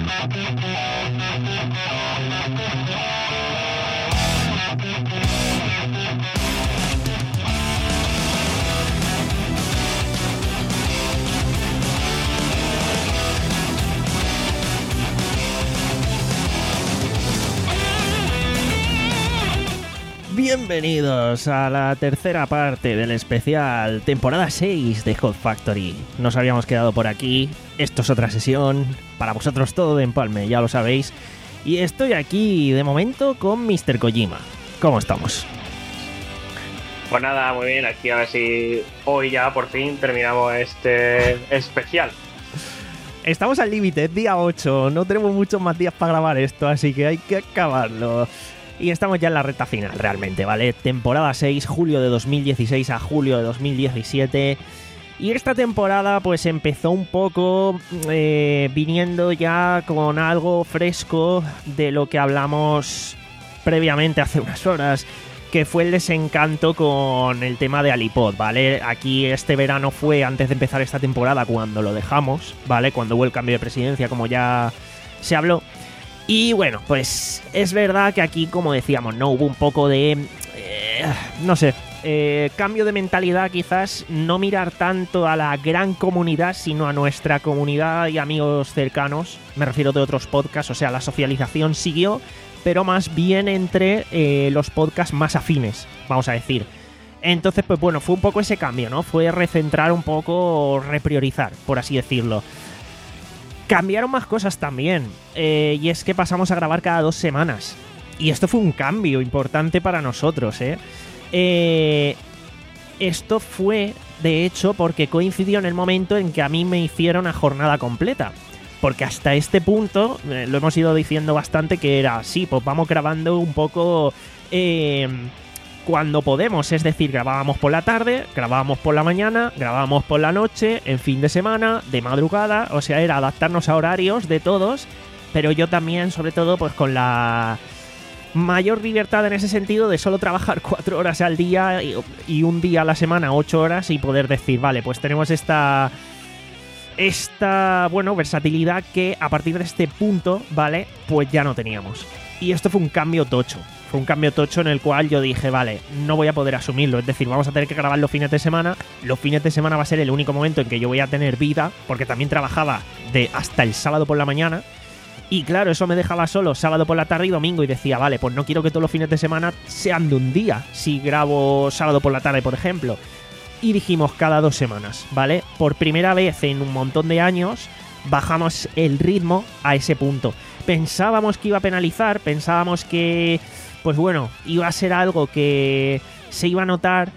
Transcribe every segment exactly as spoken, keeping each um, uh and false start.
Bienvenidos a la tercera parte del especial temporada seis de Hot Factory. Nos habíamos quedado por aquí, esto es otra sesión, para vosotros todo de empalme, ya lo sabéis. Y estoy aquí de momento con mister Kojima. ¿Cómo estamos? Pues nada, muy bien, aquí a ver si hoy ya por fin terminamos este especial. Estamos al límite, día ocho, no tenemos muchos más días para grabar esto, así que hay que acabarlo. Y estamos ya en la recta final, realmente, ¿vale? Temporada seis, julio de dos mil dieciséis a julio de dos mil diecisiete. Y esta temporada, pues, empezó un poco eh, viniendo ya con algo fresco de lo que hablamos previamente hace unas horas, que fue el desencanto con el tema de Alipod, ¿vale? Aquí este verano fue antes de empezar esta temporada cuando lo dejamos, ¿vale? Cuando hubo el cambio de presidencia, como ya se habló. Y bueno, pues es verdad que aquí, como decíamos, no hubo un poco de, eh, no sé, eh, cambio de mentalidad quizás, no mirar tanto a la gran comunidad, sino a nuestra comunidad y amigos cercanos, me refiero de otros podcasts, o sea, la socialización siguió, pero más bien entre eh, los podcasts más afines, vamos a decir. Entonces, pues bueno, fue un poco ese cambio, ¿no? Fue recentrar un poco, repriorizar, por así decirlo. Cambiaron más cosas también, eh, y es que pasamos a grabar cada dos semanas. Y esto fue un cambio importante para nosotros, ¿eh? eh esto fue, de hecho, porque coincidió en el momento en que a mí me hicieron a jornada completa. Porque hasta este punto, eh, lo hemos ido diciendo bastante, que era así, pues vamos grabando un poco eh, cuando podemos, es decir, grabábamos por la tarde, grabábamos por la mañana, grabábamos por la noche, en fin de semana, de madrugada, o sea, era adaptarnos a horarios de todos, pero yo también, sobre todo, pues con la mayor libertad en ese sentido de solo trabajar cuatro horas al día y, y un día a la semana, ocho horas, y poder decir, vale, pues tenemos esta, esta, bueno, versatilidad que a partir de este punto, vale, pues ya no teníamos. Y esto fue un cambio tocho. Fue un cambio tocho en el cual yo dije, vale, no voy a poder asumirlo. Es decir, vamos a tener que grabar los fines de semana. Los fines de semana va a ser el único momento en que yo voy a tener vida, porque también trabajaba de hasta el sábado por la mañana. Y claro, eso me dejaba solo sábado por la tarde y domingo. Y decía, vale, pues no quiero que todos los fines de semana sean de un día, si grabo sábado por la tarde, por ejemplo. Y dijimos cada dos semanas, ¿vale? Por primera vez en un montón de años bajamos el ritmo a ese punto. Pensábamos que iba a penalizar, pensábamos que, pues bueno, iba a ser algo que se iba a notar.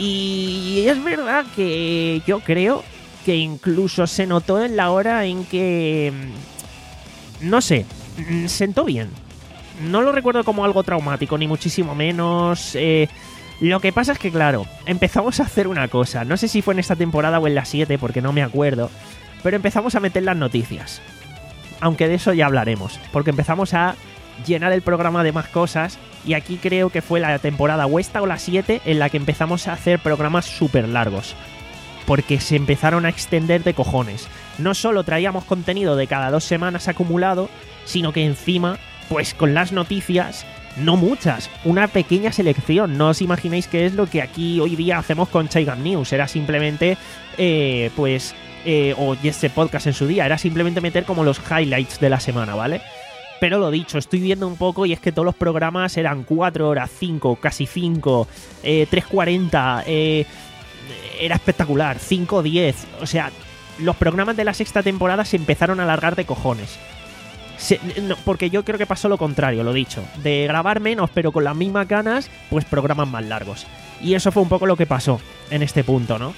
Y es verdad que yo creo que incluso se notó en la hora en que, no sé, sentó bien. No lo recuerdo como algo traumático, ni muchísimo menos. Eh, lo que pasa es que, claro, empezamos a hacer una cosa. No sé si fue en esta temporada o en la siete, porque no me acuerdo. Pero empezamos a meter las noticias. Aunque de eso ya hablaremos, porque empezamos a llenar el programa de más cosas. Y aquí creo que fue la temporada o esta o la siete en la que empezamos a hacer programas súper largos, porque se empezaron a extender de cojones. No solo traíamos contenido de cada dos semanas acumulado, sino que encima, pues con las noticias, no muchas, una pequeña selección. No os imagináis qué es lo que aquí hoy día hacemos con Chaigan News. Era simplemente, eh, pues... Eh, o ese podcast en su día, era simplemente meter como los highlights de la semana, ¿vale? Pero lo dicho, estoy viendo un poco y es que todos los programas eran cuatro horas, cinco, casi cinco, eh, tres cuarenta, eh, era espectacular, cinco diez, o sea, los programas de la sexta temporada se empezaron a alargar de cojones. Se, no, porque yo creo que pasó lo contrario, lo dicho, de grabar menos pero con las mismas ganas, pues programas más largos. Y eso fue un poco lo que pasó en este punto, ¿no?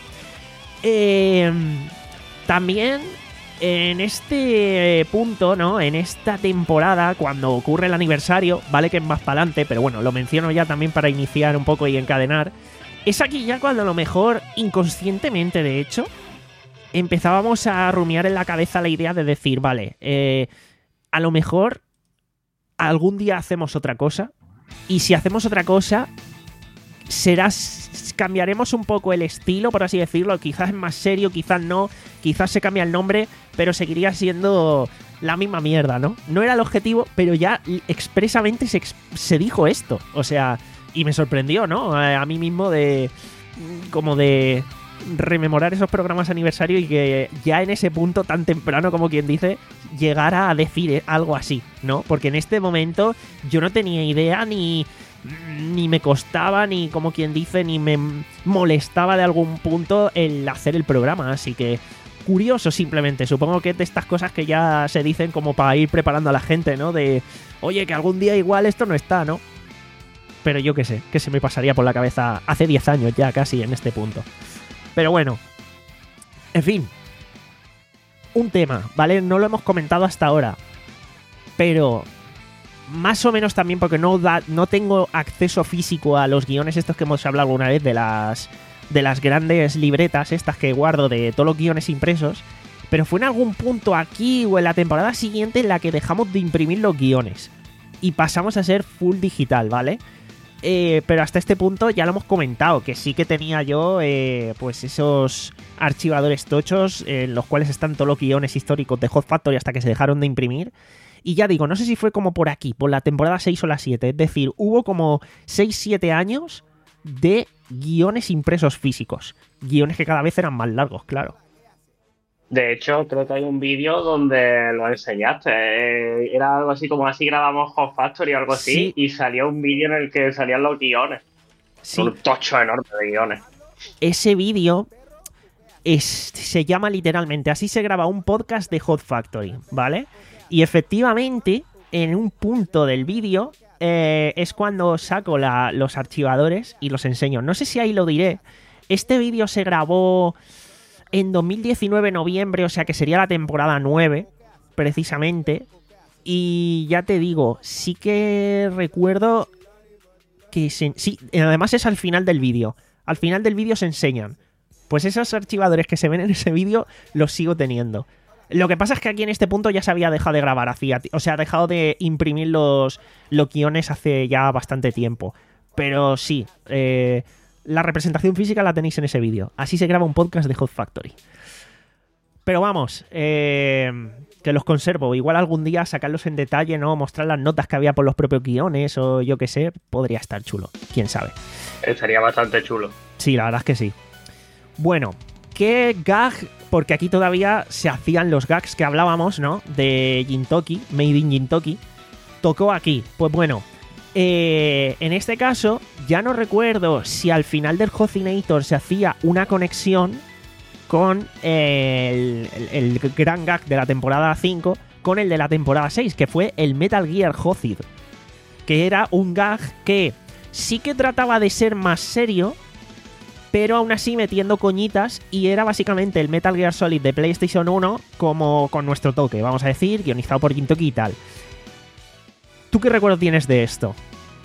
Eh... También en este punto, ¿no? En esta temporada, cuando ocurre el aniversario, vale que es más para adelante, pero bueno, lo menciono ya también para iniciar un poco y encadenar. Es aquí ya cuando a lo mejor, inconscientemente de hecho, empezábamos a rumiar en la cabeza la idea de decir, vale, eh, a lo mejor algún día hacemos otra cosa, y si hacemos otra cosa, serás, cambiaremos un poco el estilo, por así decirlo, quizás es más serio, quizás no, quizás se cambia el nombre, pero seguiría siendo la misma mierda, ¿no? No era el objetivo, pero ya expresamente se, se dijo esto, o sea, y me sorprendió, ¿no? A, a mí mismo de, como de rememorar esos programas aniversario y que ya en ese punto tan temprano, como quien dice, llegara a decir algo así, ¿no? Porque en este momento yo no tenía idea ni... ni me costaba, ni como quien dice, ni me molestaba de algún punto el hacer el programa, así que curioso simplemente, supongo que es de estas cosas que ya se dicen como para ir preparando a la gente, ¿no? De, oye, que algún día igual esto no está, ¿no? Pero yo qué sé, que se me pasaría por la cabeza hace diez años ya casi en este punto. Pero bueno, en fin, un tema, ¿vale? No lo hemos comentado hasta ahora, pero... más o menos también porque no, da, no tengo acceso físico a los guiones estos que hemos hablado alguna vez de las, de las grandes libretas estas que guardo de todos los guiones impresos, pero fue en algún punto aquí o en la temporada siguiente en la que dejamos de imprimir los guiones y pasamos a ser full digital, ¿vale? Eh, pero hasta este punto ya lo hemos comentado, que sí que tenía yo eh, pues esos archivadores tochos en los cuales están todos los guiones históricos de Hot Factory hasta que se dejaron de imprimir. Y ya digo, no sé si fue como por aquí, por la temporada seis o la siete. Es decir, hubo como seis siete años de guiones impresos físicos. Guiones que cada vez eran más largos, claro. De hecho, creo que hay un vídeo donde lo enseñaste. Eh, era algo así como así grabamos Hot Factory o algo así. Sí. Y salía un vídeo en el que salían los guiones. Sí. Un tocho enorme de guiones. Ese vídeo es, se llama literalmente, así se graba un podcast de Hot Factory, ¿vale? Y efectivamente, en un punto del vídeo eh, es cuando saco la, los archivadores y los enseño. No sé si ahí lo diré. Este vídeo se grabó en dos mil diecinueve, noviembre, o sea que sería la temporada nueve, precisamente. Y ya te digo, sí que recuerdo que... Se, sí, además es al final del vídeo. Al final del vídeo se enseñan. Pues esos archivadores que se ven en ese vídeo los sigo teniendo. Lo que pasa es que aquí en este punto ya se había dejado de grabar hacía, o sea, dejado de imprimir los, los guiones hace ya bastante tiempo. Pero sí, eh, la representación física la tenéis en ese vídeo. Así se graba un podcast de Hot Factory. Pero vamos, eh, que los conservo. Igual algún día sacarlos en detalle, ¿no? Mostrar las notas que había por los propios guiones o yo qué sé, podría estar chulo. Quién sabe. Estaría bastante chulo. Sí, la verdad es que sí. Bueno, ¿qué gag? Porque aquí todavía se hacían los gags que hablábamos, ¿no? De Gintoki, Made in Gintoki. Tocó aquí. Pues bueno, eh, en este caso ya no recuerdo si al final del Hotinator se hacía una conexión con el, el, el gran gag de la temporada cinco con el de la temporada seis, que fue el Metal Gear Hotid, que era un gag que sí que trataba de ser más serio, pero aún así metiendo coñitas, y era básicamente el Metal Gear Solid de PlayStation uno como con nuestro toque, vamos a decir, guionizado por Gintoki y tal. ¿Tú qué recuerdo tienes de esto?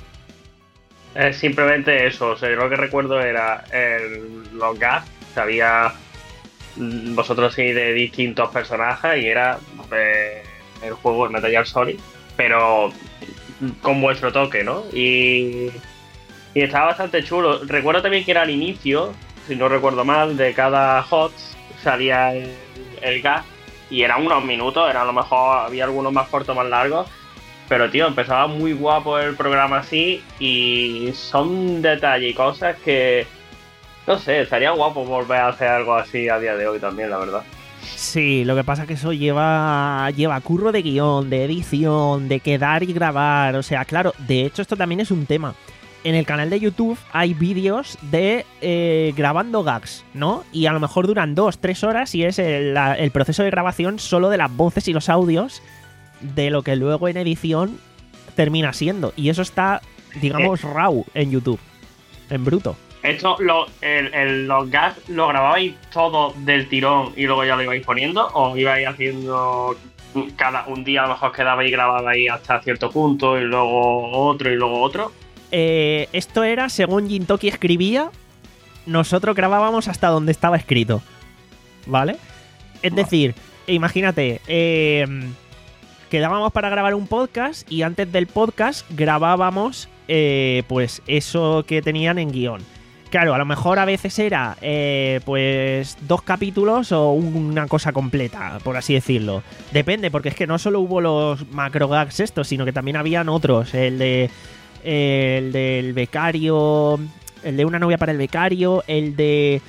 Eh, simplemente eso, o sea, yo lo que recuerdo era el, los gags, que había vosotros sí de distintos personajes y era eh, el juego de Metal Gear Solid, pero con vuestro toque, ¿no? Y... Y estaba bastante chulo. Recuerdo también que era al inicio, si no recuerdo mal, de cada Hot salía el, el gag y eran unos minutos, era a lo mejor había algunos más cortos, más largos, pero tío, empezaba muy guapo el programa así y son detalles y cosas que, no sé, estaría guapo volver a hacer algo así a día de hoy también, la verdad. Sí, lo que pasa es que eso lleva, lleva curro de guión, de edición, de quedar y grabar, o sea, claro, de hecho esto también es un tema. En el canal de YouTube hay vídeos de eh, grabando gags, ¿no? Y a lo mejor duran dos, tres horas y es el, la, el proceso de grabación solo de las voces y los audios de lo que luego en edición termina siendo. Y eso está, digamos, eh. raw en YouTube, en bruto. ¿Esto, lo, el, el, los gags, lo grababais todo del tirón y luego ya lo ibais poniendo? ¿O ibais haciendo cada un día, a lo mejor quedabais y grababais hasta cierto punto y luego otro y luego otro? Eh, esto era según Gintoki escribía, nosotros grabábamos hasta donde estaba escrito, ¿vale? Es decir, imagínate, eh, quedábamos para grabar un podcast y antes del podcast grabábamos eh, pues eso que tenían en guión. Claro, a lo mejor a veces era eh, pues dos capítulos o una cosa completa, por así decirlo. Depende, porque es que no solo hubo los macro gags estos, sino que también habían otros. El de eh, el del becario, el de una novia para el becario, el de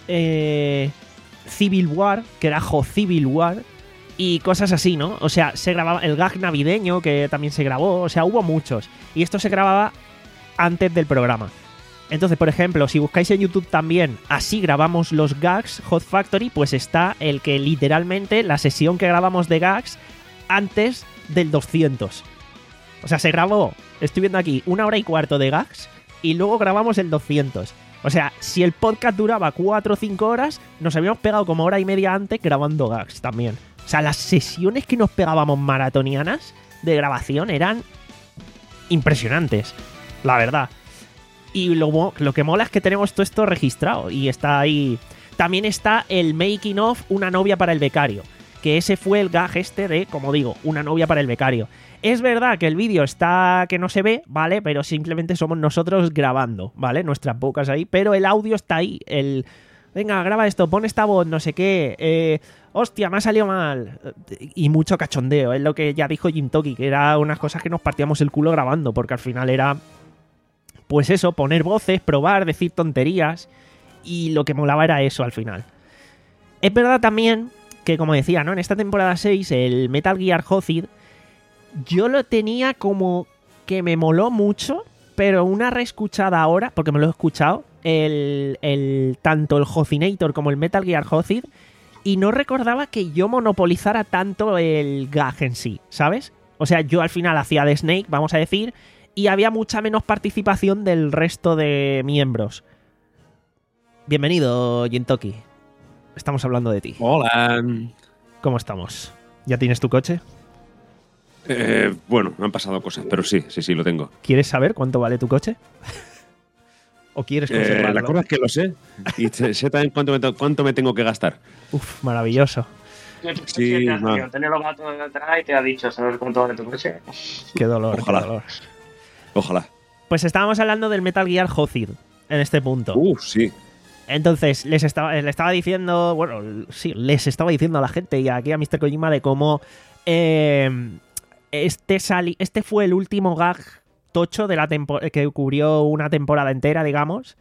eh, Civil War, que era Jo Civil War, y cosas así, ¿no? O sea, se grababa el gag navideño, que también se grabó, o sea, hubo muchos. Y esto se grababa antes del programa. Entonces, por ejemplo, si buscáis en YouTube también, así grabamos los gags, Hot Factory, pues está el que literalmente, la sesión que grabamos de gags antes del doscientos. O sea, se grabó, estoy viendo aquí, una hora y cuarto de gags y luego grabamos el doscientos. O sea, si el podcast duraba cuatro o cinco horas, nos habíamos pegado como hora y media antes grabando gags también. O sea, las sesiones que nos pegábamos maratonianas de grabación eran impresionantes, la verdad. Y lo, lo que mola es que tenemos todo esto registrado y está ahí. También está el making of Una novia para el becario, que ese fue el gag este de, como digo, una novia para el becario. Es verdad que el vídeo está que no se ve, ¿vale? Pero simplemente somos nosotros grabando, ¿vale? Nuestras bocas ahí, pero el audio está ahí. El, venga, graba esto, pon esta voz, no sé qué. Eh, hostia, me ha salido mal. Y mucho cachondeo, es lo que ya dijo Jim Toki, que era unas cosas que nos partíamos el culo grabando, porque al final era... Pues eso, poner voces, probar, decir tonterías. Y lo que molaba era eso al final. Es verdad también que, como decía, ¿no? En esta temporada seis, el Metal Gear Solid, yo lo tenía como que me moló mucho, pero una reescuchada ahora, porque me lo he escuchado, el, el, tanto el Jocinator como el Metal Gear Solid, y no recordaba que yo monopolizara tanto el gag en sí, ¿sabes? O sea, yo al final hacía de Snake, vamos a decir... Y había mucha menos participación del resto de miembros. Bienvenido, Jintoki. Estamos hablando de ti. Hola. ¿Cómo estamos? ¿Ya tienes tu coche? Eh, bueno, me han pasado cosas, pero sí, sí, sí, lo tengo. ¿Quieres saber cuánto vale tu coche? ¿O quieres conservarlo? Eh, la cosa es que lo sé. Y sé, sé también cuánto me, cuánto me tengo que gastar. Uf, maravilloso. Sí, no. Tener los gatos detrás y te ha dicho, ¿sabes cuánto vale tu coche? Qué dolor, Ojalá. qué dolor. Ojalá. Pues estábamos hablando del Metal Gear Solid en este punto. Uh, sí. Entonces, les estaba, le estaba diciendo, bueno, sí, les estaba diciendo a la gente y aquí a mister Kojima de cómo eh, este, sali este fue el último gag tocho de la que cubrió una temporada entera, digamos.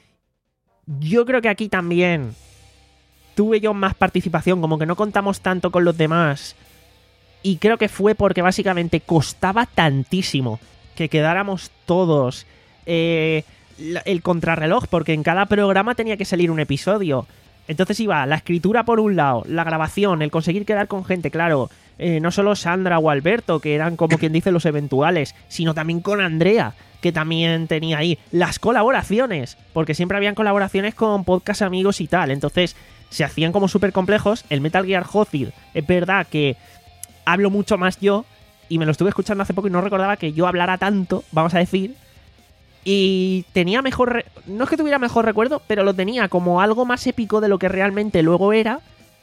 Yo creo que aquí también tuve yo más participación, como que no contamos tanto con los demás. Y creo que fue porque básicamente costaba tantísimo que quedáramos todos eh, el contrarreloj, porque en cada programa tenía que salir un episodio. Entonces iba la escritura por un lado, la grabación, el conseguir quedar con gente, claro, eh, no solo Sandra o Alberto, que eran como quien dice los eventuales, sino también con Andrea, que también tenía ahí las colaboraciones, porque siempre habían colaboraciones con podcast amigos y tal, entonces se hacían como súper complejos. El Metal Gear Solid, es verdad que hablo mucho más yo, y me lo estuve escuchando hace poco y no recordaba que yo hablara tanto, vamos a decir. Y tenía mejor... Re- no es que tuviera mejor recuerdo, pero lo tenía como algo más épico de lo que realmente luego era.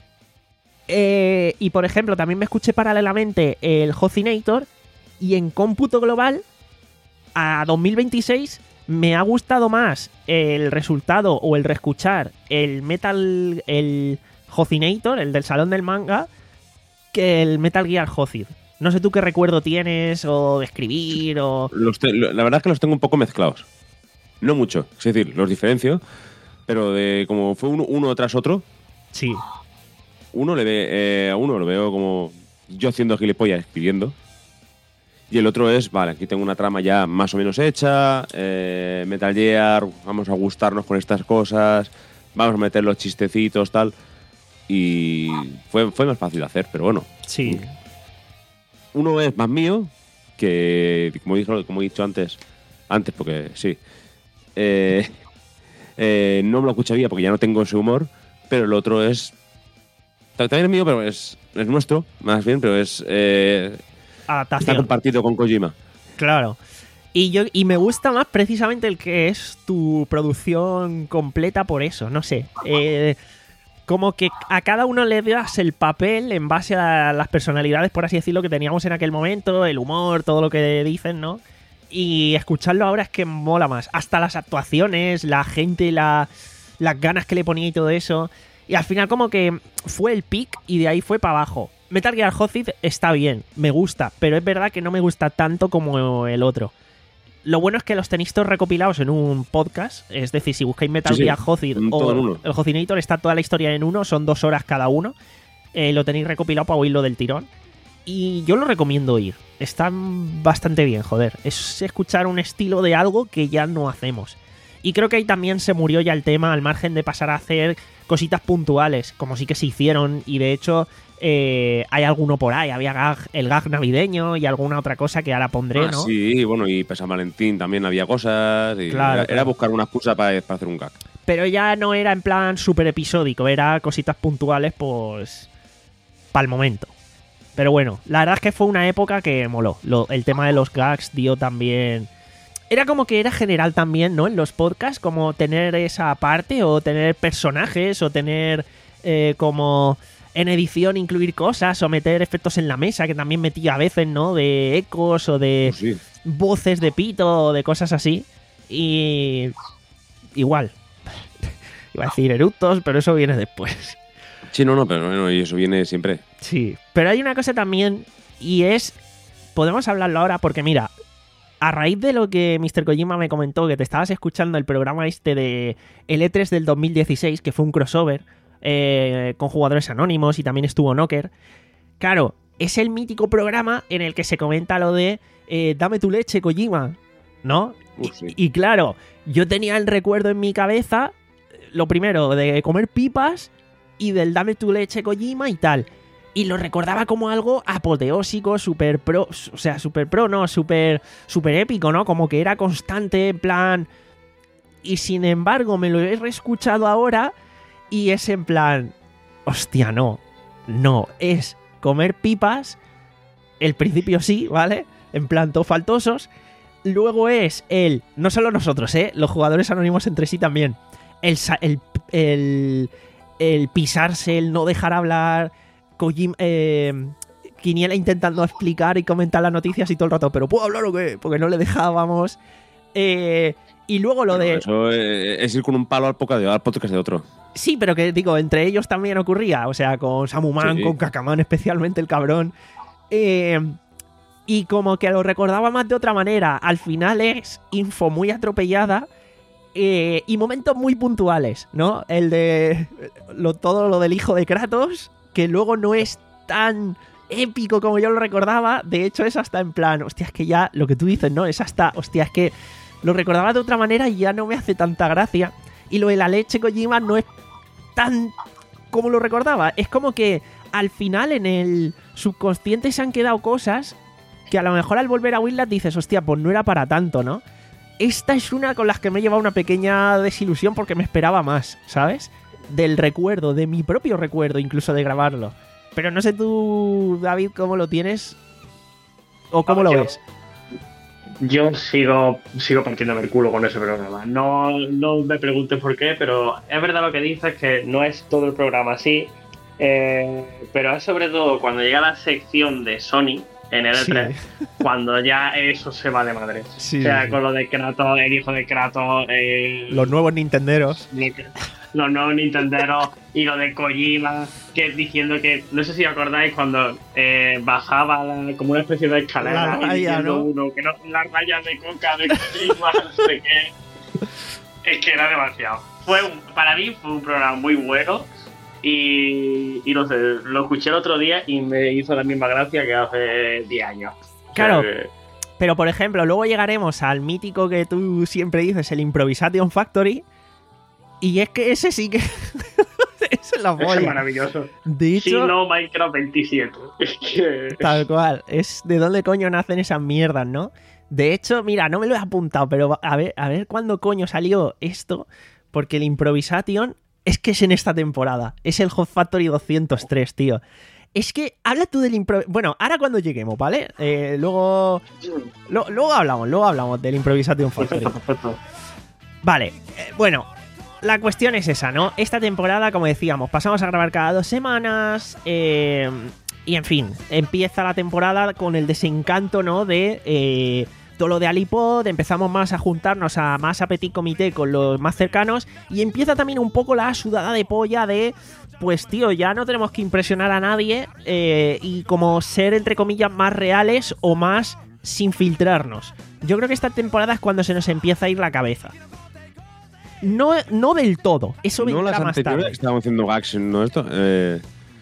Eh, y por ejemplo, también me escuché paralelamente el Jocinator. Y en cómputo global, a dos mil veintiséis, me ha gustado más el resultado o el reescuchar el Metal... El Jocinator, el del Salón del Manga, que el Metal Gear Solid. No sé tú qué recuerdo tienes, o de escribir, o... Los te- la verdad es que los tengo un poco mezclados. No mucho, es decir, los diferencio, pero de como fue uno, uno tras otro, Sí. uno le ve, eh, a uno lo veo como yo haciendo gilipollas escribiendo, y el otro es, vale, aquí tengo una trama ya más o menos hecha, eh, Metal Gear, vamos a gustarnos con estas cosas, vamos a meter los chistecitos, tal, y fue, fue más fácil de hacer, pero bueno. Sí. Uno es más mío, que como, dijo, como he dicho antes, antes porque sí, eh, eh, no me lo escucharía porque ya no tengo ese humor, pero el otro es, también es mío, pero es, es nuestro, más bien, pero es eh, Adaptación. está compartido con Kojima. Claro. Y, yo, y me gusta más precisamente el que es tu producción completa por eso, no sé. Eh... Como que a cada uno le das el papel en base a las personalidades, por así decirlo, que teníamos en aquel momento, el humor, todo lo que dicen, ¿no? Y escucharlo ahora es que mola más. Hasta las actuaciones, la gente, la, las ganas que le ponía y todo eso. Y al final como que fue el pick y de ahí fue para abajo. Metal Gear Solid está bien, me gusta, pero es verdad que no me gusta tanto como el otro. Lo bueno es que los tenéis todos recopilados en un podcast, es decir, si buscáis Metal Sí, sí, Gear Solid un- todo en o uno. el Jocinator, está toda la historia en uno, son dos horas cada uno. Eh, lo tenéis recopilado para oírlo del tirón. Y yo lo recomiendo oír. Están bastante bien, joder. Es escuchar un estilo de algo que ya no hacemos. Y creo que ahí también se murió ya el tema, al margen de pasar a hacer cositas puntuales, como sí que se hicieron. Y de hecho, eh, hay alguno por ahí. Había gag, el gag navideño y alguna otra cosa que ahora pondré, Ah, ¿no? sí, bueno, y para San Valentín también había cosas. Y Claro, era, era claro. buscar una excusa para, para hacer un gag. Pero ya no era en plan súper episódico, era cositas puntuales, pues, para el momento. Pero bueno, la verdad es que fue una época que moló. Lo- el tema de los gags dio también... Era como que era general también, ¿no? En los podcasts, como tener esa parte, o tener personajes, o tener eh, como en edición incluir cosas, o meter efectos en la mesa, que también metía a veces, ¿no? De ecos, o de Pues sí. voces de pito, o de cosas así. Y... igual. Iba a decir eructos, pero eso viene después. Sí, no, no, pero bueno, y eso viene siempre. Sí, pero hay una cosa también, y es... Podemos hablarlo ahora porque, mira, a raíz de lo que míster Kojima me comentó, que te estabas escuchando el programa este de el E tres del dos mil dieciséis, que fue un crossover eh, con jugadores anónimos y también estuvo Knocker. Claro, es el mítico programa en el que se comenta lo de eh, dame tu leche, Kojima, ¿no? Uh, Y- sí. y claro, yo tenía el recuerdo en mi cabeza, lo primero, de comer pipas y del dame tu leche, Kojima y tal. Y lo recordaba como algo apoteósico, super pro, o sea, super pro, no, super, super épico, ¿no? Como que era constante, en plan... Y sin embargo, me lo he reescuchado ahora y es en plan... Hostia, no, no, es comer pipas, el principio sí, ¿vale? En plan, todos faltosos. Luego es el... No solo nosotros, ¿eh? Los jugadores anónimos entre sí también. El... sa- el, el, el pisarse, el no dejar hablar... Kojima, eh, Quiniela intentando explicar y comentar las noticias y todo el rato, ¿pero puedo hablar o qué? Porque no le dejábamos. Eh, y luego lo de... Eso es, es ir con un palo al podcast de, al podcast de otro. Sí, pero que digo, entre ellos también ocurría. O sea, con Samuman, Sí. con Kakamán especialmente, el cabrón. Eh, y como que lo recordaba más de otra manera. Al final es info muy atropellada eh, y momentos muy puntuales, ¿no? El de lo, todo lo del hijo de Kratos, que luego no es tan épico como yo lo recordaba. De hecho, es hasta en plan, hostia, es que ya lo que tú dices, ¿no? Es hasta, hostia, es que lo recordaba de otra manera y ya no me hace tanta gracia. Y lo de la leche Kojima no es tan como lo recordaba. Es como que al final en el subconsciente se han quedado cosas que a lo mejor al volver a oírlas dices, hostia, pues no era para tanto, ¿no? Esta es una con las que me he llevado una pequeña desilusión porque me esperaba más, ¿sabes? Del recuerdo, de mi propio recuerdo, incluso de grabarlo. Pero no sé tú, David, cómo lo tienes o cómo A lo ver, yo- ves. Yo sigo, sigo partiéndome el culo con ese programa. No, no me preguntes por qué, pero es verdad lo que dices, que no es todo el programa así. eh, pero es sobre todo cuando llega la sección de Sony en el E tres, cuando ya eso se va de madre. Sí, o sea, sí. con lo de Kratos, el hijo de Kratos, eh, Los nuevos Nintenderos. los nuevos Nintenderos y lo de Kojima, que diciendo que, no sé si os acordáis, cuando eh, bajaba la- como una especie de escalera La y raya, diciendo ¿no? uno que no, la raya de coca de Kojima, no sé qué. Es que era demasiado. Fue un- para mí fue un programa muy bueno y, y no sé, lo escuché el otro día y me hizo la misma gracia que hace diez años. O sea, Claro. que- Pero, por ejemplo, luego llegaremos al mítico que tú siempre dices, el Improvisation Factory. Y es que ese sí que... ese es la Eso es polla. maravilloso. De Si hecho, no, Minecraft veintisiete. Es que... tal cual. Es de dónde coño nacen esas mierdas, ¿no? De hecho, mira, no me lo he apuntado, pero a ver, a ver cuándo coño salió esto. Porque el Improvisation es que es en esta temporada. Es el Hot Factory doscientos tres, tío. Es que habla tú del impro... Bueno, ahora cuando lleguemos, ¿vale? Eh, luego... lo- luego hablamos, luego hablamos del Improvisation Factory. Perfecto, perfecto. Vale, eh, bueno, la cuestión es esa, ¿no? Esta temporada, como decíamos, pasamos a grabar cada dos semanas. eh, y en fin, empieza la temporada con el desencanto, ¿no? De eh, quitó lo de Alipod, empezamos más a juntarnos a más a petit comité con los más cercanos y empieza también un poco la sudada de polla de, pues tío, ya no tenemos que impresionar a nadie eh, y como ser entre comillas más reales o más sin filtrarnos. Yo creo que esta temporada es cuando se nos empieza a ir la cabeza. No, no del todo, eso no vendrá las más anteriores tarde. estábamos haciendo gags, ¿no? Esto. Eh...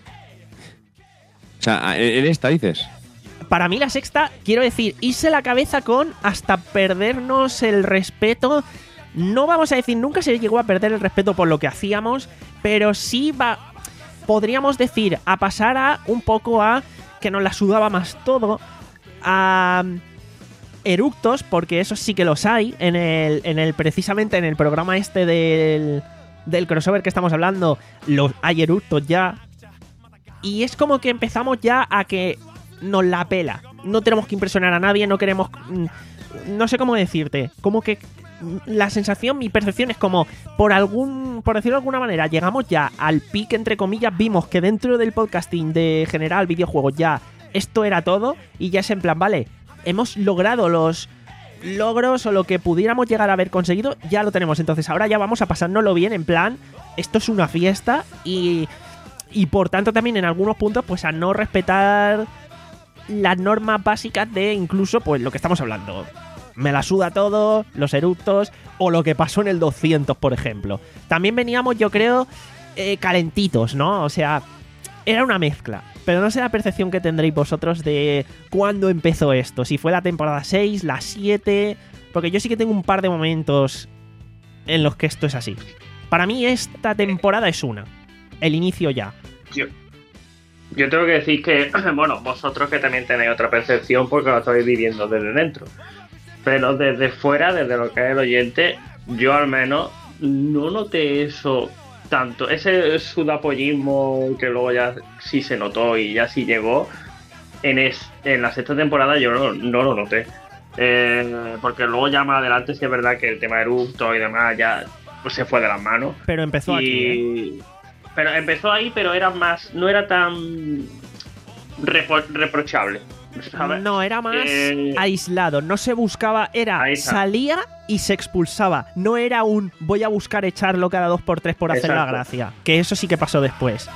O sea, en, en esta dices. Para mí la sexta, quiero decir, irse la cabeza con hasta perdernos el respeto. No vamos a decir, nunca se llegó a perder el respeto por lo que hacíamos, pero sí va, podríamos decir, a pasar a un poco a que nos la sudaba más todo, a eructos, porque eso sí que los hay, en el, en el precisamente en el programa este del, del crossover que estamos hablando, los, hay eructos ya. Y es como que empezamos ya a que nos la pela. No tenemos que impresionar a nadie, no queremos... No sé cómo decirte. Como que la sensación, mi percepción es como, por algún... Por decirlo de alguna manera, llegamos ya al pic, entre comillas, vimos que dentro del podcasting de general videojuegos ya esto era todo y ya es en plan, vale, hemos logrado los logros o lo que pudiéramos llegar a haber conseguido, ya lo tenemos. Entonces ahora ya vamos a pasárnoslo bien, en plan, esto es una fiesta y... Y por tanto también en algunos puntos pues a no respetar las normas básicas de incluso pues lo que estamos hablando. Me la suda todo, los eructos o lo que pasó en el doscientos, por ejemplo. También veníamos, yo creo, eh, calentitos, ¿no? O sea, era una mezcla. Pero no sé la percepción que tendréis vosotros de cuándo empezó esto. Si fue la temporada seis, la siete... Porque yo sí que tengo un par de momentos en los que esto es así. Para mí esta temporada es una. El inicio ya. Yo, yo tengo que decir que, bueno, vosotros que también tenéis otra percepción porque lo estáis viviendo desde dentro. Pero desde fuera, desde lo que es el oyente, yo al menos no noté eso tanto. Ese sudapollismo que luego ya sí se notó y ya sí llegó, en, es, en la sexta temporada yo no, no lo noté. Eh, porque luego ya más adelante sí es verdad que el tema de eructos y demás ya pues, se fue de las manos. Pero empezó y... aquí, ¿eh? Pero empezó ahí, pero era más, no era tan repro- reprochable, ¿sabes? No, era más eh... aislado, no se buscaba, era salía y se expulsaba, no era un voy a buscar echarlo cada dos por tres por hacer la gracia, que eso sí que pasó después.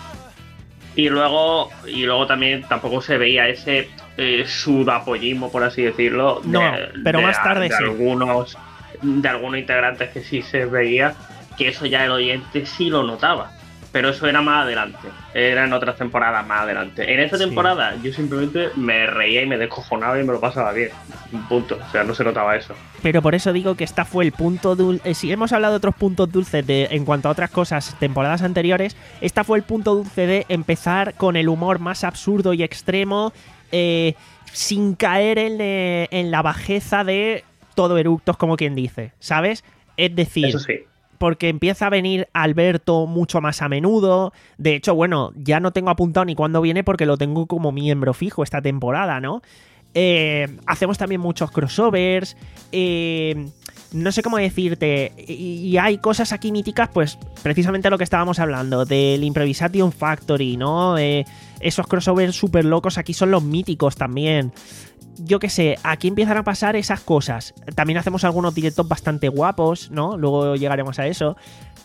Y luego, y luego también tampoco se veía ese eh, sudapollismo, por así decirlo, de, no, pero de, más tarde de sí. algunos, de algunos integrantes que sí se veía, que eso ya el oyente sí lo notaba. Pero eso era más adelante, era en otras temporadas más adelante. En esta temporada sí. Yo simplemente me reía y me descojonaba y me lo pasaba bien. Un punto, o sea, no se notaba eso. Pero por eso digo que esta fue el punto dulce. Eh, si hemos hablado de otros puntos dulces de, en cuanto a otras cosas, temporadas anteriores, esta fue el punto dulce de empezar con el humor más absurdo y extremo, eh, sin caer en, eh, en la bajeza de todo eructos, como quien dice, ¿sabes? Es decir... Eso sí. Porque empieza a venir Alberto mucho más a menudo. De hecho, bueno, ya no tengo apuntado ni cuándo viene porque lo tengo como miembro fijo esta temporada, ¿no? Eh, hacemos también muchos crossovers. Eh, no sé cómo decirte. Y, y hay cosas aquí míticas, pues precisamente lo que estábamos hablando, del Improvisation Factory, ¿no? Eh, esos crossovers súper locos aquí son los míticos también. Yo qué sé, aquí empiezan a pasar esas cosas. También hacemos algunos directos bastante guapos, ¿no? Luego llegaremos a eso.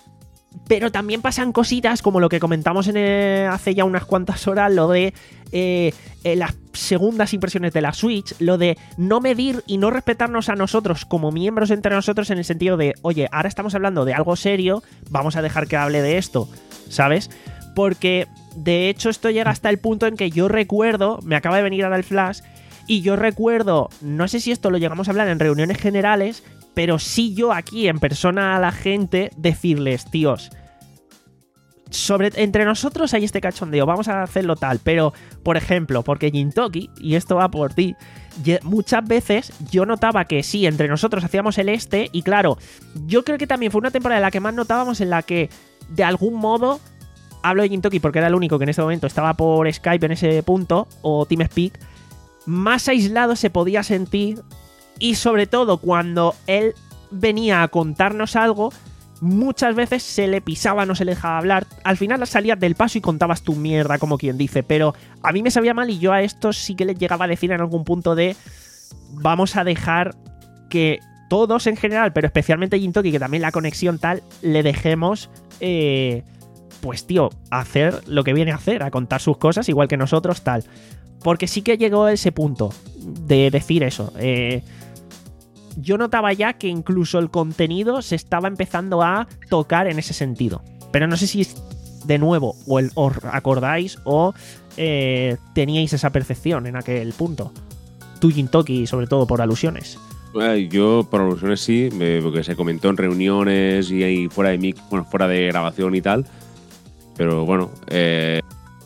Pero también pasan cositas como lo que comentamos en el, hace ya unas cuantas horas, lo de eh, eh, las segundas impresiones de la Switch, lo de no medir y no respetarnos a nosotros como miembros entre nosotros en el sentido de, oye, ahora estamos hablando de algo serio, vamos a dejar que hable de esto, ¿sabes? Porque de hecho esto llega hasta el punto en que yo recuerdo, me acaba de venir ahora el flash, y yo recuerdo, no sé si esto lo llegamos a hablar en reuniones generales, pero sí yo aquí en persona a la gente decirles, tíos, sobre, entre nosotros hay este cachondeo, vamos a hacerlo tal, pero, por ejemplo, porque Gintoki, y esto va por ti, muchas veces yo notaba que sí, entre nosotros hacíamos el este, y claro, yo creo que también fue una temporada en la que más notábamos en la que, de algún modo, hablo de Gintoki porque era el único que en ese momento estaba por Skype en ese punto, o TeamSpeak, más aislado se podía sentir y sobre todo cuando él venía a contarnos algo, muchas veces se le pisaba, no se le dejaba hablar. Al final salías del paso y contabas tu mierda, como quien dice, pero a mí me sabía mal y yo a estos sí que les llegaba a decir en algún punto de vamos a dejar que todos en general, pero especialmente Gintoki, que también la conexión tal, le dejemos, eh, pues tío, hacer lo que viene a hacer, a contar sus cosas, igual que nosotros, tal. Porque sí que llegó a ese punto de decir eso. Eh, yo notaba ya que incluso el contenido se estaba empezando a tocar en ese sentido. Pero no sé si es de nuevo o el, os acordáis o eh, teníais esa percepción en aquel punto. Tú, Gintoki, sobre todo por alusiones. Eh, Yo, por alusiones sí, me- porque se comentó en reuniones y ahí fuera de mic, bueno, fuera de grabación y tal. Pero bueno, eh,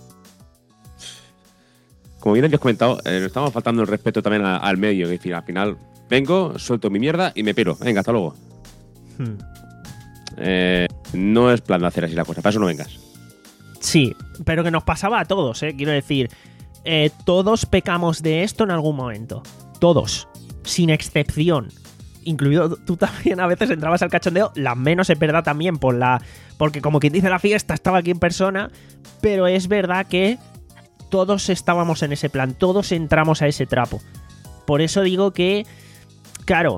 como bien habéis comentado, eh, nos estamos faltando el respeto también a- al medio. Es decir, al final vengo, suelto mi mierda y me piro. Venga, hasta luego. Hmm. Eh, no es plan de hacer así la cosa, para eso no vengas. Sí, pero que nos pasaba a todos, ¿eh? Quiero decir, eh, todos pecamos de esto en algún momento. Todos, sin excepción. Incluido tú también a veces entrabas al cachondeo, las menos es verdad también por la, porque como quien dice la fiesta estaba aquí en persona, pero es verdad que todos estábamos en ese plan, todos entramos a ese trapo. Por eso digo que, claro,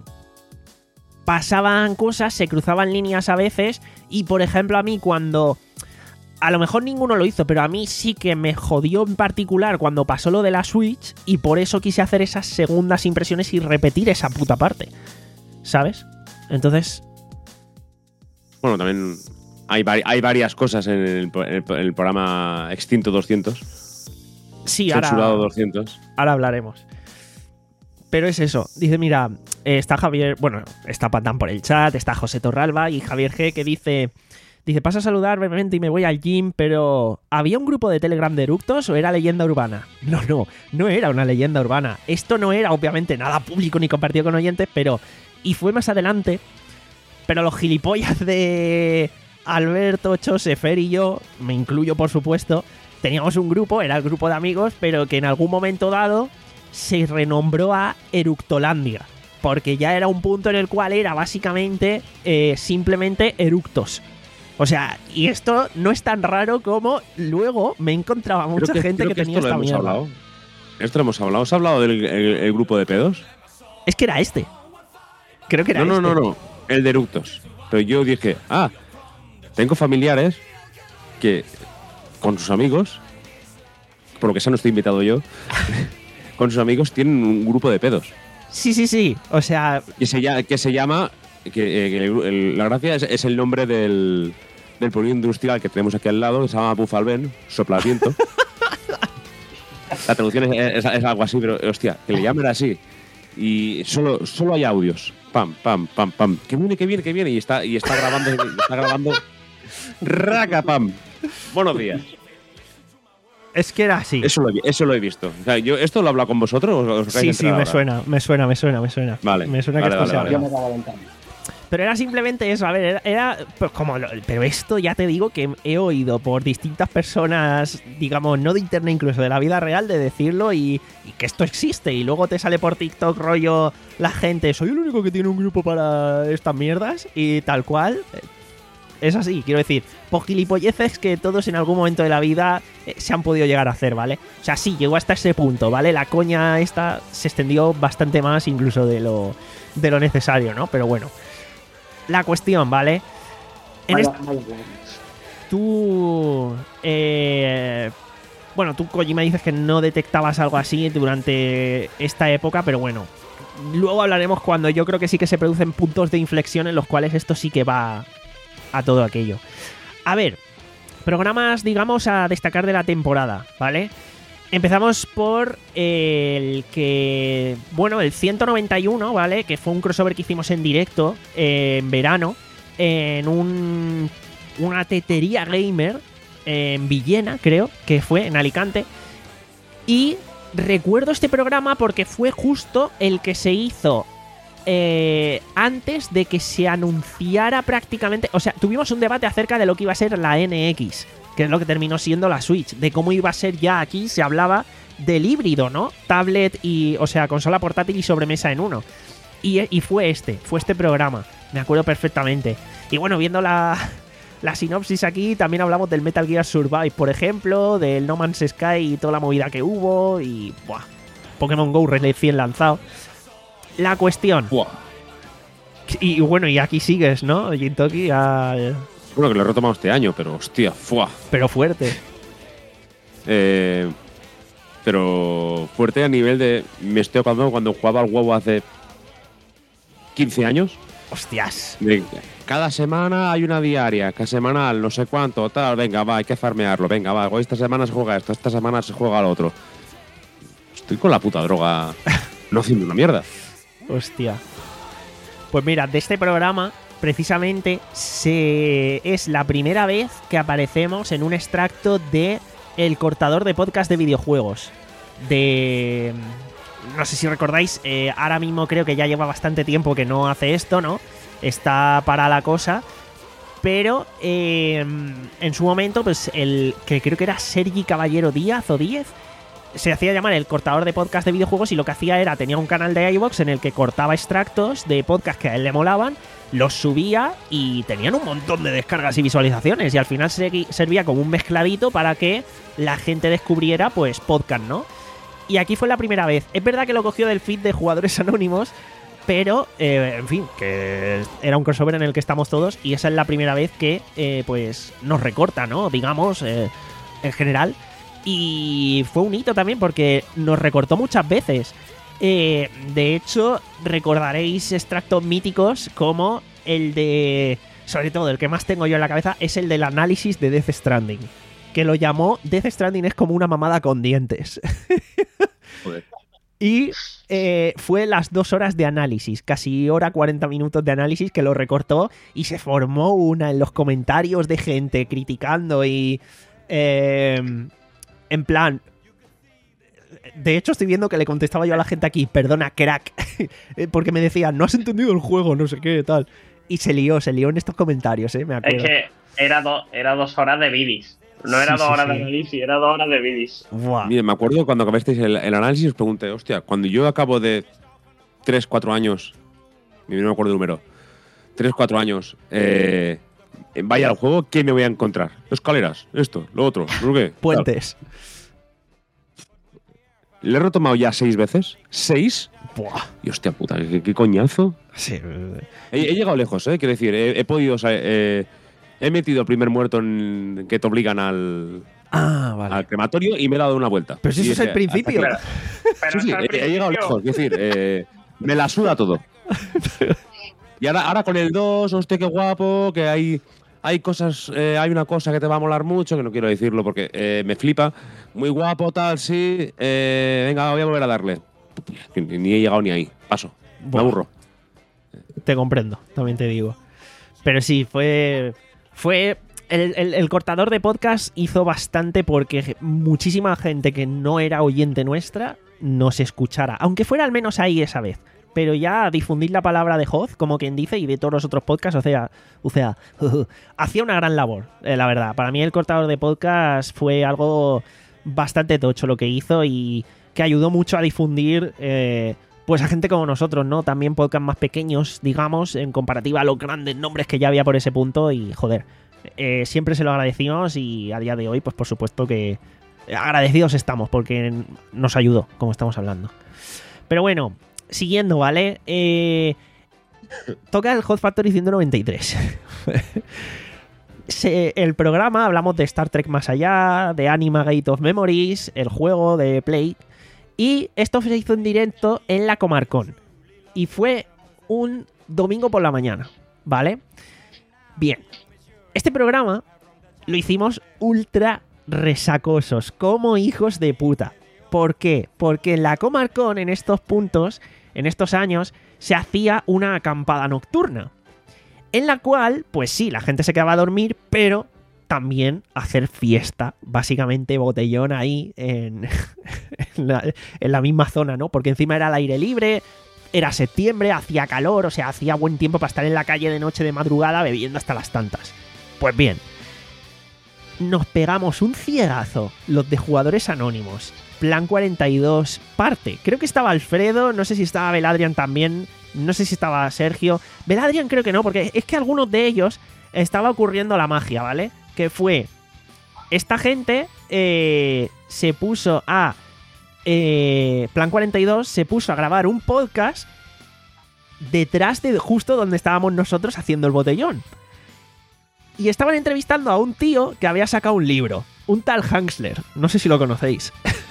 pasaban cosas, se cruzaban líneas a veces y por ejemplo a mí cuando... A lo mejor ninguno lo hizo, pero a mí sí que me jodió en particular cuando pasó lo de la Switch y por eso quise hacer esas segundas impresiones y repetir esa puta parte. ¿Sabes? Entonces... Bueno, también hay, vari- hay varias cosas en el, en el- en el programa Extinto doscientos. Sí, Censurado ahora, doscientos. ahora hablaremos. Pero es eso. Dice, mira, eh, está Javier... Bueno, está Patán por el chat, está José Torralba y Javier G que dice... Dice, paso a saludar brevemente y me voy al gym, pero ¿había un grupo de Telegram de eructos o era leyenda urbana? No, no, no era una leyenda urbana. Esto no era, obviamente, nada público ni compartido con oyentes, pero... Y fue más adelante, pero los gilipollas de Alberto, Chose, Fer y yo, me incluyo por supuesto, teníamos un grupo, era el grupo de amigos, pero que en algún momento dado se renombró a Eructolandia, porque ya era un punto en el cual era básicamente eh, simplemente eructos. O sea, y esto no es tan raro como luego me encontraba mucha Creo que- gente creo que, que tenía esto lo esta hemos mierda. hablado. Esto lo hemos hablado. ¿Os ha hablado del el- el grupo de pedos? Es que era este. Creo que era No, no, este. no, no. El de eructos. Pero yo dije, ah, tengo familiares que con sus amigos, por lo que sea no estoy invitado yo, con sus amigos tienen un grupo de pedos. Sí, sí, sí. O sea, Que se, llama- que se llama. Que, eh, que el- el- la gracia es, es el nombre del, del polígono industrial que tenemos aquí al lado, que se llama Bufalben, soplaviento. La traducción es, es- es algo así, pero hostia, que le llamen así. Y solo, solo hay audios. Pam, pam, pam, pam. Que viene, que viene, que viene. Y está, y está grabando. Está grabando. Raca, pam. Buenos días. es que era así. Eso lo, he- eso lo he visto. O sea, yo, ¿esto lo he hablado con vosotros? ¿O os acabáis de Sí, sí, enterar me ahora? suena, me suena, me suena, me suena. Vale, Me suena vale, que esto vale, se vale. habla. Yo me cago en tal. Pero era simplemente eso, a ver, era, era, pues como lo- pero esto ya te digo que he oído por distintas personas, digamos, no de internet, incluso de la vida real, de decirlo y, y que esto existe. Y luego te sale por TikTok rollo la gente, soy el único que tiene un grupo para estas mierdas y tal cual. Es así, quiero decir, por gilipolleces que todos en algún momento de la vida eh, se han podido llegar a hacer, ¿vale? O sea, sí, llegó hasta ese punto, ¿vale? La coña esta se extendió bastante más incluso de lo, de lo necesario, ¿no? Pero bueno. La cuestión, ¿vale? En Vaya- est- vaya huevos. tú... eh, bueno, tú, Kojima, dices que no detectabas algo así durante esta época, pero bueno. Luego hablaremos cuando yo creo que sí que se producen puntos de inflexión en los cuales esto sí que va a todo aquello. A ver, programas, digamos, a destacar de la temporada, ¿vale? Empezamos por el que, bueno, el ciento noventa y uno, ¿vale? Que fue un crossover que hicimos en directo eh, en verano en un, una tetería gamer en Villena, creo que fue, en Alicante. Y recuerdo este programa porque fue justo el que se hizo eh, antes de que se anunciara prácticamente... O sea, tuvimos un debate acerca de lo que iba a ser la N X, que es lo que terminó siendo la Switch, de cómo iba a ser ya aquí, se hablaba del híbrido, ¿no? Tablet y, o sea, consola portátil y sobremesa en uno. Y, y fue este, fue este programa, me acuerdo perfectamente. Y bueno, viendo la, la sinopsis aquí, también hablamos del Metal Gear Survive, por ejemplo, del No Man's Sky y toda la movida que hubo, y buah, Pokémon Go recién lanzado. La cuestión, Buah. Y, y bueno, y aquí sigues, ¿no? Gintoki, a... Bueno, que lo he retomado este año, pero hostia, ¡fua! pero fuerte. Eh, pero fuerte a nivel de. Me estoy acordando cuando jugaba al huevo hace quince años. Hostias. De, cada semana hay una diaria, cada semana no sé cuánto, tal, venga, va, hay que farmearlo, venga, va, hoy esta semana se juega esto, esta semana se juega lo otro. Estoy con la puta droga no haciendo una mierda. Hostia. Pues mira, de este programa, precisamente, se... es la primera vez que aparecemos en un extracto de El Cortador de Podcast de Videojuegos. De... No sé si recordáis, eh, ahora mismo creo que ya lleva bastante tiempo que no hace esto, ¿no? Está para la cosa. Pero eh, en su momento, pues el que creo que era Sergi Caballero Díaz o Díez, se hacía llamar El Cortador de Podcast de Videojuegos y lo que hacía era, tenía un canal de iVoox en el que cortaba extractos de podcast que a él le molaban, los subía y tenían un montón de descargas y visualizaciones y al final servía como un mezcladito para que la gente descubriera, pues, podcast, ¿no? Y aquí fue la primera vez. Es verdad que lo cogió del feed de Jugadores Anónimos, pero, eh, en fin, que era un crossover en el que estamos todos y esa es la primera vez que, eh, pues, nos recorta, ¿no? Digamos, eh, en general. Y fue un hito también porque nos recortó muchas veces. Eh, de hecho, recordaréis extractos míticos como el de... Sobre todo, el que más tengo yo en la cabeza es el del análisis de Death Stranding. Que lo llamó Death Stranding es como una mamada con dientes. Joder. Y eh, fue las dos horas de análisis, casi hora cuarenta minutos de análisis que lo recortó y se formó una en los comentarios de gente criticando y... Eh, en plan... De hecho, estoy viendo que le contestaba yo a la gente aquí, perdona, crack, porque me decían, no has entendido el juego, no sé qué, tal. Y se lió, se lió en estos comentarios, ¿eh? Me acuerdo. Es que era, do, era dos horas de vidis. No era Sí, dos sí, horas sí. de análisis, era dos horas de vidis. Buah. Mire, me acuerdo cuando acabasteis el, el análisis, os pregunté, hostia, cuando yo acabo de tres, cuatro años, no me acuerdo el número, tres, cuatro años, eh, vaya al juego, ¿qué me voy a encontrar? Escaleras, esto, lo otro, no sé qué. Puentes. Claro. Le he retomado ya seis veces. ¿Seis? Buah. Y hostia puta, ¿qué, qué coñazo? Sí. He, he llegado lejos, ¿eh? Quiero decir, he, he podido... O sea, eh, he metido el primer muerto en que te obligan al, Ah, vale. al crematorio y me he dado una vuelta. Pero si Y eso es el ese- principio. Pero, pero Sí, sí, hasta el he, he llegado principio- lejos. Es decir, eh, me la suda todo. Y ahora, ahora con el dos, hostia, qué guapo, que hay, hay cosas, eh, hay una cosa que te va a molar mucho, que no quiero decirlo porque eh, me flipa. Muy guapo, tal, sí. Eh, venga, voy a volver a darle. Ni, ni he llegado ni ahí. Paso. Me Buah. aburro. Te comprendo, también te digo. Pero sí, fue... Fue... El, el- el cortador de podcast hizo bastante porque muchísima gente que no era oyente nuestra nos escuchara. Aunque fuera al menos ahí esa vez. Pero ya difundir la palabra de Hoz, como quien dice, y de todos los otros podcasts, o sea, o sea hacía una gran labor, eh, la verdad. Para mí el cortador de podcast fue algo bastante tocho lo que hizo y que ayudó mucho a difundir... Eh, pues a gente como nosotros, ¿no? También podcasts más pequeños, digamos, en comparativa a los grandes nombres que ya había por ese punto y, joder, eh, siempre se lo agradecimos y a día de hoy, pues por supuesto que agradecidos estamos porque nos ayudó, como estamos hablando. Pero bueno, siguiendo, ¿vale? Eh, toca el Hot Factory ciento noventa y tres. Se, el programa, hablamos de Star Trek Más Allá, de Anima Gate of Memories, el juego de Play... Y esto se hizo en directo en la Comarcón. Y fue un domingo por la mañana, ¿vale? Bien. Este programa lo hicimos ultra resacosos, como hijos de puta. ¿Por qué? Porque en la Comarcón, en estos puntos, en estos años, se hacía una acampada nocturna. En la cual, pues sí, la gente se quedaba a dormir, pero... también hacer fiesta, básicamente botellón ahí en, en, la, en la misma zona, ¿no? Porque encima era al aire libre, era septiembre, hacía calor, o sea, hacía buen tiempo para estar en la calle de noche de madrugada bebiendo hasta las tantas. Pues bien, nos pegamos un ciegazo, los de Jugadores Anónimos, Plan cuarenta y dos parte. Creo que estaba Alfredo, no sé si estaba Beladrian también, no sé si estaba Sergio. Beladrian creo que no, porque es que algunos de ellos estaba ocurriendo la magia, ¿vale? Que fue, esta gente eh, se puso a... Eh, Plan cuarenta y dos se puso a grabar un podcast detrás de justo donde estábamos nosotros haciendo el botellón. Y estaban entrevistando a un tío que había sacado un libro, un tal Hansler. No sé si lo conocéis.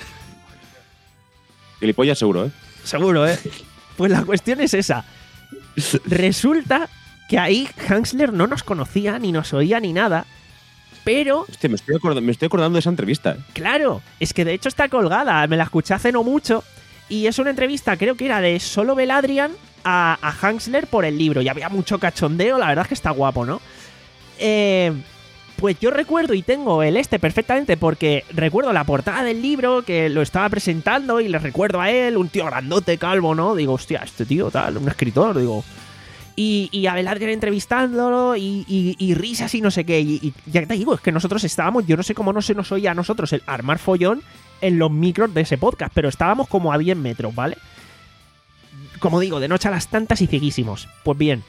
Gilipollas seguro, ¿eh? Seguro, ¿eh? Pues la cuestión es esa. Resulta que ahí Hansler no nos conocía, ni nos oía, ni nada. Pero... Hostia, me estoy, acord- me estoy acordando de esa entrevista. ¿eh? Claro, es que de hecho está colgada. Me la escuché hace no mucho. Y es una entrevista, creo que era de solo Beladrian a, a Hansler por el libro. Y había mucho cachondeo, la verdad es que está guapo, ¿no? Eh, pues yo recuerdo y tengo el este perfectamente porque recuerdo la portada del libro que lo estaba presentando y le recuerdo a él, un tío grandote, calvo, ¿no? Digo, hostia, este tío tal, un escritor, digo... Y, y a Beladrian entrevistándolo y, y, y risas y no sé qué. Y, y ya te digo, es que nosotros estábamos, yo no sé cómo no se nos oía a nosotros el armar follón en los micros de ese podcast, pero estábamos como a diez metros, ¿vale? Como digo, de noche a las tantas y cieguísimos. Pues bien,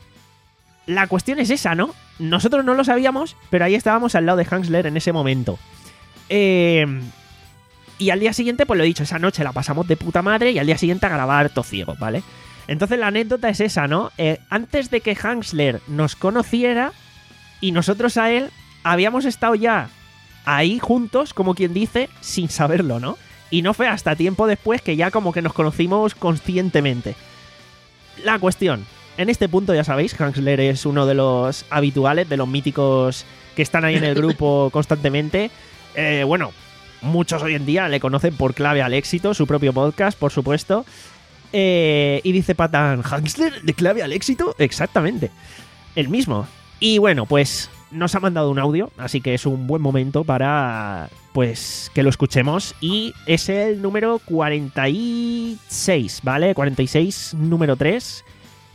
la cuestión es esa, ¿no? Nosotros no lo sabíamos, pero ahí estábamos al lado de Hansler en ese momento. Eh, y al día siguiente, pues lo he dicho, esa noche la pasamos de puta madre y al día siguiente a grabar tociego, ¿vale? Entonces la anécdota es esa, ¿no? Eh, antes de que Hansler nos conociera y nosotros a él, habíamos estado ya ahí juntos, como quien dice, sin saberlo, ¿no? Y no fue hasta tiempo después que ya como que nos conocimos conscientemente. La cuestión, en este punto ya sabéis, Hansler es uno de los habituales, de los míticos que están ahí en el grupo constantemente. Eh, bueno, muchos hoy en día le conocen por Clave al Éxito, su propio podcast, por supuesto. Eh, y dice Patán, ¿Hansler de Clave al Éxito? Exactamente, el mismo. Y bueno, pues nos ha mandado un audio, así que es un buen momento para, pues, que lo escuchemos. Y es el número cuarenta y seis, ¿vale? cuarenta y seis, número tres.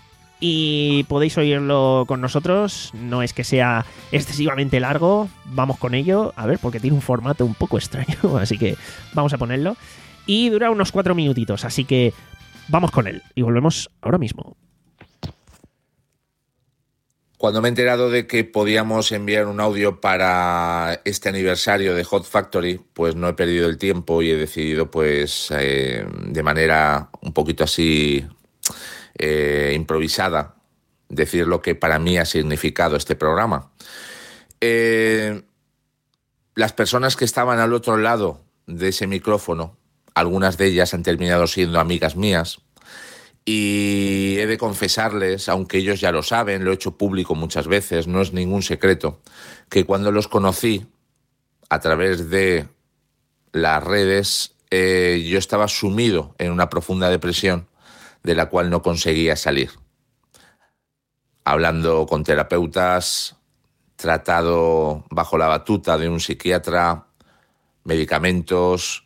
Y podéis oírlo con nosotros, no es que sea excesivamente largo, vamos con ello, a ver, porque tiene un formato un poco extraño, así que vamos a ponerlo. Y dura unos cuatro minutitos, así que vamos con él y volvemos ahora mismo. Cuando me he enterado de que podíamos enviar un audio para este aniversario de Hot Factory, pues no he perdido el tiempo y he decidido, pues, eh, de manera un poquito así eh, improvisada, decir lo que para mí ha significado este programa. Eh, las personas que estaban al otro lado de ese micrófono, algunas de ellas han terminado siendo amigas mías. Y he de confesarles, aunque ellos ya lo saben, lo he hecho público muchas veces, no es ningún secreto, que cuando los conocí a través de las redes, eh, yo estaba sumido en una profunda depresión de la cual no conseguía salir. Hablando con terapeutas, tratado bajo la batuta de un psiquiatra, medicamentos,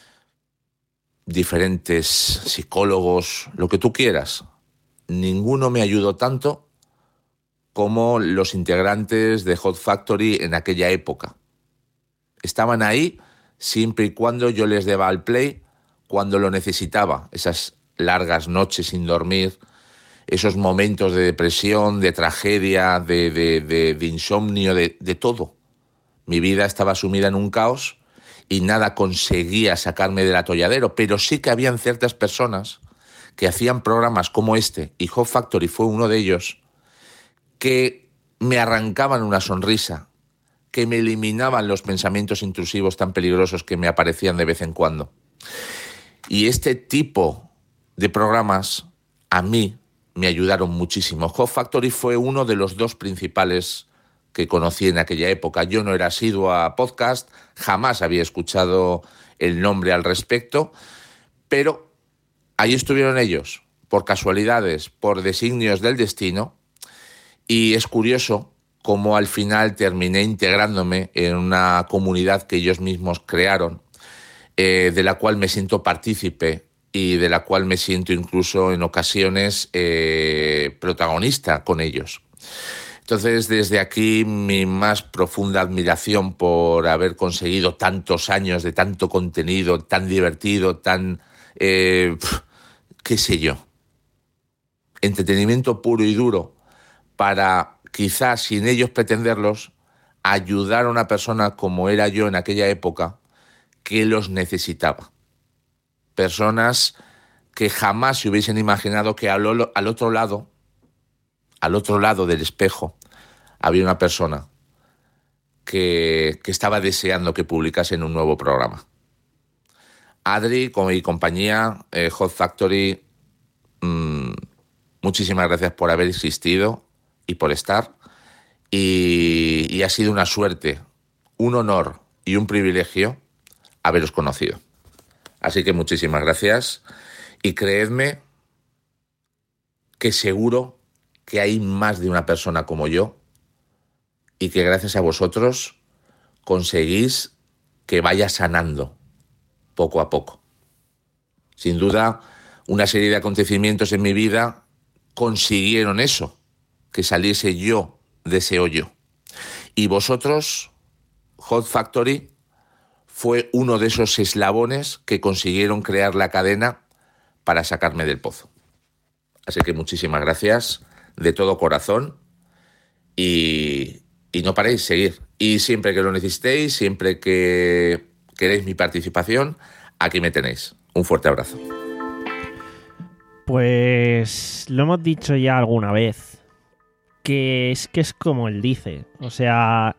diferentes psicólogos, lo que tú quieras. Ninguno me ayudó tanto como los integrantes de Hot Factory en aquella época. Estaban ahí siempre y cuando yo les daba al play cuando lo necesitaba. Esas largas noches sin dormir, esos momentos de depresión, de tragedia, de, de, de, de insomnio, de, de todo. Mi vida estaba sumida en un caos y nada conseguía sacarme del atolladero, pero sí que habían ciertas personas que hacían programas como este, y Hot Factory fue uno de ellos, que me arrancaban una sonrisa, que me eliminaban los pensamientos intrusivos tan peligrosos que me aparecían de vez en cuando. Y este tipo de programas a mí me ayudaron muchísimo. Hot Factory fue uno de los dos principales que conocí en aquella época. Yo no era asiduo a podcast, jamás había escuchado el nombre al respecto, pero ahí estuvieron ellos, por casualidades, por designios del destino, y es curioso cómo al final terminé integrándome en una comunidad que ellos mismos crearon, eh, de la cual me siento partícipe y de la cual me siento incluso en ocasiones eh, protagonista con ellos. Entonces, desde aquí, mi más profunda admiración por haber conseguido tantos años de tanto contenido, tan divertido, tan, eh, qué sé yo, entretenimiento puro y duro para, quizás sin ellos pretenderlos, ayudar a una persona como era yo en aquella época que los necesitaba. Personas que jamás se hubiesen imaginado que al, al otro lado, al otro lado del espejo, había una persona que, que estaba deseando que publicasen un nuevo programa. Adri con mi compañía, eh, Hot Factory, mmm, muchísimas gracias por haber existido y por estar. Y, y ha sido una suerte, un honor y un privilegio haberos conocido. Así que muchísimas gracias. Y creedme que seguro que hay más de una persona como yo y que gracias a vosotros conseguís que vaya sanando poco a poco. Sin duda, una serie de acontecimientos en mi vida consiguieron eso, que saliese yo de ese hoyo. Y vosotros, Hot Factory, fue uno de esos eslabones que consiguieron crear la cadena para sacarme del pozo. Así que muchísimas gracias de todo corazón y, y no paréis, seguir. Y siempre que lo necesitéis, siempre que queréis mi participación, aquí me tenéis. Un fuerte abrazo. Pues lo hemos dicho ya alguna vez, que es que es como él dice. O sea,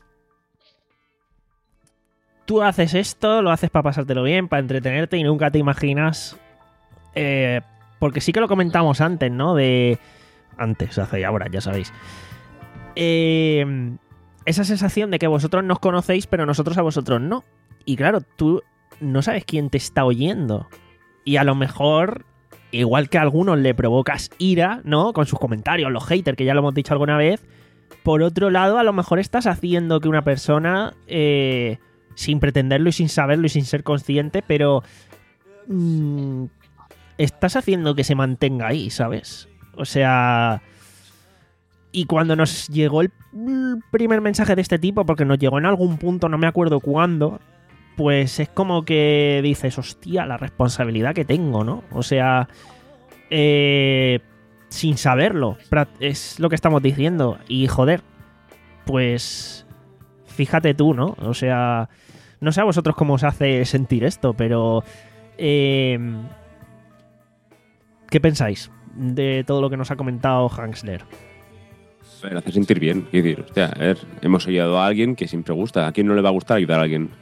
tú haces esto, lo haces para pasártelo bien, para entretenerte y nunca te imaginas... Eh, porque sí que lo comentamos antes, ¿no? De... Antes, hace ya horas, ya sabéis. Eh, esa sensación de que vosotros nos conocéis, pero nosotros a vosotros no. Y claro, tú no sabes quién te está oyendo. Y a lo mejor, igual que a algunos le provocas ira, ¿no? Con sus comentarios, los haters, que ya lo hemos dicho alguna vez. Por otro lado, a lo mejor estás haciendo que una persona, eh, sin pretenderlo y sin saberlo y sin ser consciente, pero... Mmm, estás haciendo que se mantenga ahí, ¿sabes? O sea... Y cuando nos llegó el primer mensaje de este tipo, porque nos llegó en algún punto, no me acuerdo cuándo, pues es como que dices, hostia, la responsabilidad que tengo, ¿no? O sea, eh, sin saberlo, es lo que estamos diciendo. Y joder, pues fíjate tú, ¿no? O sea, no sé a vosotros cómo os hace sentir esto, pero... Eh, ¿qué pensáis de todo lo que nos ha comentado Hansler? Me hace sentir bien. Quiero decir, hostia, a ver, hemos ayudado a alguien que siempre gusta. ¿A quién no le va a gustar ayudar a alguien?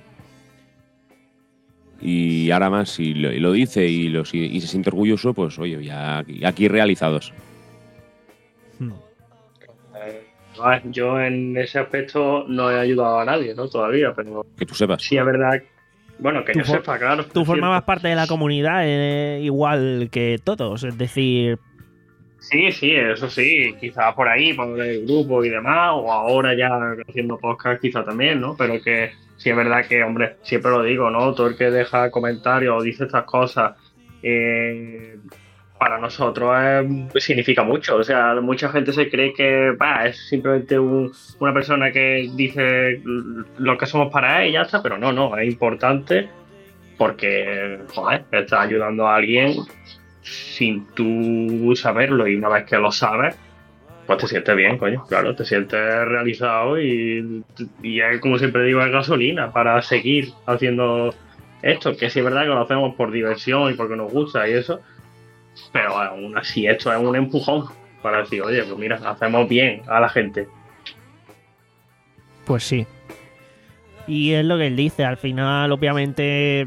Y ahora más, si lo, y lo dice y, lo, y se siente orgulloso, pues oye, ya aquí, aquí realizados. Hmm. Eh, yo en ese aspecto no he ayudado a nadie, ¿no? Todavía, pero... Que tú sepas. Sí, es verdad. Bueno, que yo for- sepa, claro. Tú formabas parte de la comunidad eh, igual que todos, es decir... Sí, sí, eso sí, quizás por ahí, por el grupo y demás, o ahora ya haciendo podcast quizás también, ¿no? Pero que sí es verdad que, hombre, siempre lo digo, ¿no? Todo el que deja comentarios o dice estas cosas, eh, para nosotros eh, significa mucho. O sea, mucha gente se cree que bah, es simplemente un, una persona que dice lo que somos para él y ya está, pero no, no, es importante porque, joder, estás ayudando a alguien sin tú saberlo, y una vez que lo sabes, pues te sientes bien, coño, claro, te sientes realizado y, y es, como siempre digo, es gasolina para seguir haciendo esto, que sí es verdad que lo hacemos por diversión y porque nos gusta y eso, pero aún así esto es un empujón para decir, oye, pues mira, hacemos bien a la gente. Pues sí. Y es lo que él dice, al final, obviamente...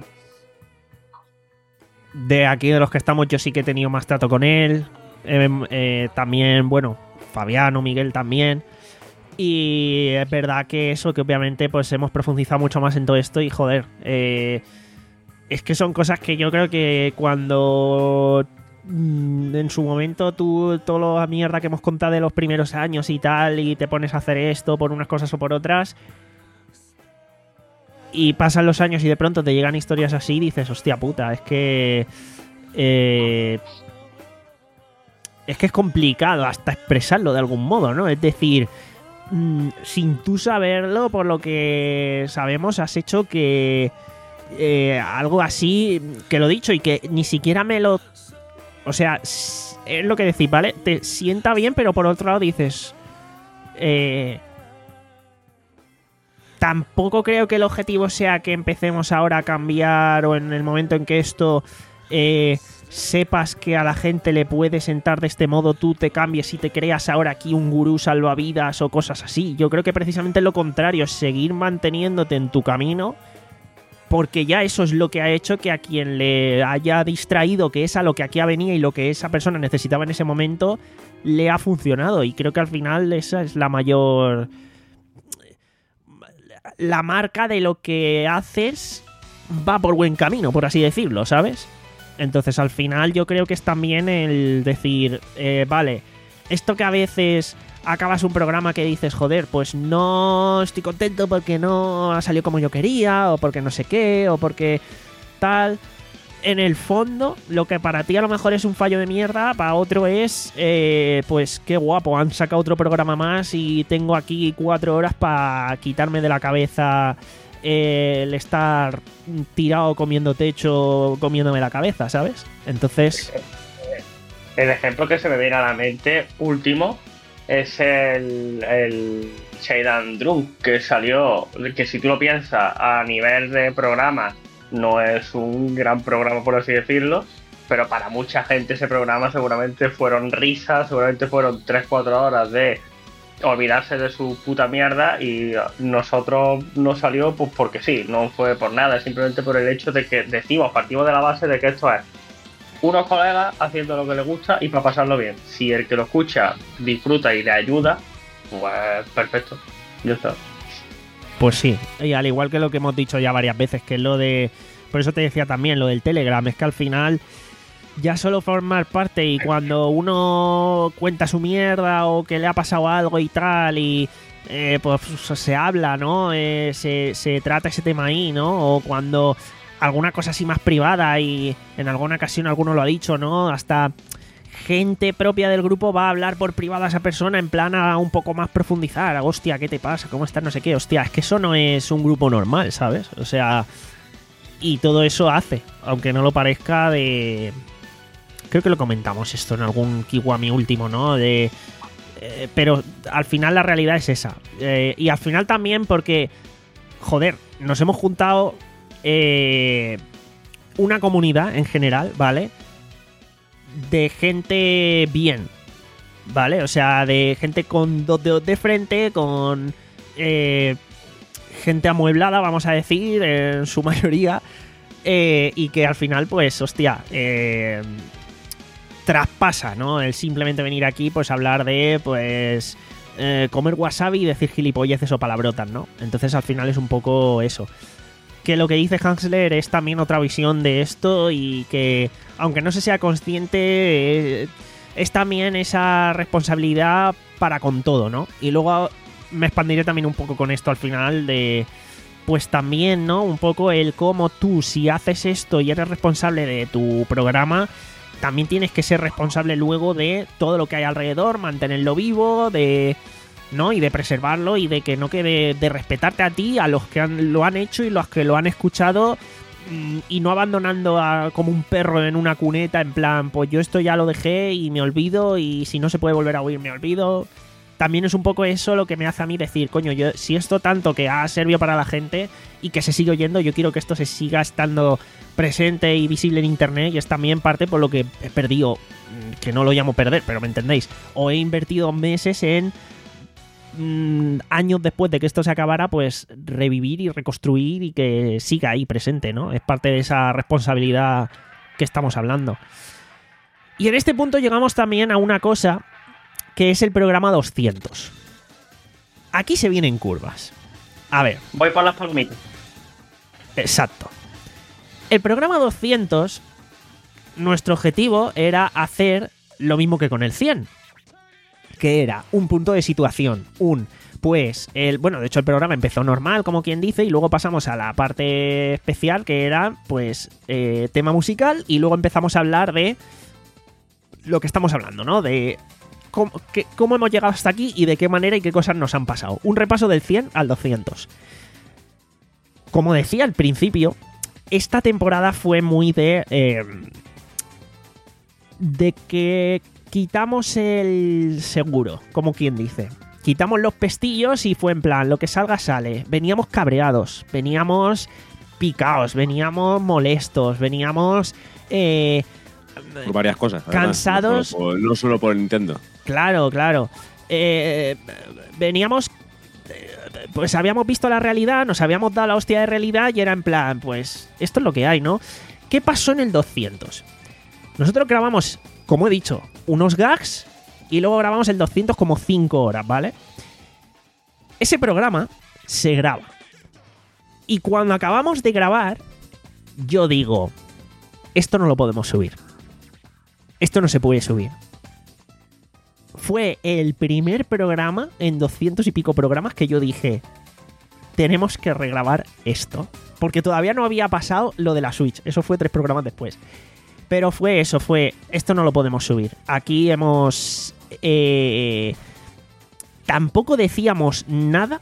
De aquí de los que estamos yo sí que he tenido más trato con él. Eh, eh, también, bueno, Fabiano, Miguel también. Y es verdad que eso, que obviamente pues hemos profundizado mucho más en todo esto y joder, eh, es que son cosas que yo creo que cuando mmm, en su momento tú, toda la mierda que hemos contado de los primeros años y tal, y te pones a hacer esto por unas cosas o por otras... Y pasan los años y de pronto te llegan historias así y dices, hostia puta, es que... Eh, es que es complicado hasta expresarlo de algún modo, ¿no? Es decir, mmm, sin tú saberlo, por lo que sabemos, has hecho que... Eh, algo así, que lo he dicho, y que ni siquiera me lo... O sea, es lo que decís, ¿vale? Te sienta bien, pero por otro lado dices... Eh... Tampoco creo que el objetivo sea que empecemos ahora a cambiar o en el momento en que esto eh, sepas que a la gente le puede sentar de este modo, tú te cambies y te creas ahora aquí un gurú salvavidas o cosas así. Yo creo que precisamente lo contrario, seguir manteniéndote en tu camino, porque ya eso es lo que ha hecho que a quien le haya distraído, que es a lo que aquí venía y lo que esa persona necesitaba en ese momento, le ha funcionado. Y creo que al final esa es la mayor... la marca de lo que haces va por buen camino, por así decirlo, ¿sabes? Entonces al final yo creo que es también el decir, eh, vale, esto que a veces acabas un programa que dices, joder, pues no estoy contento porque no ha salido como yo quería, o porque no sé qué, o porque tal. En el fondo, lo que para ti a lo mejor es un fallo de mierda, para otro es, eh, pues qué guapo, han sacado otro programa más y tengo aquí cuatro horas para quitarme de la cabeza eh, el estar tirado comiendo techo, comiéndome la cabeza, ¿sabes? Entonces... El ejemplo que se me viene a la mente último es el, el Shaidan Drum, que salió, que si tú lo piensas a nivel de programa, no es un gran programa, por así decirlo, pero para mucha gente ese programa seguramente fueron risas, seguramente fueron tres cuatro horas de olvidarse de su puta mierda, y nosotros no salió pues porque sí, no fue por nada, simplemente por el hecho de que decimos, partimos de la base de que esto es unos colegas haciendo lo que les gusta y para pasarlo bien. Si el que lo escucha disfruta y le ayuda, pues perfecto, ya está. Pues sí, y al igual que lo que hemos dicho ya varias veces, que es lo de... Por eso te decía también lo del Telegram, es que al final ya solo formar parte, y cuando uno cuenta su mierda o que le ha pasado algo y tal, y eh, pues se habla, ¿no? Eh, se, se trata ese tema ahí, ¿no? O cuando alguna cosa así más privada, y en alguna ocasión alguno lo ha dicho, ¿no? Hasta gente propia del grupo va a hablar por privado a esa persona en plan a un poco más profundizar. Hostia, ¿qué te pasa? ¿Cómo estás? No sé qué. Hostia, es que eso no es un grupo normal, ¿sabes? O sea, y todo eso hace, aunque no lo parezca, de... Creo que lo comentamos esto en algún Kiwami último, ¿no? De... Eh, pero al final la realidad es esa. Eh, y al final también porque, joder, nos hemos juntado eh, una comunidad en general, ¿vale? De gente bien, ¿vale? O sea, de gente con dos dedos de frente, con eh, gente amueblada, vamos a decir, en su mayoría, eh, y que al final, pues, hostia, eh, traspasa, ¿no? El simplemente venir aquí, pues, hablar de, pues, eh, comer wasabi y decir gilipolleces o palabrotas, ¿no? Entonces, al final es un poco eso. Que lo que dice Hansler es también otra visión de esto, y que, aunque no se sea consciente, es, es también esa responsabilidad para con todo, ¿no? Y luego me expandiré también un poco con esto al final de, pues también, ¿no? Un poco el cómo tú, si haces esto y eres responsable de tu programa, también tienes que ser responsable luego de todo lo que hay alrededor, mantenerlo vivo, de... ¿no? Y de preservarlo, y de que no quede, de respetarte a ti, a los que han, lo han hecho y los que lo han escuchado, y no abandonando a, como un perro en una cuneta, en plan, pues yo esto ya lo dejé y me olvido, y si no se puede volver a oír me olvido. También es un poco eso lo que me hace a mí decir, coño, yo si esto tanto que ha servido para la gente y que se sigue oyendo, yo quiero que esto se siga estando presente y visible en internet, y es también parte por lo que he perdido, que no lo llamo perder, pero me entendéis, o he invertido meses en años después de que esto se acabara, pues revivir y reconstruir y que siga ahí presente, ¿no? Es parte de esa responsabilidad que estamos hablando. Y en este punto llegamos también a una cosa que es el programa doscientos. Aquí se vienen curvas. A ver. Voy por las palomitas. Exacto. El programa doscientos, nuestro objetivo era hacer lo mismo que con el cien. Que era un punto de situación, un, pues, el bueno, de hecho el programa empezó normal, como quien dice, y luego pasamos a la parte especial, que era, pues, eh, tema musical, y luego empezamos a hablar de lo que estamos hablando, ¿no? De cómo, que, cómo hemos llegado hasta aquí y de qué manera y qué cosas nos han pasado. Un repaso del cien al doscientos. Como decía al principio, esta temporada fue muy de... Eh, de que... quitamos el seguro, como quien dice. Quitamos los pestillos y fue en plan, lo que salga sale. Veníamos cabreados, veníamos picaos, veníamos molestos, veníamos eh, Por varias cosas. Cansados. No solo, por, no solo por el Nintendo. Claro, claro. Eh, veníamos... Pues habíamos visto la realidad, nos habíamos dado la hostia de realidad y era en plan, pues esto es lo que hay, ¿no? ¿Qué pasó en el doscientos? Nosotros grabamos, como he dicho, unos gags y luego grabamos el doscientos como cinco horas, ¿vale? Ese programa se graba. Y cuando acabamos de grabar, yo digo, esto no lo podemos subir. Esto no se puede subir. Fue el primer programa en doscientos y pico programas que yo dije, tenemos que regrabar esto. Porque todavía no había pasado lo de la Switch. Eso fue tres programas después. Pero fue eso, fue, esto no lo podemos subir. Aquí hemos... Eh, tampoco decíamos nada.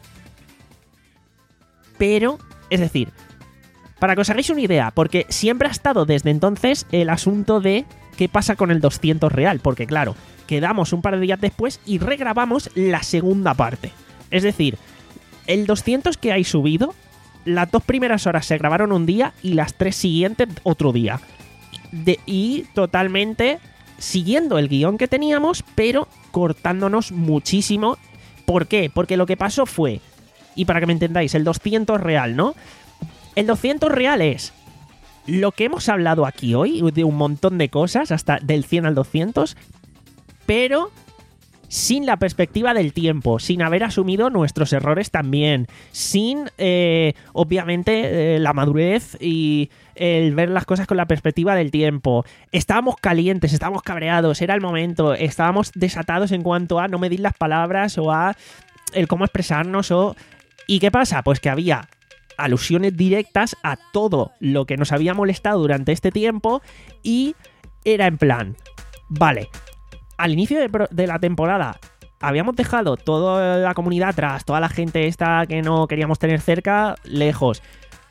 Pero, es decir, para que os hagáis una idea, porque siempre ha estado desde entonces el asunto de qué pasa con el doscientos real. Porque claro, quedamos un par de días después y regrabamos la segunda parte. Es decir, el doscientos que hay subido, las dos primeras horas se grabaron un día y las tres siguientes otro día. De, y totalmente siguiendo el guión que teníamos, pero cortándonos muchísimo. ¿Por qué? Porque lo que pasó fue, y para que me entendáis, el doscientos real, ¿no? El doscientos real es lo que hemos hablado aquí hoy, de un montón de cosas, hasta del cien al doscientos, pero sin la perspectiva del tiempo, sin haber asumido nuestros errores también, sin, eh, obviamente, eh, la madurez y el ver las cosas con la perspectiva del tiempo. Estábamos calientes, estábamos cabreados, era el momento, estábamos desatados en cuanto a no medir las palabras o a el cómo expresarnos o... ¿Y qué pasa? Pues que había alusiones directas a todo lo que nos había molestado durante este tiempo y era en plan, vale, al inicio de, pro- de la temporada habíamos dejado toda la comunidad atrás, toda la gente esta que no queríamos tener cerca, lejos.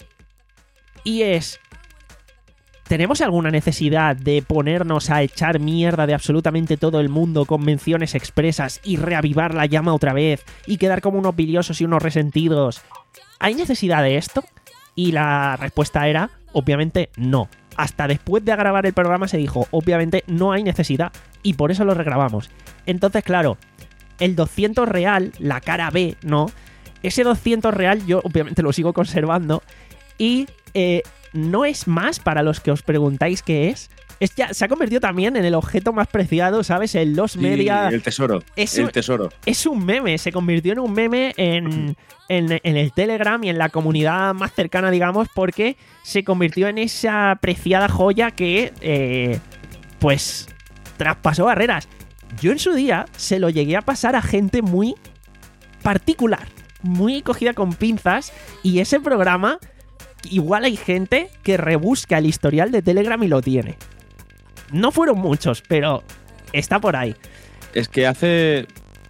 Y es... ¿Tenemos alguna necesidad de ponernos a echar mierda de absolutamente todo el mundo con menciones expresas y reavivar la llama otra vez y quedar como unos biliosos y unos resentidos? ¿Hay necesidad de esto? Y la respuesta era, obviamente, no. Hasta después de grabar el programa se dijo, obviamente no hay necesidad y por eso lo regrabamos. Entonces, claro, el doscientos real, la cara B, ¿no? Ese doscientos real yo obviamente lo sigo conservando y... Eh, no es más, para los que os preguntáis qué es. Es ya, se ha convertido también en el objeto más preciado, ¿sabes? En los Sí, media. el tesoro. Es el un, tesoro. Es un meme, se convirtió en un meme en, en, en el Telegram y en la comunidad más cercana, digamos, porque se convirtió en esa preciada joya que, eh, pues, traspasó barreras. Yo en su día se lo llegué a pasar a gente muy particular, muy cogida con pinzas, y ese programa... Igual hay gente que rebusca el historial de Telegram y lo tiene. No fueron muchos, pero está por ahí. Es que hace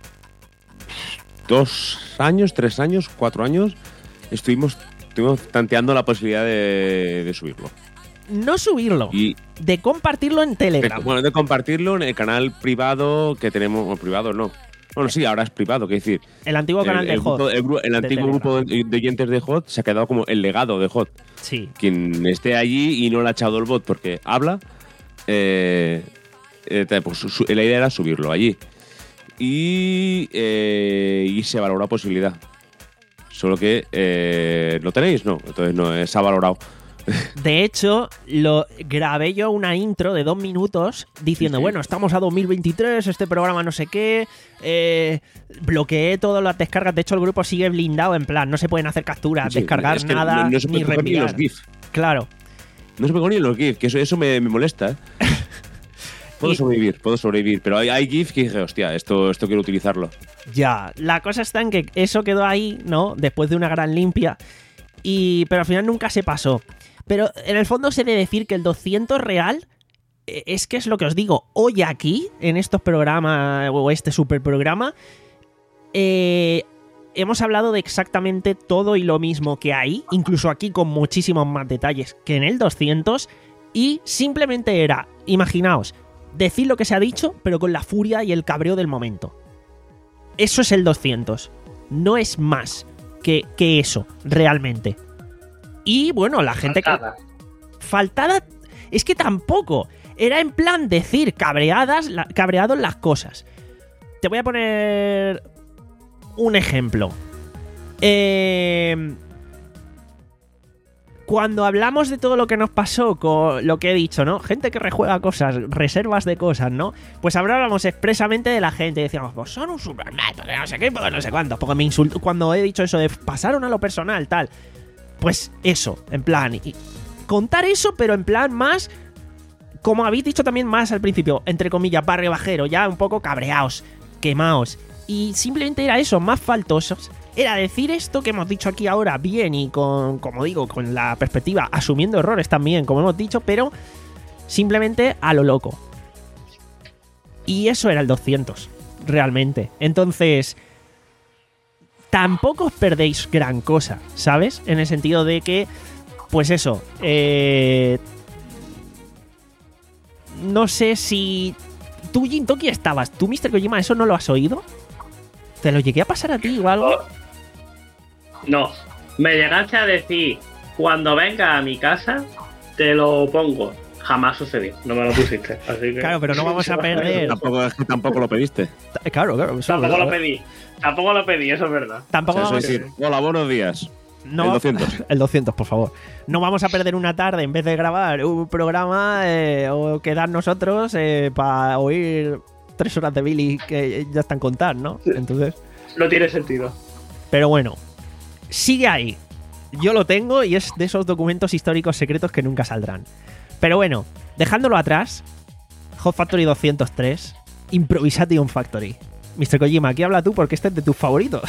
dos años, tres años, cuatro años, estuvimos, estuvimos tanteando la posibilidad de, de subirlo. No subirlo, Y de compartirlo en Telegram. de, bueno, de compartirlo en el canal privado que tenemos, o privado no. Bueno, sí, ahora es privado, ¿qué decir? El antiguo canal el, de el Hot. grupo- el, gru- el de antiguo Telegram. grupo de, de oyentes de Hot se ha quedado como el legado de Hot. Sí. Quien esté allí y no le ha echado el bot porque habla, eh, eh, pues su- su- la idea era subirlo allí. Y, eh, y se valoró la posibilidad. Solo que eh, ¿lo tenéis? No, entonces no, eh, se ha valorado. De hecho, lo grabé yo una intro de dos minutos diciendo, Sí, sí. bueno, estamos a dos mil veintitrés, este programa no sé qué, eh, bloqueé todas las descargas, de hecho el grupo sigue blindado, en plan, no se pueden hacer capturas, Sí, descargar es que nada, no, no se ni puede coger ni reenviar. los GIF. Claro. No se puede coger ni los GIF, que eso, eso me, me molesta, ¿eh? Puedo Y- sobrevivir, puedo sobrevivir, pero hay, hay GIF que dije, hostia, esto, esto quiero utilizarlo. Ya, la cosa está en que eso quedó ahí, ¿no? Después de una gran limpia, y pero al final nunca se pasó. Pero en el fondo se debe decir que el doscientos real, eh, es que es lo que os digo, hoy aquí, en estos programas, o este super programa, eh, hemos hablado de exactamente todo y lo mismo que hay, incluso aquí con muchísimos más detalles que en el doscientos, y simplemente era, imaginaos, decir lo que se ha dicho, pero con la furia y el cabreo del momento. Eso es el doscientos. No es más que, que eso, realmente. Y bueno, la gente que... Faltada. Faltada... Es que tampoco. era en plan decir cabreadas, la, cabreados las cosas. Te voy a poner un ejemplo. Eh, cuando hablamos de todo lo que nos pasó con lo que he dicho, ¿no? Gente que rejuega cosas, reservas de cosas, ¿no? Pues hablábamos expresamente de la gente. Decíamos, pues son un Superman, porque no sé qué, porque no sé cuántos. Porque me insultó cuando he dicho eso de pasaron a lo personal, tal. Pues eso, en plan... Y contar eso, pero en plan más... Como habéis dicho también más al principio, entre comillas, barrio bajero, ya un poco cabreaos, quemaos. Y simplemente era eso, más faltosos. Era decir esto que hemos dicho aquí ahora bien y con, como digo, con la perspectiva, asumiendo errores también, como hemos dicho, pero simplemente a lo loco. Y eso era el doscientos, realmente. Entonces, tampoco os perdéis gran cosa, ¿sabes? En el sentido de que, pues eso, eh... no sé si... Tú, Gintoki, estabas. ¿Tú, mister Kojima, eso no lo has oído? ¿Te lo llegué a pasar a ti o algo? No, me llegaste a decir, cuando venga a mi casa, te lo pongo. Jamás sucedió, no me lo pusiste. Así que... Claro, pero no vamos a perder. Tampoco, es que tampoco lo pediste. Claro, claro. Eso Tampoco es lo verdad. pedí. Tampoco lo pedí, eso es verdad. Tampoco O sea, vamos eso es decir, hola, buenos días. No, El doscientos. El doscientos, por favor. No vamos a perder una tarde en vez de grabar un programa eh, o quedar nosotros eh, para oír tres horas de Billy que ya están contar, ¿no? Entonces. No tiene sentido. Pero bueno, sigue ahí. Yo lo tengo y es de esos documentos históricos secretos que nunca saldrán. Pero bueno, dejándolo atrás, Hot Factory doscientos tres, Improvisation Factory. mister Kojima, aquí habla tú porque este es de tus favoritos.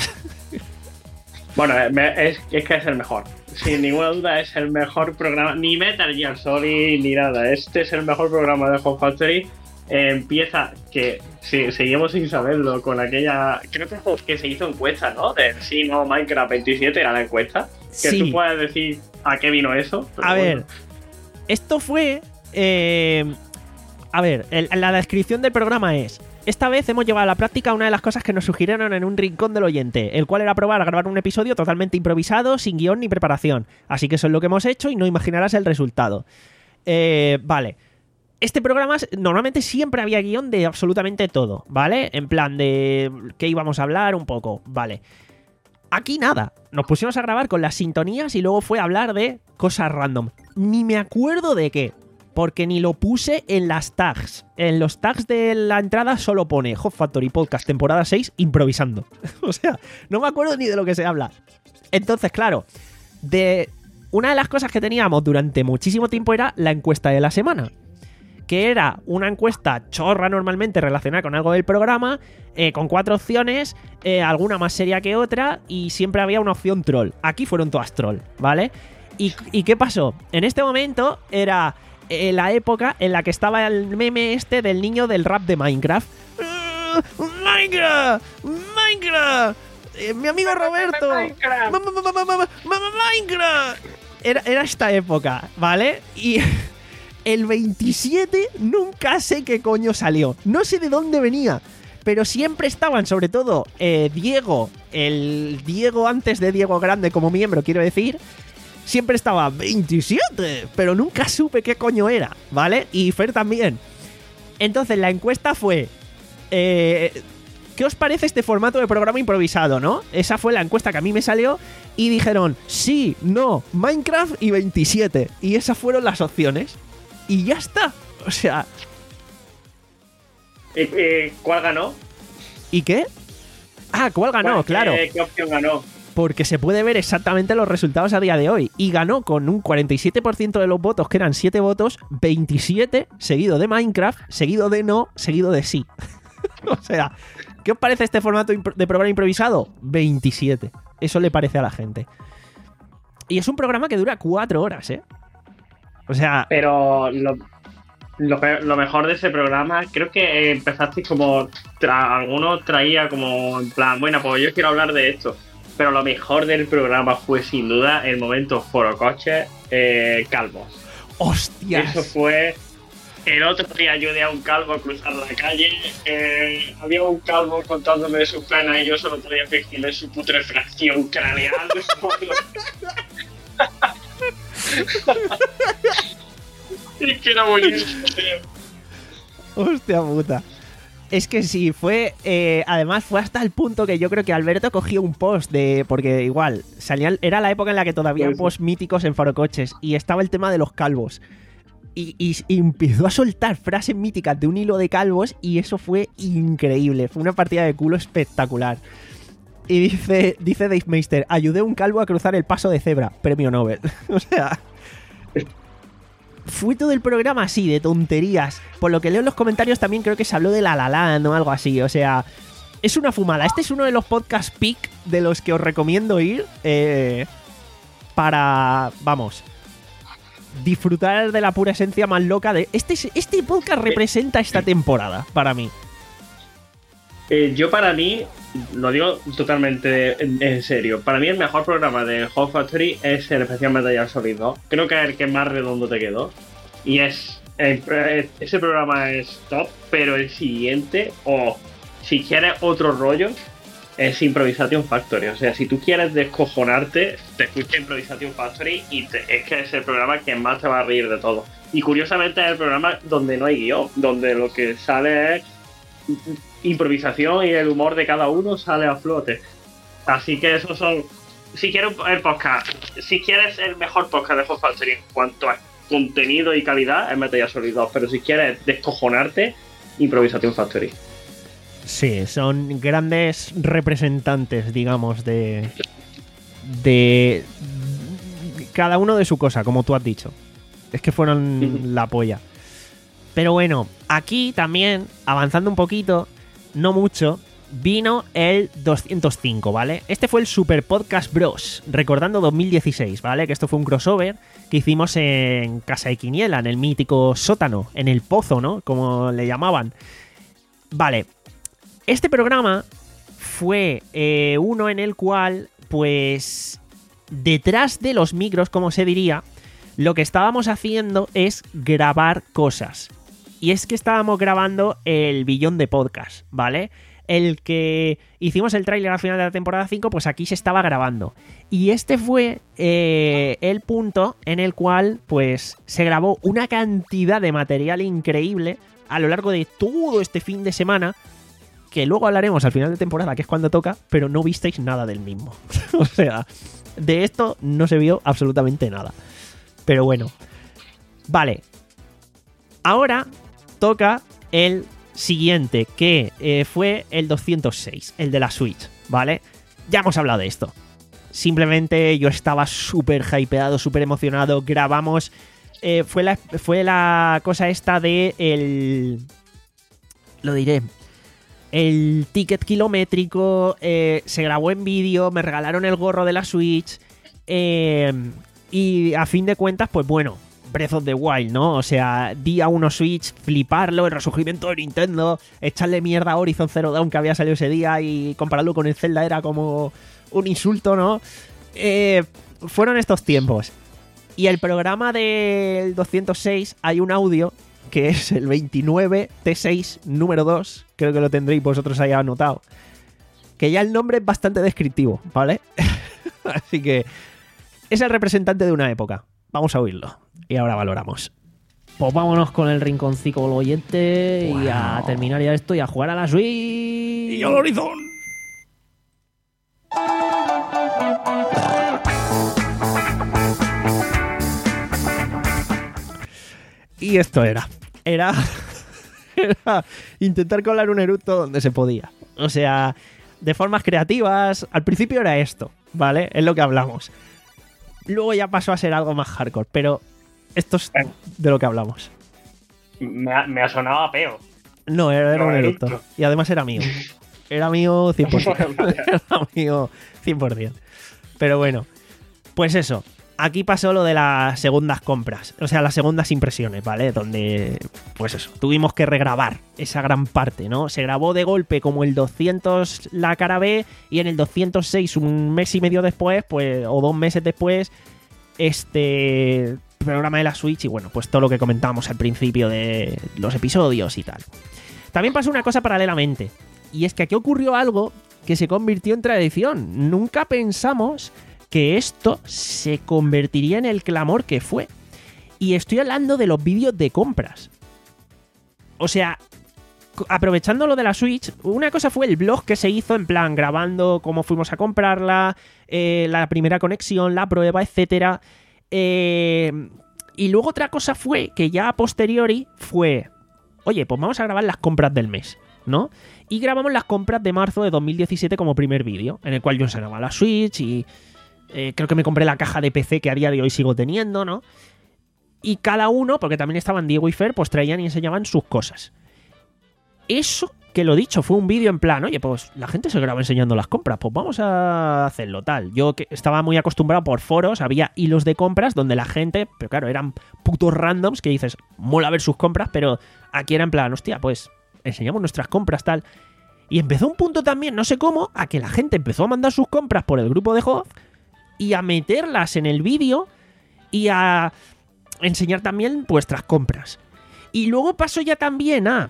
Bueno, es, es que es el mejor. Sin ninguna duda es el mejor programa. Ni Metal Gear Solid ni nada. Este es el mejor programa de Hot Factory. Eh, empieza, que si, seguimos sin saberlo, con aquella... Creo que, que se hizo encuesta, ¿no? De si no, Minecraft veintisiete era la encuesta. Que Sí. tú puedes decir a qué vino eso. Pero A bueno. ver, esto fue... eh, a ver, el- la descripción del programa es... Esta vez hemos llevado a la práctica una de las cosas que nos sugirieron en un rincón del oyente, el cual era probar a grabar un episodio totalmente improvisado, sin guión ni preparación. Así que eso es lo que hemos hecho y no imaginarás el resultado. Eh, vale. Este programa normalmente siempre había guión de absolutamente todo, ¿vale? En plan de qué íbamos a hablar un poco, vale. Aquí nada. Nos pusimos a grabar con las sintonías y luego fue a hablar de cosas random. Ni me acuerdo de qué. Porque ni lo puse en las tags. En los tags de la entrada solo pone Hot Factory Podcast temporada seis improvisando. O sea, no me acuerdo ni de lo que se habla. Entonces, claro, de una de las cosas que teníamos durante muchísimo tiempo era la encuesta de la semana. Que era una encuesta chorra normalmente relacionada con algo del programa, eh, con cuatro opciones, eh, alguna más seria que otra, y siempre había una opción troll. Aquí fueron todas troll, ¿vale? ¿Y, y qué pasó? En este momento era... en la época en la que estaba el meme este del niño del rap de Minecraft. ¡Uh, ¡Minecraft! ¡Minecraft! Eh, ¡Mi amigo Roberto! Minecraft. Ma- ma- ma- ma- ma- ma- ma- ¡Minecraft! Era, era esta época, ¿vale? Y el veintisiete nunca sé qué coño salió. No sé de dónde venía. Pero siempre estaban, sobre todo, eh, Diego, el Diego antes de Diego Grande como miembro, quiero decir... Siempre estaba veintisiete, pero nunca supe qué coño era, ¿vale? Y Fer también. Entonces la encuesta fue... Eh, ¿Qué os parece este formato de programa improvisado, no? Esa fue la encuesta que a mí me salió y dijeron sí, no, Minecraft y veintisiete. Y esas fueron las opciones. Y ya está. O sea... ¿Y, y cuál ganó? ¿Y qué? Ah, ¿cuál ganó? ¿Cuál- Claro. ¿Qué, qué opción ganó? Porque se puede ver exactamente los resultados a día de hoy. Y ganó con un cuarenta y siete por ciento de los votos, que eran siete votos, veintisiete, seguido de Minecraft, seguido de no, seguido de sí. O sea, ¿qué os parece este formato impro- de programa improvisado? veintisiete. Eso le parece a la gente. Y es un programa que dura cuatro horas, ¿eh? O sea, Pero lo, lo, pe- lo mejor de ese programa, creo que empezasteis como... Tra, algunos traía como en plan, bueno, pues yo quiero hablar de esto. Pero lo mejor del programa fue sin duda el momento Foro Coche eh, calvo. ¡hostias! Eso fue... El otro día ayudé a un calvo a cruzar la calle. Eh, había un calvo contándome de sus penas y yo solo podía fingirle su putrefacción craneal. Y que era buenísimo, tío. Hostia puta. Es que sí, fue... Eh, además fue hasta el punto que yo creo que Alberto cogió un post de... Porque igual, salían, era la época en la que todavía había posts míticos en Forocoches y estaba el tema de los calvos. Y, y, y empezó a soltar frases míticas de un hilo de calvos y eso fue increíble. Fue una partida de culo espectacular. Y dice, dice Dave Meister, ayudé a un calvo a cruzar el paso de cebra, premio Nobel. O sea... Fue todo el programa así, de tonterías. Por lo que leo en los comentarios también creo que se habló de La La Land o algo así. O sea, es una fumada. Este es uno de los podcasts peak de los que os recomiendo ir eh, para, vamos, disfrutar de la pura esencia más loca de... Este, este podcast representa esta temporada para mí. Eh, yo para mí, lo digo totalmente en, en serio, para mí el mejor programa de Hot Factory es el especial Metal Gear Solid dos. Creo que es el que más redondo te quedó. Y es el, ese programa es top, pero el siguiente, o si quieres otro rollo, es Improvisation Factory. O sea, si tú quieres descojonarte, te escucha Improvisation Factory y te, es que es el programa que más te va a reír de todo. Y curiosamente es el programa donde no hay guión, donde lo que sale es improvisación y el humor de cada uno sale a flote. Así que esos son... Si quieres el podcast, si quieres el mejor podcast de Hot Factory en cuanto a contenido y calidad, es Metal Gear Solid dos. Pero si quieres descojonarte, Improvisation Factory. Sí, son grandes representantes, digamos, de... De... Cada uno de su cosa, como tú has dicho. Es que fueron la polla. Pero bueno, aquí también, avanzando un poquito... No mucho, vino el doscientos cinco, ¿vale? Este fue el Super Podcast Bros, recordando dos mil dieciséis, ¿vale? Que esto fue un crossover que hicimos en Casa de Quiniela, en el mítico sótano, en el pozo, ¿no? Como le llamaban. Vale, este programa fue eh, uno en el cual, pues, detrás de los micros, como se diría, lo que estábamos haciendo es grabar cosas. Y es que estábamos grabando el billón de podcast, ¿vale? El que hicimos el tráiler al final de la temporada cinco, pues aquí se estaba grabando. Y este fue eh, el punto en el cual, pues, se grabó una cantidad de material increíble a lo largo de todo este fin de semana, que luego hablaremos al final de temporada, que es cuando toca, pero no visteis nada del mismo. O sea, de esto no se vio absolutamente nada. Pero bueno. Vale. Ahora... toca el siguiente, que eh, fue el doscientos seis, el de la Switch, ¿vale? Ya hemos hablado de esto. Simplemente yo estaba súper hypeado, súper emocionado. Grabamos... Eh, fue, la, fue la cosa esta de el... Lo diré. El ticket kilométrico. Eh, se grabó en vídeo. Me regalaron el gorro de la Switch. Eh, y a fin de cuentas, pues bueno... Breath of the Wild, ¿no? O sea, día uno Switch, fliparlo, el resurgimiento de Nintendo, echarle mierda a Horizon Zero Dawn que había salido ese día y compararlo con el Zelda era como un insulto, ¿no? Eh, fueron estos tiempos. Y el programa del doscientos seis hay un audio que es el veintinueve T seis número dos, creo que lo tendréis vosotros ahí anotado, que ya el nombre es bastante descriptivo, ¿vale? Así que es el representante de una época. Vamos a oírlo. Y ahora valoramos. Pues vámonos con el rinconcito del oyente wow. Y a terminar ya esto y a jugar a la Switch. Y al Horizon. Y esto era. Era. Era intentar colar un eructo donde se podía. O sea, de formas creativas. Al principio era esto, ¿vale? Es lo que hablamos. Luego ya pasó a ser algo más hardcore, pero esto es de lo que hablamos. Me ha, me ha sonado a peo. No, era, era no, un eructo. eructo. Y además era mío. Era mío cien por ciento. Era mío cien por ciento. Pero bueno, pues eso. Aquí pasó lo de las segundas compras. O sea, las segundas impresiones, ¿vale? Donde, pues eso, tuvimos que regrabar esa gran parte, ¿no? Se grabó de golpe como el doscientos la cara B y en el doscientos seis, un mes y medio después, pues, o dos meses después, este programa de la Switch y bueno, pues todo lo que comentábamos al principio de los episodios y tal. También pasó una cosa paralelamente, y es que aquí ocurrió algo que se convirtió en tradición. Nunca pensamos que esto se convertiría en el clamor que fue. Y estoy hablando de los vídeos de compras. o sea, aprovechando lo de la Switch, una cosa fue el blog que se hizo en plan grabando cómo fuimos a comprarla, eh, la primera conexión, la prueba, etcétera. Eh, y luego otra cosa fue que ya a posteriori fue, oye, pues vamos a grabar las compras del mes, ¿no? Y grabamos las compras de marzo de dos mil diecisiete como primer vídeo, en el cual yo enseñaba la Switch y eh, creo que me compré la caja de P C que a día de hoy sigo teniendo, ¿no? Y cada uno, porque también estaban Diego y Fer, pues traían y enseñaban sus cosas. Eso, que lo dicho, fue un vídeo en plan, oye, pues la gente se graba enseñando las compras, pues vamos a hacerlo tal. Yo que estaba muy acostumbrado por foros, había hilos de compras donde la gente, pero claro, eran putos randoms que dices, mola ver sus compras, pero aquí era en plan, hostia, pues enseñamos nuestras compras tal. Y empezó un punto también, no sé cómo, a que la gente empezó a mandar sus compras por el grupo de Hoth y a meterlas en el vídeo y a enseñar también vuestras compras. Y luego pasó ya también a...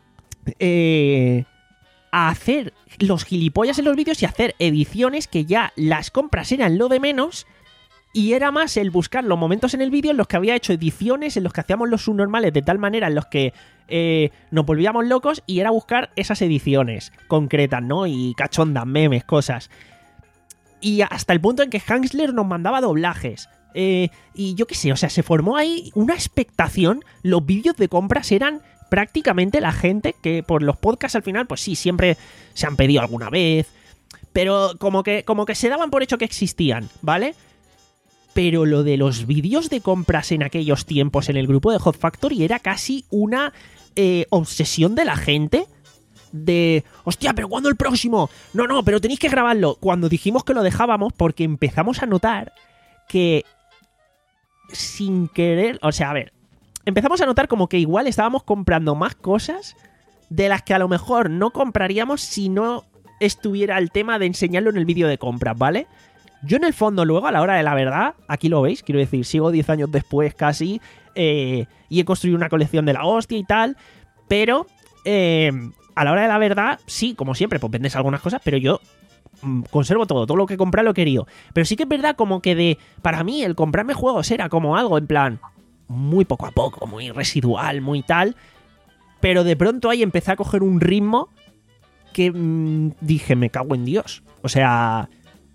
Eh, a hacer los gilipollas en los vídeos y hacer ediciones que ya las compras eran lo de menos y era más el buscar los momentos en el vídeo en los que había hecho ediciones, en los que hacíamos los subnormales de tal manera en los que eh, nos volvíamos locos y era buscar esas ediciones concretas, ¿no? Y cachondas, memes, cosas. Y hasta el punto en que Hansler nos mandaba doblajes. Eh, y yo qué sé, o sea, se formó ahí una expectación. Los vídeos de compras eran... prácticamente la gente que por los podcasts al final, pues sí, siempre se han pedido alguna vez, pero como que, como que se daban por hecho que existían, ¿vale? Pero lo de los vídeos de compras en aquellos tiempos en el grupo de Hot Factory era casi una eh, obsesión de la gente de, hostia, pero ¿cuándo el próximo? No, no, pero tenéis que grabarlo. Cuando dijimos que lo dejábamos porque empezamos a notar que sin querer, o sea, a ver, empezamos a notar como que igual estábamos comprando más cosas de las que a lo mejor no compraríamos si no estuviera el tema de enseñarlo en el vídeo de compras, ¿vale? Yo en el fondo luego, a la hora de la verdad, aquí lo veis, quiero decir, sigo diez años después casi eh, y he construido una colección de la hostia y tal, pero eh, a la hora de la verdad, sí, como siempre, pues vendes algunas cosas, pero yo mmm, conservo todo, todo lo que he comprado lo he querido. Pero sí que es verdad como que de, para mí el comprarme juegos era como algo en plan... muy poco a poco, muy residual, muy tal, pero de pronto ahí empecé a coger un ritmo que mmm, dije, me cago en Dios. O sea...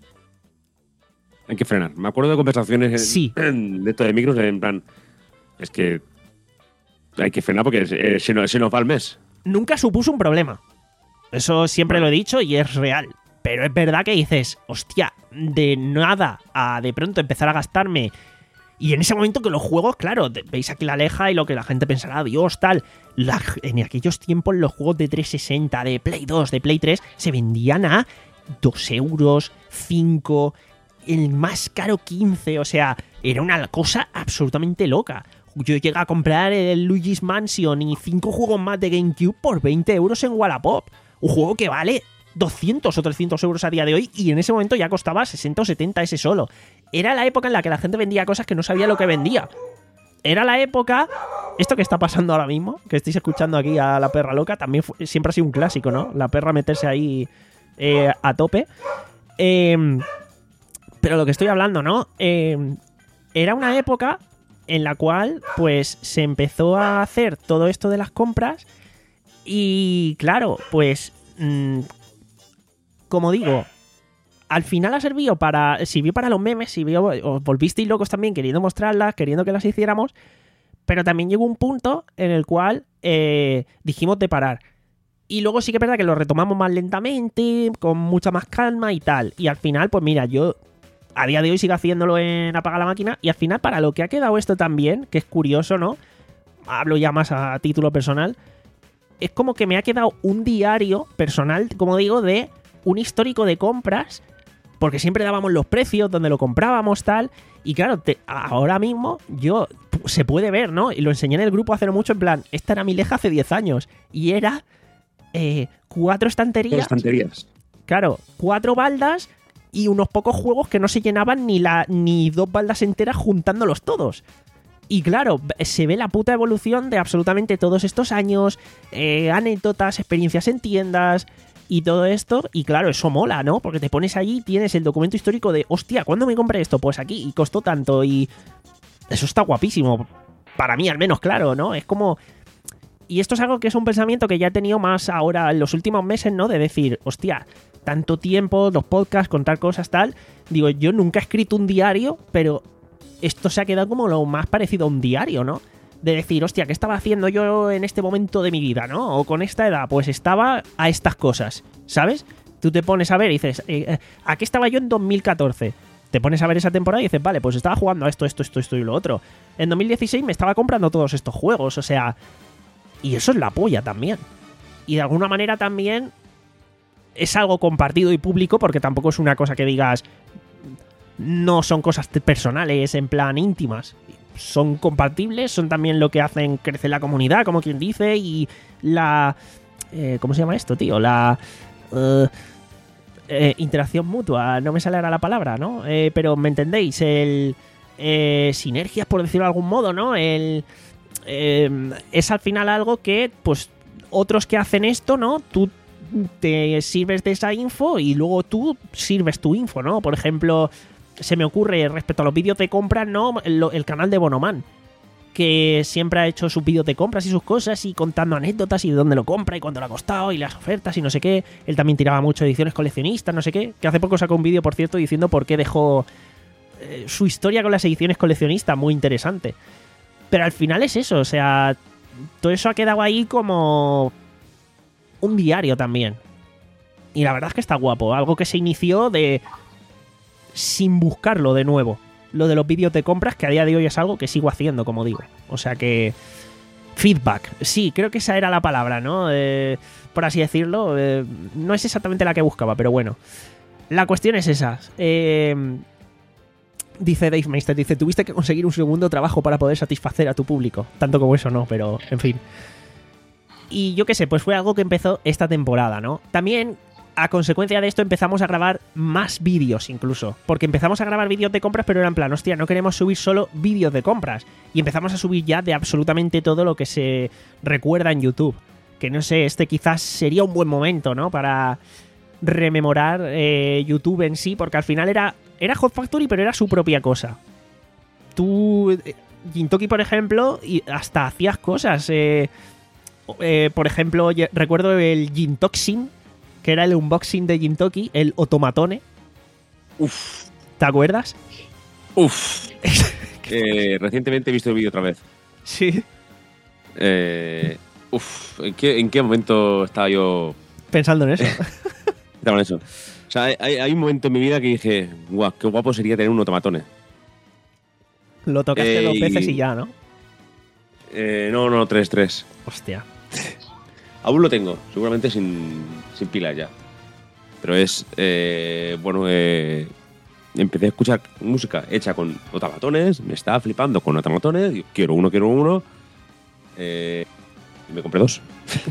Hay que frenar. Me acuerdo de conversaciones en, sí. en, de esto de micros, en plan, es que hay que frenar porque eh, se, nos, se nos va el mes. Nunca supuso un problema. Eso siempre lo he dicho y es real. Pero es verdad que dices, hostia, de nada a de pronto empezar a gastarme... Y en ese momento que los juegos, claro, veis aquí la Aleja y lo que la gente pensará, Dios, tal. La, en aquellos tiempos los juegos de trescientos sesenta, de Play dos, de Play tres, se vendían a dos euros, cinco, el más caro quince. O sea, era una cosa absolutamente loca. Yo llegué a comprar el Luigi's Mansion y cinco juegos más de GameCube por veinte euros en Wallapop. Un juego que vale doscientos o trescientos euros a día de hoy y en ese momento ya costaba sesenta o setenta ese solo. Era la época en la que la gente vendía cosas que no sabía lo que vendía. Era la época... Esto que está pasando ahora mismo, que estáis escuchando aquí a la perra loca, también fue, siempre ha sido un clásico, ¿no? La perra meterse ahí eh, a tope. Eh, pero lo que estoy hablando, ¿no? Eh, era una época en la cual, pues, se empezó a hacer todo esto de las compras y, claro, pues... Mmm, como digo, al final ha servido para... Sirvió para los memes, sirvió, os volvisteis locos también queriendo mostrarlas, queriendo que las hiciéramos, pero también llegó un punto en el cual eh, dijimos de parar. Y luego sí que es verdad que lo retomamos más lentamente, con mucha más calma y tal. Y al final, pues mira, yo a día de hoy sigo haciéndolo en Apaga la Máquina y al final para lo que ha quedado esto también, que es curioso, ¿no? Hablo ya más a título personal, es como que me ha quedado un diario personal, como digo, de... un histórico de compras, porque siempre dábamos los precios, donde lo comprábamos, tal, y claro, te, ahora mismo yo, se puede ver, ¿no? Y lo enseñé en el grupo hace no mucho, en plan, esta era mi Leja hace diez años, y era eh, cuatro estanterías. Dos estanterías. Claro, cuatro baldas y unos pocos juegos que no se llenaban ni, la, ni dos baldas enteras juntándolos todos. Y claro, se ve la puta evolución de absolutamente todos estos años, eh, anécdotas, experiencias en tiendas... y todo esto, y claro, eso mola, ¿no? Porque te pones allí y tienes el documento histórico de, hostia, ¿cuándo me compré esto? Pues aquí, y costó tanto, y eso está guapísimo. Para mí, al menos, claro, ¿no? Es como... y esto es algo que es un pensamiento que ya he tenido más ahora en los últimos meses, ¿no? De decir, hostia, tanto tiempo, los podcasts, contar cosas, tal. Digo, yo nunca he escrito un diario, pero esto se ha quedado como lo más parecido a un diario, ¿no? De decir, hostia, ¿qué estaba haciendo yo en este momento de mi vida, ¿no? O con esta edad, pues estaba a estas cosas, ¿sabes? Tú te pones a ver y dices, eh, ¿a qué estaba yo en dos mil catorce? Te pones a ver esa temporada y dices, vale, pues estaba jugando a esto, esto, esto, esto y lo otro. En dos mil dieciséis me estaba comprando todos estos juegos, o sea... Y eso es la polla también. Y de alguna manera también es algo compartido y público, porque tampoco es una cosa que digas... No son cosas personales, en plan íntimas. Son compartibles, son también lo que hacen crecer la comunidad, como quien dice, y la... Eh, ¿Cómo se llama esto, tío? La... Uh, eh, interacción mutua, no me sale ahora la palabra, ¿no? Eh, pero me entendéis, el... Eh, sinergias, por decirlo de algún modo, ¿no? El... Eh, es al final algo que, pues, otros que hacen esto, ¿no? Tú te sirves de esa info y luego tú sirves tu info, ¿no? Por ejemplo... Se me ocurre respecto a los vídeos de compras, ¿no? El, el canal de Bonoman, que siempre ha hecho sus vídeos de compras y sus cosas y contando anécdotas y de dónde lo compra y cuánto le ha costado y las ofertas y no sé qué. Él también tiraba mucho ediciones coleccionistas, no sé qué. Que hace poco sacó un vídeo, por cierto, diciendo por qué dejó eh, su historia con las ediciones coleccionistas, muy interesante. Pero al final es eso, o sea, todo eso ha quedado ahí como un diario también. Y la verdad es que está guapo, algo que se inició de... sin buscarlo de nuevo. Lo de los vídeos de compras, que a día de hoy es algo que sigo haciendo, como digo. O sea que... Feedback. Sí, creo que esa era la palabra, ¿no? Eh, por así decirlo. Eh, no es exactamente la que buscaba, pero bueno. La cuestión es esa. Eh, dice Dave Meister, dice, tuviste que conseguir un segundo trabajo para poder satisfacer a tu público. Tanto como eso no, pero en fin. Y yo qué sé, pues fue algo que empezó esta temporada, ¿no? También... A consecuencia de esto empezamos a grabar más vídeos incluso, porque empezamos a grabar vídeos de compras, pero era en plan, hostia, no queremos subir solo vídeos de compras, y empezamos a subir ya de absolutamente todo lo que se recuerda en YouTube, que no sé, este quizás sería un buen momento, ¿no? Para rememorar eh, YouTube en sí, porque al final era, era Hot Factory, pero era su propia cosa. Tú, Gintoki, por ejemplo, y hasta hacías cosas, eh, eh, por ejemplo, recuerdo el Gintoxin, que era el unboxing de Gintoki, el Otomatone. Uf. ¿Te acuerdas? Uf. eh, recientemente he visto el vídeo otra vez. Sí. Eh, uf. ¿En qué, ¿En qué momento estaba yo pensando en eso? Estaba en eso. O sea, hay, hay un momento en mi vida que dije, guau, qué guapo sería tener un Otomatone. Lo tocaste eh, dos veces y ya, ¿no? Eh, no, no, tres, tres. Hostia. Aún lo tengo, seguramente sin, sin pilas ya. Pero es, eh, bueno, eh, empecé a escuchar música hecha con otomatones, me estaba flipando con otomatones, digo, quiero uno, quiero uno, eh, y me compré dos.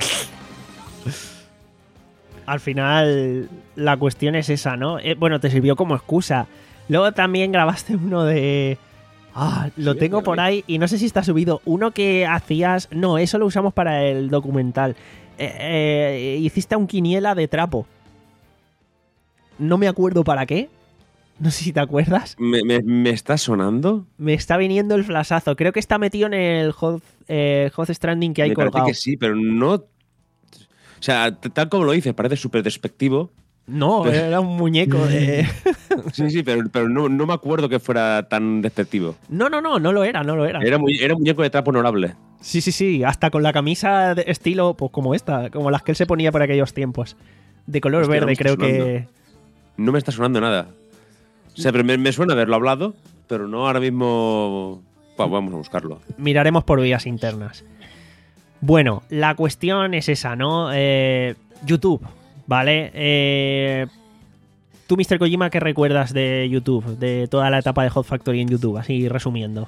Al final, la cuestión es esa, ¿no? Eh, bueno, te sirvió como excusa. Luego también grabaste uno de... Ah, lo sí, tengo por ahí y no sé si está subido. Uno que hacías... No, eso lo usamos para el documental. Eh, eh, hiciste un quiniela de trapo. No me acuerdo para qué. No sé si te acuerdas. ¿Me, me, me está sonando? Me está viniendo el flashazo. Creo que está metido en el Hot, eh, Hot Stranding que hay me colgado. Me parece que sí, pero no... O sea, tal como lo dices, parece súper despectivo. No, pero... era un muñeco de... Sí, sí, pero, pero no, no me acuerdo que fuera tan despectivo. No, no, no, no lo era, no lo era. Era, muy, era un muñeco de trapo honorable. Sí, sí, sí, hasta con la camisa de estilo, pues como esta, como las que él se ponía por aquellos tiempos. De color Hostia, verde, no creo sonando. que... No me está sonando nada. O sea, pero me, me suena haberlo hablado, pero no ahora mismo... Bueno, vamos a buscarlo. Miraremos por vías internas. Bueno, la cuestión es esa, ¿no? Eh, YouTube, ¿vale? Eh, tú, mister Kojima, ¿qué recuerdas de YouTube? De toda la etapa de Hot Factory en YouTube, así resumiendo.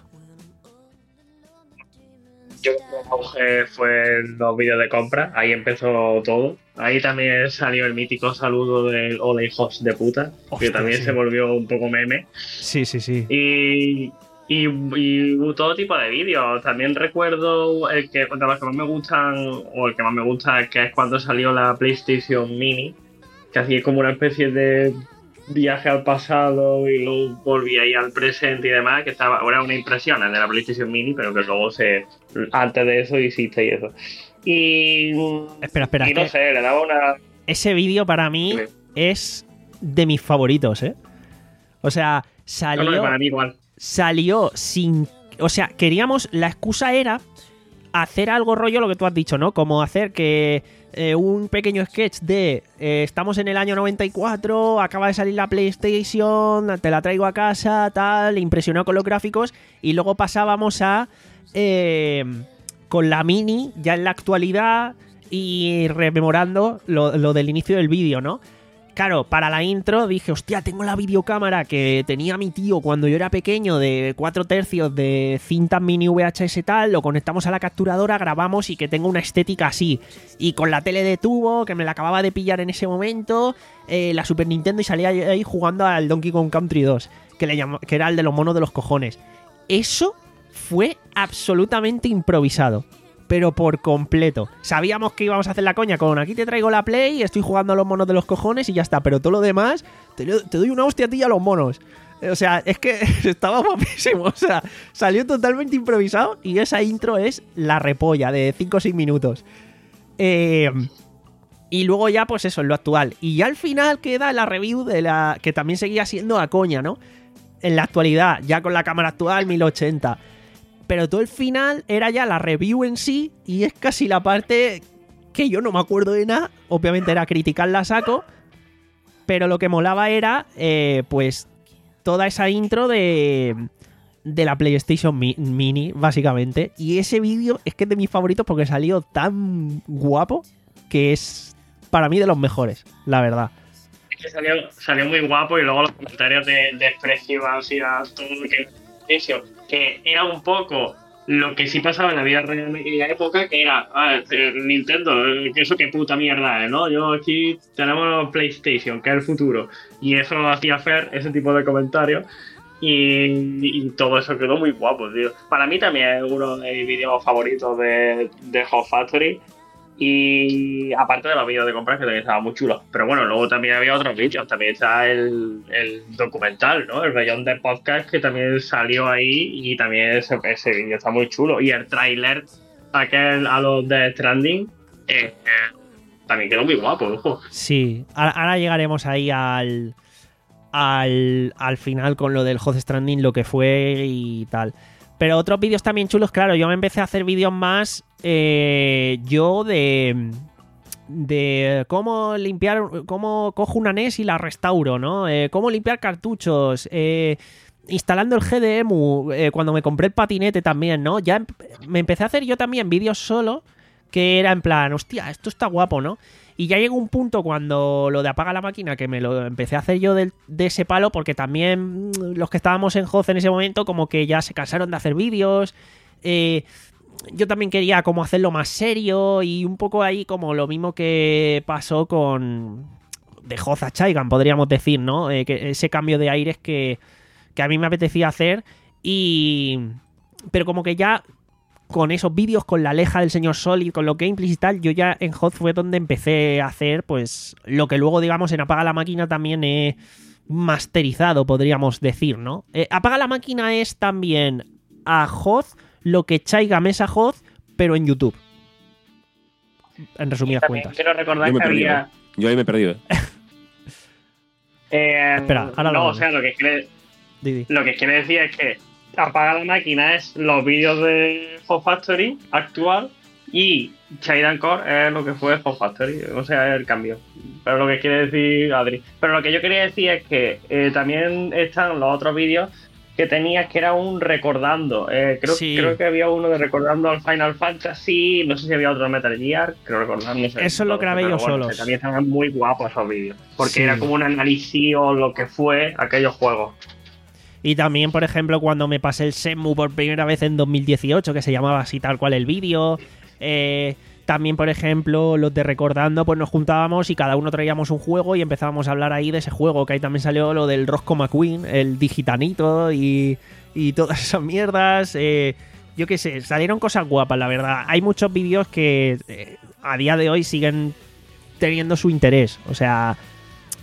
Yo creo que el auge fue en los vídeos de compra, ahí empezó todo. Ahí también salió el mítico saludo del hola hijos de puta, Hostia, que también sí. se volvió un poco meme. Sí, sí, sí. Y, y, y hubo todo tipo de vídeos. También recuerdo el que, de los que más me gustan, o el que más me gusta, que es cuando salió la PlayStation Mini, que hacía como una especie de viaje al pasado y luego volvía ahí al presente y demás, que estaba, era una impresión de la PlayStation Mini, pero que luego se antes de eso hiciste y eso. Y. Espera, espera. Y no que sé, le daba una. Ese vídeo para mí Sí. es de mis favoritos, ¿eh? O sea, salió. No, no, para mí igual. Salió sin. O sea, queríamos. La excusa era hacer algo rollo lo que tú has dicho, ¿no? Como hacer que eh, un pequeño sketch de eh, estamos en el año noventa y cuatro, acaba de salir la PlayStation, te la traigo a casa, tal, impresionado con los gráficos, y luego pasábamos a eh, con la Mini ya en la actualidad y rememorando lo, lo del inicio del vídeo, ¿no? Claro, para la intro dije, hostia, tengo la videocámara que tenía mi tío cuando yo era pequeño de cuatro tercios de cintas mini V H S tal, lo conectamos a la capturadora, grabamos y que tenga una estética así. Y con la tele de tubo, que me la acababa de pillar en ese momento, eh, la Super Nintendo y salía ahí jugando al Donkey Kong Country dos, que, le llamó, que era el de los monos de los cojones. Eso fue absolutamente improvisado. Pero por completo. Sabíamos que íbamos a hacer la coña con aquí te traigo la Play, estoy jugando a los monos de los cojones y ya está. Pero todo lo demás, te, te doy una hostia a ti y a los monos. O sea, es que estaba guapísimo. O sea, salió totalmente improvisado y esa intro es la repolla de cinco o seis minutos. Eh, y luego ya, pues eso, en lo actual. Y ya al final queda la review de la que también seguía siendo a coña, ¿no? En la actualidad, ya con la cámara actual mil ochenta. Pero todo el final era ya la review en sí y es casi la parte que yo no me acuerdo de nada. Obviamente era criticarla a saco, pero lo que molaba era eh, pues toda esa intro de, de la PlayStation Mi- Mini, básicamente. Y ese vídeo es que es de mis favoritos porque salió tan guapo que es para mí de los mejores, la verdad. Es que salió, salió muy guapo y luego los comentarios de, de expresión hacia todo lo que eso, que era un poco lo que sí pasaba en la vida real en aquella época, que era ah, Nintendo, que eso qué puta mierda es, ¿no? Yo aquí tenemos PlayStation, que es el futuro, y eso lo hacía Fer, ese tipo de comentarios, y, y todo eso quedó muy guapo, tío. Para mí también es uno de mis vídeos favoritos de, de Hot Factory. Y aparte de los vídeos de compras que también estaban muy chulos. Pero bueno, luego también había otros vídeos. También está el, el documental, ¿no? El Beyond the Podcast, que también salió ahí. Y también ese, ese vídeo está muy chulo. Y el tráiler, aquel a los de Stranding, eh, eh, también quedó muy guapo, ojo. Sí, ahora, ahora llegaremos ahí al, al, al final con lo del Hot Stranding, lo que fue y tal. Pero otros vídeos también chulos, claro, yo me empecé a hacer vídeos más eh, yo de de cómo limpiar, cómo cojo una N E S y la restauro, ¿no? Eh, cómo limpiar cartuchos, eh, instalando el G D E M U, eh, cuando me compré el patinete también, ¿no? Ya em- me empecé a hacer yo también vídeos solo, que era en plan, hostia, esto está guapo, ¿no? Y ya llegó un punto cuando lo de apaga la máquina que me lo empecé a hacer yo del- de ese palo, porque también mm, los que estábamos en H O Z en ese momento como que ya se cansaron de hacer vídeos. Eh, yo también quería como hacerlo más serio y un poco ahí como lo mismo que pasó con de H O Z a Chaigan, podríamos decir, ¿no? Eh, que ese cambio de aires que, que a mí me apetecía hacer y... Pero como que ya con esos vídeos, con la leja del señor Solid, con los gameplays y tal, yo ya en H O Z fue donde empecé a hacer pues lo que luego, digamos, en Apaga la Máquina también he masterizado, podríamos decir, ¿no? Eh, Apaga la Máquina es también a H O Z lo que Chaigam es a H O Z, pero en YouTube. En resumidas También cuentas. quiero recordar Yo me que he perdido. había... ¿eh? Yo ahí me he perdido. ¿eh? eh, Espera, ahora lo no, o vamos. sea, lo que quiere... Didi. Lo que quiere decir es que Apaga la Máquina es los vídeos de Hot Factory actual y Chaidan Core es lo que fue Hot Factory, o sea, es el cambio. Pero lo que quiere decir Adri. Pero lo que yo quería decir es que eh, también están los otros vídeos que tenías que era un recordando. Eh, creo, Sí. creo que había uno de recordando al Final Fantasy, no sé si había otro de Metal Gear, creo recordar, no sé. Eso lo grabé pero yo bueno, solo. que también estaban muy guapos esos vídeos, porque Sí. era como un análisis o lo que fue aquellos juegos. Y también, por ejemplo, cuando me pasé el Shenmue por primera vez en dos mil dieciocho, que se llamaba así tal cual el vídeo. Eh, también, por ejemplo, los de Recordando, pues nos juntábamos y cada uno traíamos un juego y empezábamos a hablar ahí de ese juego, que ahí también salió lo del Roscoe McQueen, el Digitanito y, y todas esas mierdas. Eh, yo qué sé, salieron cosas guapas, la verdad. Hay muchos vídeos que eh, a día de hoy siguen teniendo su interés. O sea...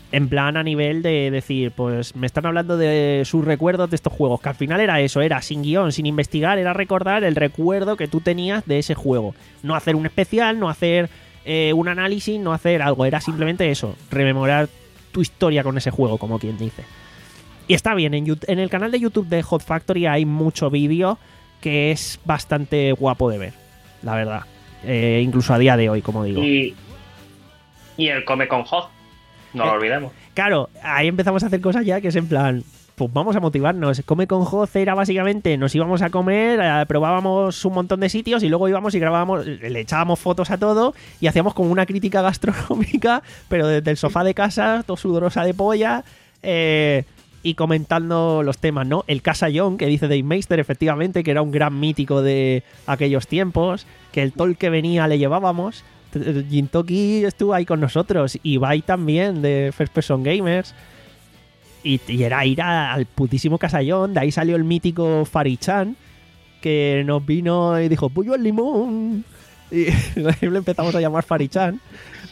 En plan a nivel de decir, pues me están hablando de sus recuerdos de estos juegos, que al final era eso, era sin guión, sin investigar, era recordar el recuerdo que tú tenías de ese juego. No hacer un especial, no hacer eh, un análisis, no hacer algo, era simplemente eso, rememorar tu historia con ese juego, como quien dice. Y está bien, en, YouTube, en el canal de YouTube de Hot Factory hay mucho vídeo que es bastante guapo de ver, la verdad. Eh, incluso a día de hoy, como digo. Y, y el Come con Hot. No lo olvidemos. Claro, ahí empezamos a hacer cosas ya que es en plan, pues vamos a motivarnos. Come con Hoz era básicamente, nos íbamos a comer, eh, probábamos un montón de sitios y luego íbamos y grabábamos, le echábamos fotos a todo y hacíamos como una crítica gastronómica, pero desde el sofá de casa, todo sudorosa de polla, eh, y comentando los temas, ¿no? El Casallón, que dice Dave Meister, efectivamente, que era un gran mítico de aquellos tiempos, que el Tol que venía le llevábamos. Jintoki estuvo ahí con nosotros, Ibai también de First Person Gamers, y, y era ir a, al putísimo Casallón. De ahí salió el mítico Farichan, que nos vino y dijo pollo al limón, y le empezamos a llamar Farichan.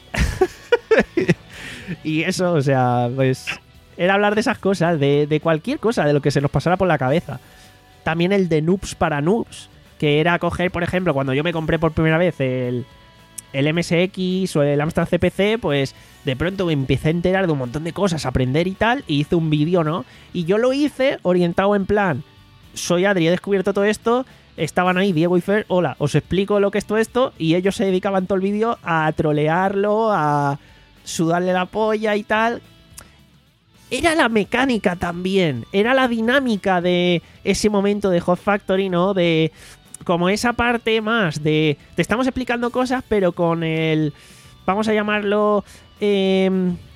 Y eso, o sea, pues era hablar de esas cosas, de, de cualquier cosa, de lo que se nos pasara por la cabeza. También el de Noobs para Noobs, que era coger, por ejemplo, cuando yo me compré por primera vez el el M S X o el Amstrad C P C, pues de pronto me empecé a enterar de un montón de cosas, aprender y tal, y hice un vídeo, ¿no? Y yo lo hice orientado en plan, soy Adri, he descubierto todo esto, estaban ahí Diego y Fer, hola, os explico lo que es todo esto, y ellos se dedicaban todo el vídeo a trolearlo, a sudarle la polla y tal. Era la mecánica también, era la dinámica de ese momento de Hot Factory, ¿no? De como esa parte más de te estamos explicando cosas, pero con el, vamos a llamarlo, eh,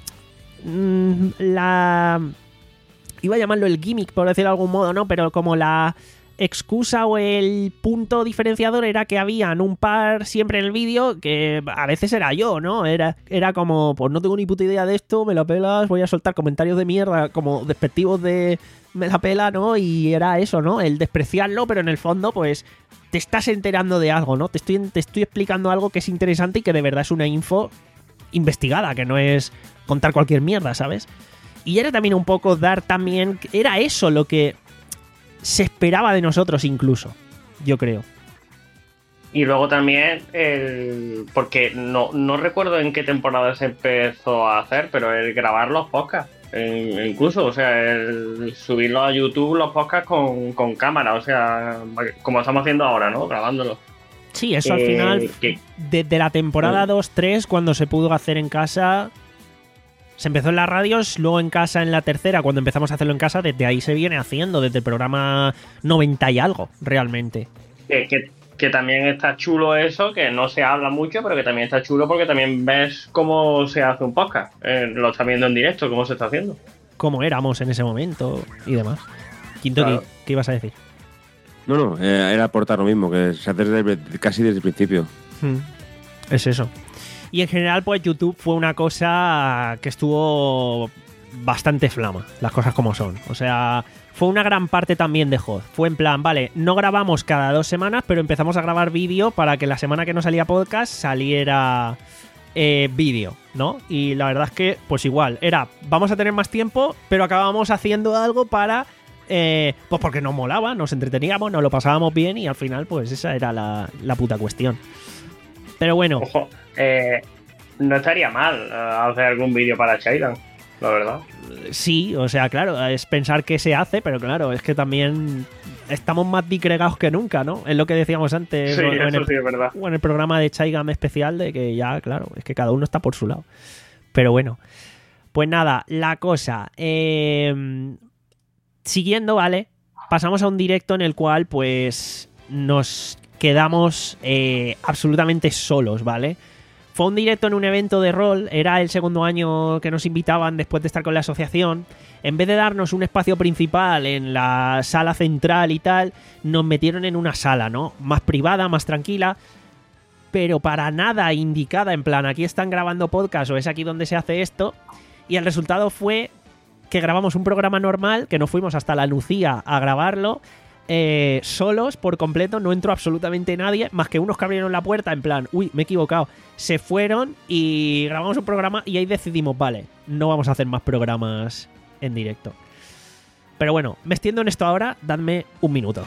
la, iba a llamarlo el gimmick, por decirlo de algún modo, ¿no? Pero como la excusa o el punto diferenciador era que habían un par siempre en el vídeo, que a veces era yo, ¿no? Era, era como, pues no tengo ni puta idea de esto, me la pelas, voy a soltar comentarios de mierda como despectivos de me la pela, ¿no? Y era eso, ¿no? El despreciarlo, pero en el fondo, pues te estás enterando de algo, ¿no? Te estoy, te estoy explicando algo que es interesante y que de verdad es una info investigada, que no es contar cualquier mierda, ¿sabes? Y era también un poco dar también... Era eso lo que se esperaba de nosotros incluso, yo creo. Y luego también, el porque no, no recuerdo en qué temporada se empezó a hacer, pero el grabar los podcasts. Incluso, o sea, el subirlo a YouTube, los podcasts con, con cámara, o sea, como estamos haciendo ahora, ¿no? Grabándolos. Sí, eso al eh, final, que, desde la temporada dos tres, cuando se pudo hacer en casa, se empezó en las radios, luego en casa en la tercera, cuando empezamos a hacerlo en casa, desde ahí se viene haciendo, desde el programa noventa y algo, realmente. Que, que, que también está chulo eso, que no se habla mucho, pero que también está chulo porque también ves cómo se hace un podcast. Eh, lo estás viendo en directo, cómo se está haciendo. Cómo éramos en ese momento y demás. Quinto, claro. ¿qué, ¿qué ibas a decir? No, no, eh, era aportar lo mismo, que se hace desde, casi desde el principio. Hmm. Es eso. Y en general, pues YouTube fue una cosa que estuvo bastante flama, las cosas como son. O sea, fue una gran parte también de Hot. Fue en plan, vale, no grabamos cada dos semanas, pero empezamos a grabar vídeo para que la semana que no salía podcast saliera eh, vídeo, ¿no? Y la verdad es que, pues igual, era, vamos a tener más tiempo, pero acabamos haciendo algo para... Eh, pues porque nos molaba, nos entreteníamos, nos lo pasábamos bien y al final, pues esa era la, la puta cuestión. Pero bueno. Ojo, eh, no estaría mal uh, hacer algún vídeo para Chaidan, la verdad. Sí, o sea, claro, es pensar que se hace, pero claro, es que también estamos más disgregados que nunca, ¿no? Es lo que decíamos antes. Sí, o, eso en el, sí es verdad. O en el programa de Chaigam especial, de que ya, claro, es que cada uno está por su lado. Pero bueno, pues nada, la cosa. Eh, siguiendo, ¿vale? Pasamos a un directo en el cual, pues, nos quedamos eh, absolutamente solos, ¿vale? Fue un directo en un evento de rol, era el segundo año que nos invitaban después de estar con la asociación. En vez de darnos un espacio principal en la sala central y tal, nos metieron en una sala, ¿no? Más privada, más tranquila, pero para nada indicada, en plan, aquí están grabando podcast o es aquí donde se hace esto. Y el resultado fue que grabamos un programa normal, que nos fuimos hasta la Lucía a grabarlo, Eh, solos por completo, no entró absolutamente nadie, más que unos que abrieron la puerta en plan, uy, me he equivocado, se fueron y grabamos un programa y ahí decidimos, vale, no vamos a hacer más programas en directo. Pero bueno, me extiendo en esto ahora, dadme un minuto.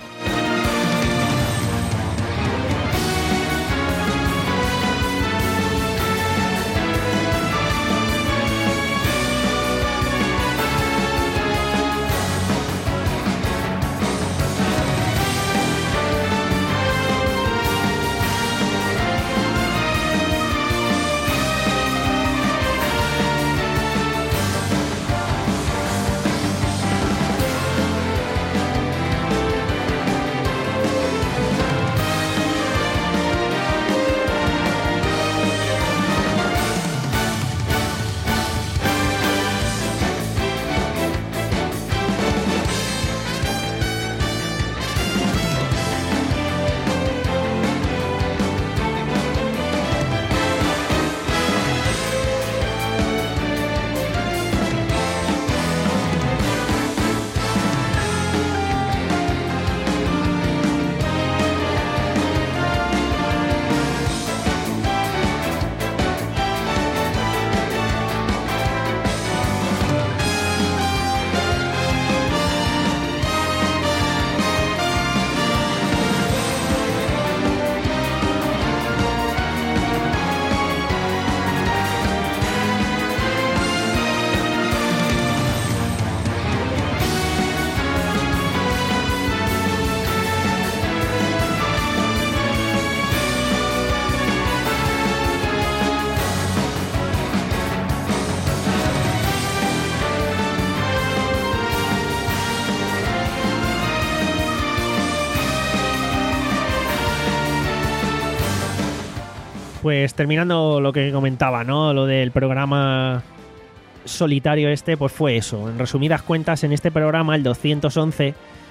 Pues terminando lo que comentaba, ¿no? Lo del programa solitario este, pues fue eso. En resumidas cuentas, en este programa, el doscientos once,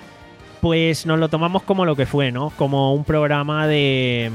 pues nos lo tomamos como lo que fue, ¿no? Como un programa de...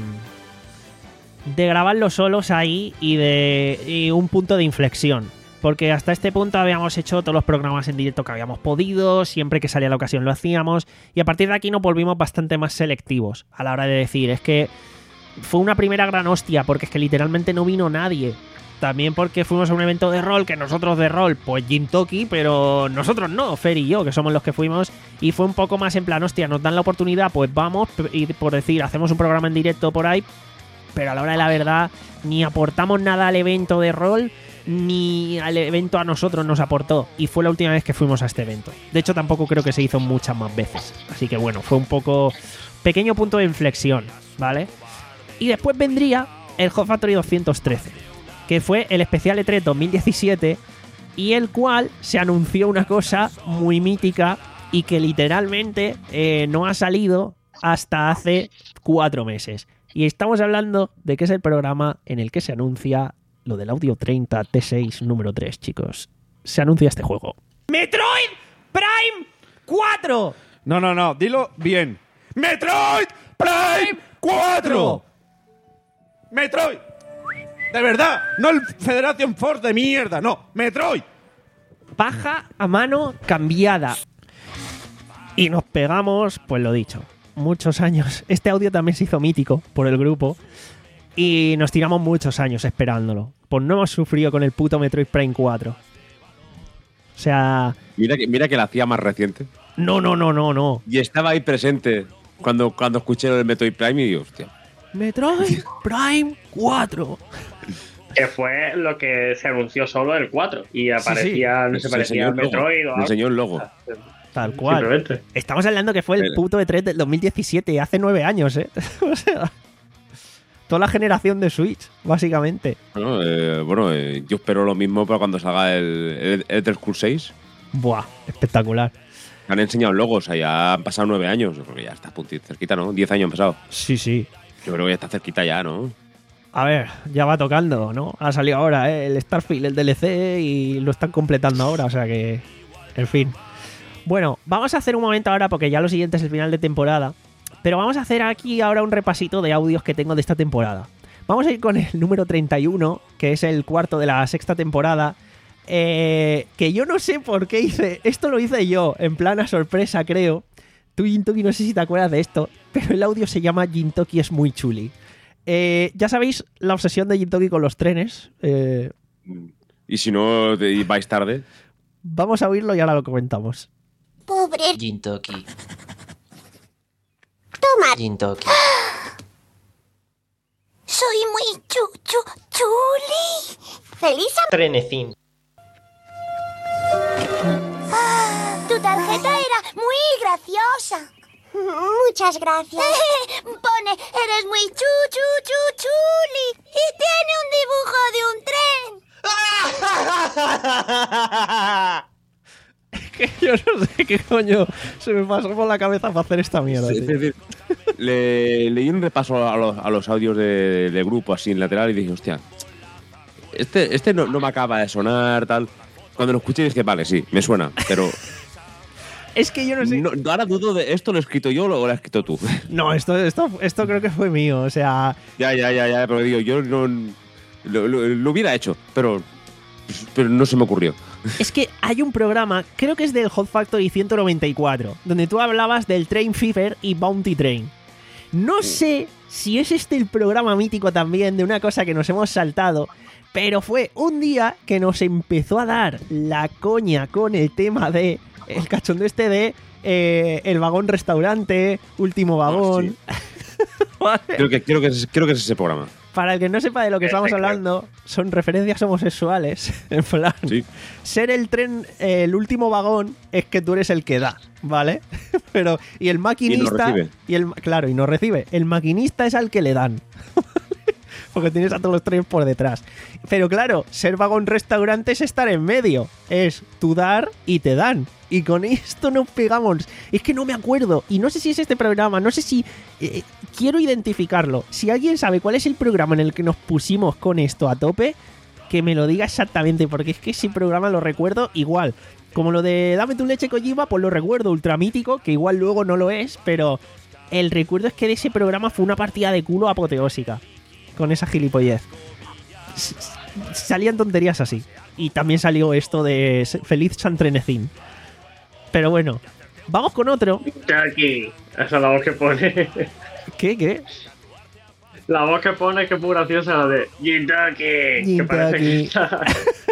de grabarlo solos ahí y de y un punto de inflexión. Porque hasta este punto habíamos hecho todos los programas en directo que habíamos podido, siempre que salía la ocasión lo hacíamos, y a partir de aquí nos volvimos bastante más selectivos a la hora de decir, es que fue una primera gran hostia, porque es que literalmente no vino nadie. También porque fuimos a un evento de rol, que nosotros de rol, pues Gintoki, pero nosotros no, Fer y yo, que somos los que fuimos, y fue un poco más en plan, hostia, nos dan la oportunidad, pues vamos, y por decir, hacemos un programa en directo por ahí, pero a la hora de la verdad, ni aportamos nada al evento de rol, ni al evento a nosotros nos aportó, y fue la última vez que fuimos a este evento. De hecho, tampoco creo que se hizo muchas más veces, así que bueno, fue un poco pequeño punto de inflexión, ¿vale? Y después vendría el Hot Factory doscientos trece, que fue el especial E tres dos mil diecisiete, y el cual se anunció una cosa muy mítica y que literalmente eh, no ha salido hasta hace cuatro meses. Y estamos hablando de que es el programa en el que se anuncia lo del Audio treinta T seis número tres, chicos. Se anuncia este juego. ¡Metroid Prime cuatro! No, no, no, dilo bien. ¡Metroid Prime cuatro! ¡Metroid! De verdad, no el Federation Force de mierda, no, Metroid. Paja a mano cambiada. Y nos pegamos, pues lo dicho, muchos años. Este audio también se hizo mítico por el grupo. Y nos tiramos muchos años esperándolo. Pues no hemos sufrido con el puto Metroid Prime cuatro. O sea... Mira que, mira que la hacía más reciente. No, no, no, no, no. Y estaba ahí presente cuando, cuando escuché lo del Metroid Prime y digo, hostia. Metroid Prime cuatro. Que fue lo que se anunció solo el cuatro. Y aparecía, sí, sí. no se Se parecía al Metroid o algo. enseñó el logo. Tal cual. Estamos hablando que fue el puto E tres del dos mil diecisiete, hace nueve años, ¿eh? O sea, toda la generación de Switch, básicamente. Bueno, eh, bueno eh, yo espero lo mismo para cuando salga el, el, el Skull seis. Buah, espectacular. Han enseñado logos, o sea, ya han pasado nueve años. Yo creo que ya está puntito, cerquita, ¿no? Diez años han pasado. Sí, sí. Yo creo que ya está cerquita ya, ¿no? A ver, ya va tocando, ¿no? Ha salido ahora, ¿eh? El Starfield, el D L C, y lo están completando ahora, o sea que... En fin. Bueno, vamos a hacer un momento ahora, porque ya lo siguiente es el final de temporada, pero vamos a hacer aquí ahora un repasito de audios que tengo de esta temporada. Vamos a ir con el número treinta y uno, que es el cuarto de la sexta temporada, eh, que yo no sé por qué hice... Esto lo hice yo, en plan a sorpresa, creo. Tú, Gintoki, no sé si te acuerdas de esto, pero el audio se llama Gintoki es muy chuli. Eh, ya sabéis la obsesión de Gintoki con los trenes. Eh, Y si no te- vais tarde, Vamos a oírlo y ahora lo comentamos. Pobre. Gintoki. Toma. Gintoki. Soy muy chu, chu, chuli. Feliz am- Trenecín. Tu tarjeta era muy graciosa. Muchas gracias. Pone, eres muy chu, chu, chu, chuli. Y tiene un dibujo de un tren. Que yo no sé qué coño se me pasó por la cabeza para hacer esta mierda. Sí, tío. sí, sí. Le, leí un repaso a los, a los audios de, de grupo así en lateral y dije, hostia, este, este no, no me acaba de sonar, tal. Cuando lo escuché dije, vale, sí, me suena, pero Es que yo no sé. no, ahora dudo de esto lo he escrito yo o lo has escrito tú. No, esto, esto, esto creo que fue mío. O sea, ya, ya, ya, ya, pero digo, yo no lo, lo- lo hubiera hecho, pero, pero no se me ocurrió. es que hay un programa, creo que es del Hot Factory ciento noventa y cuatro, donde tú hablabas del Train Fever y Bounty Train. No sé si es este el programa mítico también de una cosa que nos hemos saltado, pero fue un día que nos empezó a dar la coña con el tema de el cachondo este de eh, el vagón restaurante, último vagón. ¿Vale? Creo que, creo, que es, creo que es ese programa. Para el que no sepa de lo que estamos Perfecto. hablando, son referencias homosexuales. En plan, Sí. ser el tren, eh, el último vagón, es que tú eres el que da, ¿vale? Pero, y el maquinista. recibe. Y el, claro, y no recibe. El maquinista es al que le dan. Porque tienes a todos los trenes por detrás. Pero claro, ser vagón restaurante es estar en medio. Es tú dar y te dan. Y con esto nos pegamos. Es que no me acuerdo. Y no sé si es este programa. No sé si... eh, quiero identificarlo. Si alguien sabe cuál es el programa en el que nos pusimos con esto a tope, que me lo diga exactamente. Porque es que ese programa lo recuerdo igual. Como lo de Dame tu leche Kojima, pues lo recuerdo ultramítico, que igual luego no lo es, pero el recuerdo es que de ese programa fue una partida de culo apoteósica. Con esa gilipollez. S- s- Salían tonterías así. Y también salió esto de S- Feliz San Trenecín. Pero bueno, vamos con otro. Aquí, esa es la voz que pone. ¿Qué? ¿Qué? La voz que pone que es muy graciosa, la de Gintoki. Que parece que Gintoki. está-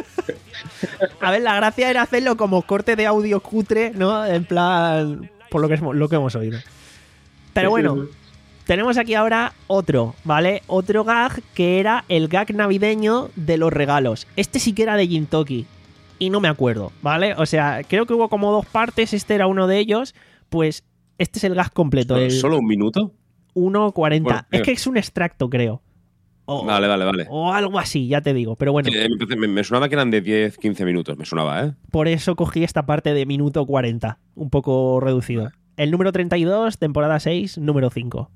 A ver, la gracia era hacerlo como corte de audio cutre, ¿no? En plan, por lo que, es- lo que hemos oído. Pero bueno, tenemos aquí ahora otro, ¿vale? Otro gag que era el gag navideño de los regalos. Este sí que era de Gintoki. Y no me acuerdo, ¿vale? O sea, creo que hubo como dos partes, este era uno de ellos. Pues este es el gag completo, el ¿Solo un minuto? uno cuarenta. Bueno, Es eh. que es un extracto, creo. O, Vale, vale, vale. o algo así, ya te digo. Pero bueno, Eh, Me, me- me sonaba que eran de diez quince minutos, me sonaba, ¿eh? por eso cogí esta parte de minuto cuarenta, un poco reducido. El número treinta y dos, temporada seis, número cinco.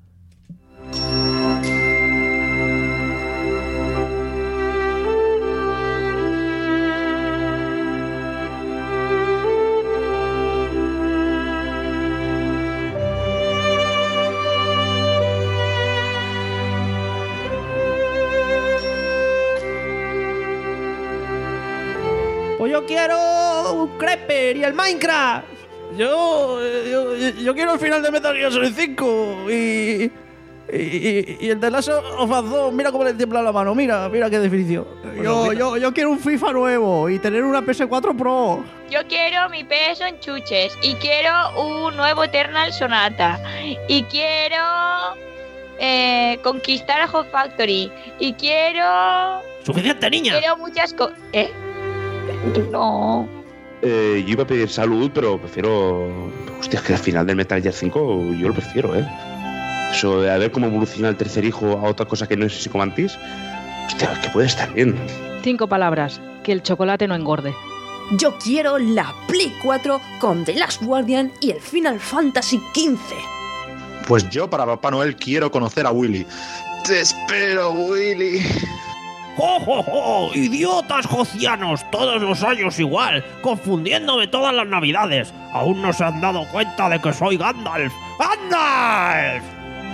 Pues yo quiero un Creeper y el Minecraft. Yo, yo, yo quiero el final de Metal Gear Solid cinco y, y, y, y el de Last of Us dos, mira cómo le tiembla la mano, mira, mira qué definición. Yo, yo, yo quiero un FIFA nuevo y tener una P S cuatro Pro. Yo quiero mi peso en chuches y quiero un nuevo Eternal Sonata y quiero eh, conquistar a Hot Factory y quiero Suficiente, niña. quiero muchas cosas. ¿Eh? No. Eh, yo iba a pedir salud, pero prefiero. Hostia, es que al final del Metal Gear cinco yo lo prefiero, ¿eh? Eso de a ver cómo evoluciona el tercer hijo a otra cosa que no es psicomantis. Hostia, que puede estar bien. Cinco palabras. Que el chocolate no engorde. Yo quiero la Play cuatro con The Last Guardian y el Final Fantasy quince. Pues yo para Papá Noel quiero conocer a Willy. Te espero, Willy. ¡Jo, jo, jo! ¡Idiotas jocianos! Todos los años igual, confundiéndome todas las navidades. Aún no se han dado cuenta de que soy Gandalf. ¡Gandalf!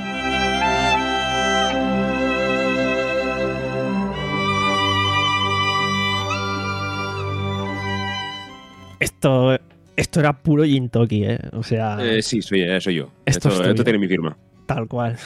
Esto, esto era puro Gintoki, ¿eh? O sea, Eh, sí, soy, eh, soy yo. Esto Esto, es esto tuyo. tiene mi firma. tal cual.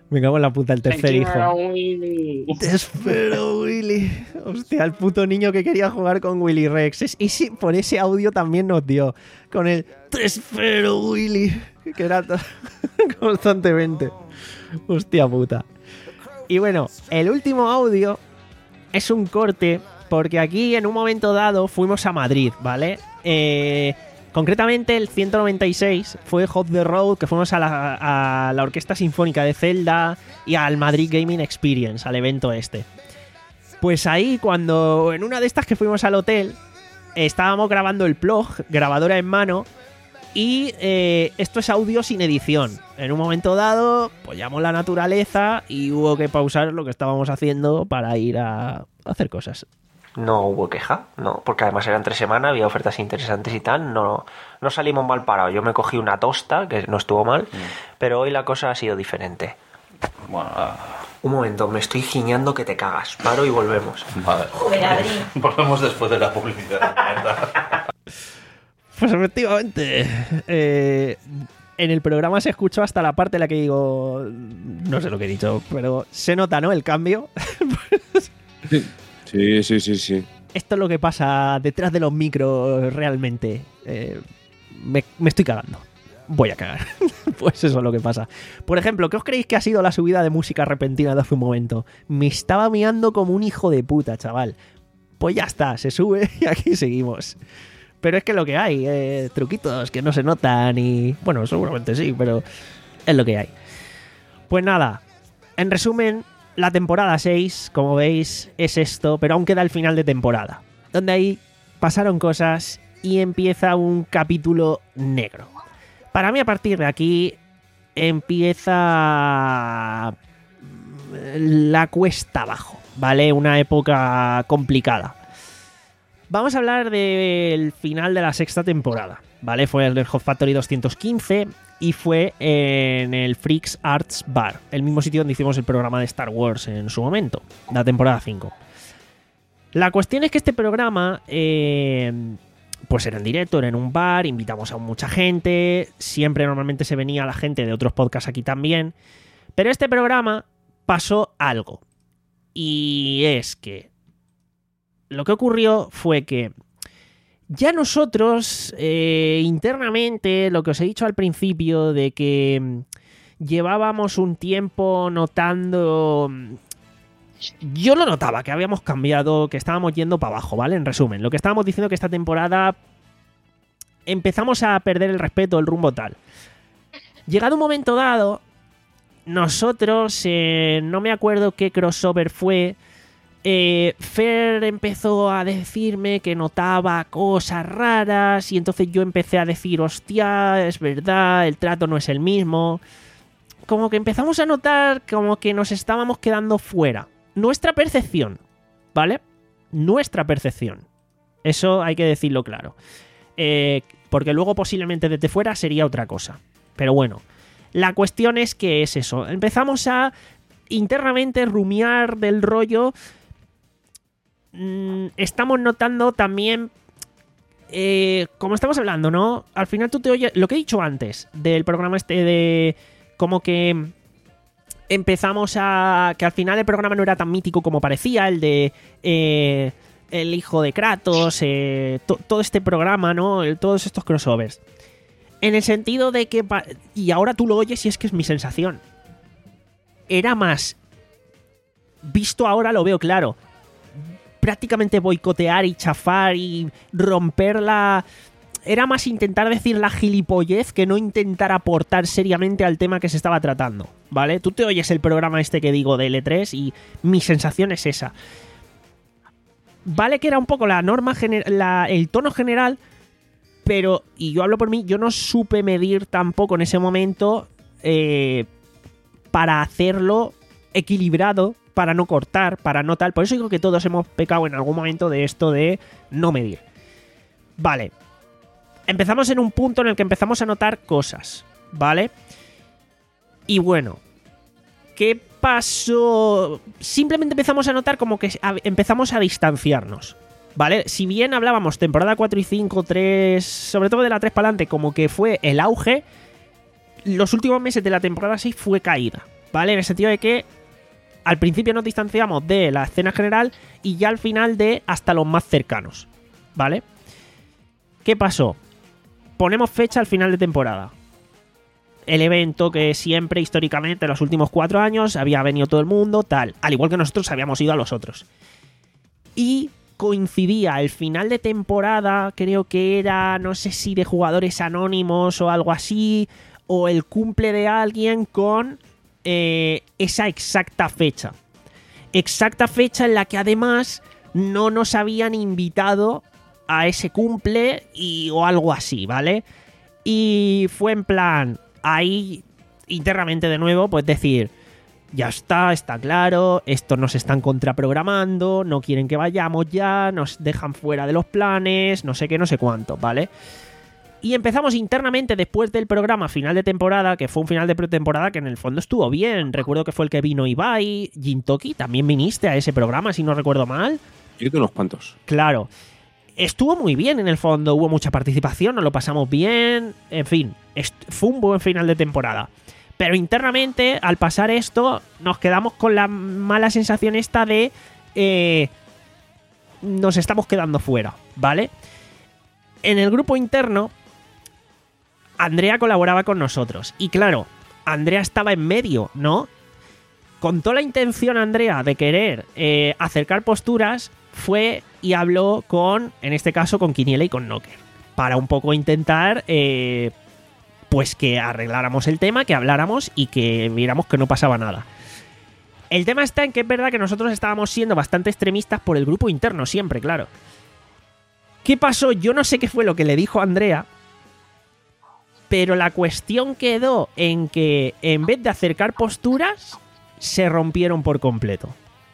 Me cago en la puta, el tercer hijo. Willy. Te espero, Willy. Hostia, el puto niño que quería jugar con Willy Rex. Es, ese, por ese audio también nos dio. Con el te espero, Willy. Que era to- constantemente. Hostia puta. Y bueno, el último audio es un corte, porque aquí en un momento dado fuimos a Madrid, ¿vale? Eh... Concretamente, el ciento noventa y seis fue Hot the Road, que fuimos a la, a la Orquesta Sinfónica de Zelda y al Madrid Gaming Experience, al evento este. Pues ahí, cuando en una de estas que fuimos al hotel, estábamos grabando el plug, grabadora en mano, y eh, esto es audio sin edición. En un momento dado, pues llamó la naturaleza y hubo que pausar lo que estábamos haciendo para ir a, a hacer cosas. No hubo queja, no, porque además eran tres semanas, había ofertas interesantes y tal, no, no salimos mal parados. Yo me cogí una tosta, que no estuvo mal, mm. pero hoy la cosa ha sido diferente. Bueno, uh... un momento, me estoy giñando que te cagas. Paro y volvemos. Vale. Joder, Adri. Volvemos después de la publicidad. Pues efectivamente, eh, en el programa se escuchó hasta la parte en la que digo, no sé lo que he dicho, pero se nota, ¿no?, el cambio. Sí. Sí, sí, sí, sí. Esto es lo que pasa detrás de los micros realmente. Eh, me, me estoy cagando. Voy a cagar. Pues eso es lo que pasa. Por ejemplo, ¿qué os creéis que ha sido la subida de música repentina de hace un momento? Me estaba miando como un hijo de puta, chaval. Pues ya está, se sube y aquí seguimos. Pero es que lo que hay, eh, truquitos que no se notan y... Bueno, seguramente sí, pero es lo que hay. Pues nada, en resumen... La temporada seis, como veis, es esto, pero aún queda el final de temporada, donde ahí pasaron cosas y empieza un capítulo negro. Para mí, a partir de aquí, empieza la cuesta abajo, ¿vale? Una época complicada. Vamos a hablar del final de la sexta temporada, ¿vale? Fue el Hot Factory doscientos quince... y fue en el Freaks Arts Bar, el mismo sitio donde hicimos el programa de Star Wars en su momento, la temporada cinco. La cuestión es que este programa, eh, pues era en directo, era en un bar, invitamos a mucha gente, siempre normalmente se venía la gente de otros podcasts aquí también, pero este programa pasó algo, y es que lo que ocurrió fue que ya nosotros, eh, internamente, lo que os he dicho al principio, de que llevábamos un tiempo notando... Yo lo notaba, que habíamos cambiado, que estábamos yendo para abajo, ¿vale? En resumen, lo que estábamos diciendo que esta temporada empezamos a perder el respeto, el rumbo tal. Llegado un momento dado, nosotros, eh, no me acuerdo qué crossover fue... Eh, Fer empezó a decirme que notaba cosas raras y entonces yo empecé a decir, hostia, es verdad, el trato no es el mismo. Como que empezamos a notar como que nos estábamos quedando fuera. Nuestra percepción, ¿vale? Nuestra percepción. Eso hay que decirlo claro. Eh, porque luego posiblemente desde fuera sería otra cosa. Pero bueno, la cuestión es que es eso. Empezamos a internamente rumiar del rollo... Estamos notando también, eh, como estamos hablando, ¿no? Al final tú te oyes, lo que he dicho antes del programa este de como que empezamos a... que al final el programa no era tan mítico como parecía, el de eh, el hijo de Kratos, eh, to, todo este programa, ¿no? El, todos estos crossovers. En el sentido de que... Y ahora tú lo oyes y es que es mi sensación. Era más... Visto ahora lo veo claro. Prácticamente boicotear y chafar y romper la... Era más intentar decir la gilipollez que no intentar aportar seriamente al tema que se estaba tratando, ¿vale? Tú te oyes el programa este que digo de L tres y mi sensación es esa. Vale que era un poco la norma, gener- la, el tono general, pero, y yo hablo por mí, yo no supe medir tampoco en ese momento eh, para hacerlo equilibrado, para no cortar, para no tal. Por eso digo que todos hemos pecado en algún momento de esto de no medir. Vale. Empezamos en un punto en el que empezamos a notar cosas, ¿vale? Y bueno, ¿qué pasó? Simplemente empezamos a notar como que empezamos a distanciarnos, ¿vale? Si bien hablábamos temporada cuatro y cinco, tres, sobre todo de la tres para adelante, como que fue el auge, los últimos meses de la temporada seis fue caída, ¿vale? En el sentido de que al principio nos distanciamos de la escena general y ya al final de hasta los más cercanos, ¿vale? ¿Qué pasó? Ponemos fecha al final de temporada. El evento que siempre, históricamente, en los últimos cuatro años, había venido todo el mundo, tal. Al igual que nosotros habíamos ido a los otros. Y coincidía el final de temporada, creo que era, no sé si de jugadores anónimos o algo así, o el cumple de alguien con eh, esa exacta fecha. Exacta fecha en la que además no nos habían invitado a ese cumple y, o algo así, ¿vale? Y fue en plan, ahí internamente de nuevo, pues decir, ya está, está claro, estos nos están contraprogramando, no quieren que vayamos ya, nos dejan fuera de los planes, no sé qué, no sé cuánto, ¿vale? Y empezamos internamente después del programa final de temporada, que fue un final de pretemporada que en el fondo estuvo bien. Recuerdo que fue el que vino Ibai, Jintoki, también viniste a ese programa, si no recuerdo mal. Yo tengo unos cuantos. Claro. Estuvo muy bien en el fondo, hubo mucha participación, nos lo pasamos bien, en fin, fue un buen final de temporada. Pero internamente, al pasar esto, nos quedamos con la mala sensación esta de eh, nos estamos quedando fuera, ¿vale? En el grupo interno, Andrea colaboraba con nosotros. Y claro, Andrea estaba en medio, ¿no? Con toda la intención, Andrea, de querer eh, acercar posturas, fue y habló con, en este caso, con Quiniela y con Knocker. Para un poco intentar... Eh, pues que arregláramos el tema, que habláramos y que viéramos que no pasaba nada. El tema está en que es verdad que nosotros estábamos siendo bastante extremistas por el grupo interno, siempre, claro. ¿Qué pasó? Yo no sé qué fue lo que le dijo Andrea, pero la cuestión quedó en que en vez de acercar posturas, se rompieron por completo.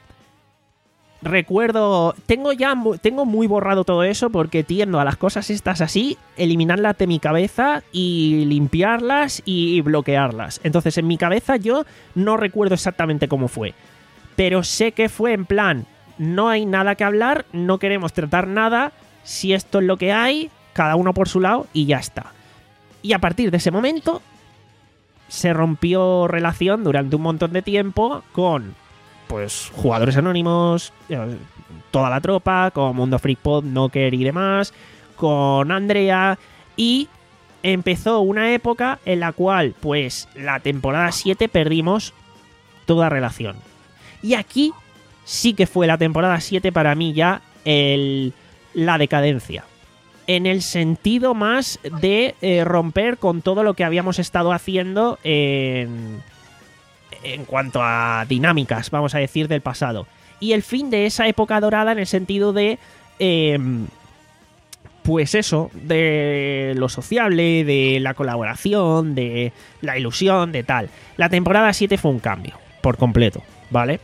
Recuerdo, tengo ya tengo muy borrado todo eso porque tiendo a las cosas estas así, eliminarlas de mi cabeza y limpiarlas y bloquearlas. Entonces en mi cabeza yo no recuerdo exactamente cómo fue, pero sé que fue en plan, no hay nada que hablar, no queremos tratar nada, si esto es lo que hay, cada uno por su lado y ya está. Y a partir de ese momento se rompió relación durante un montón de tiempo con... pues jugadores anónimos, toda la tropa, con Mundo Freak Pod, Knocker y demás, con Andrea, y empezó una época en la cual, pues, la temporada siete perdimos toda relación. Y aquí sí que fue la temporada siete para mí ya el, la decadencia. En el sentido más de eh, romper con todo lo que habíamos estado haciendo en... en cuanto a dinámicas, vamos a decir, del pasado. Y el fin de esa época dorada en el sentido de... Eh, pues eso, de lo sociable, de la colaboración, de la ilusión, de tal. La temporada siete fue un cambio, por completo, ¿vale?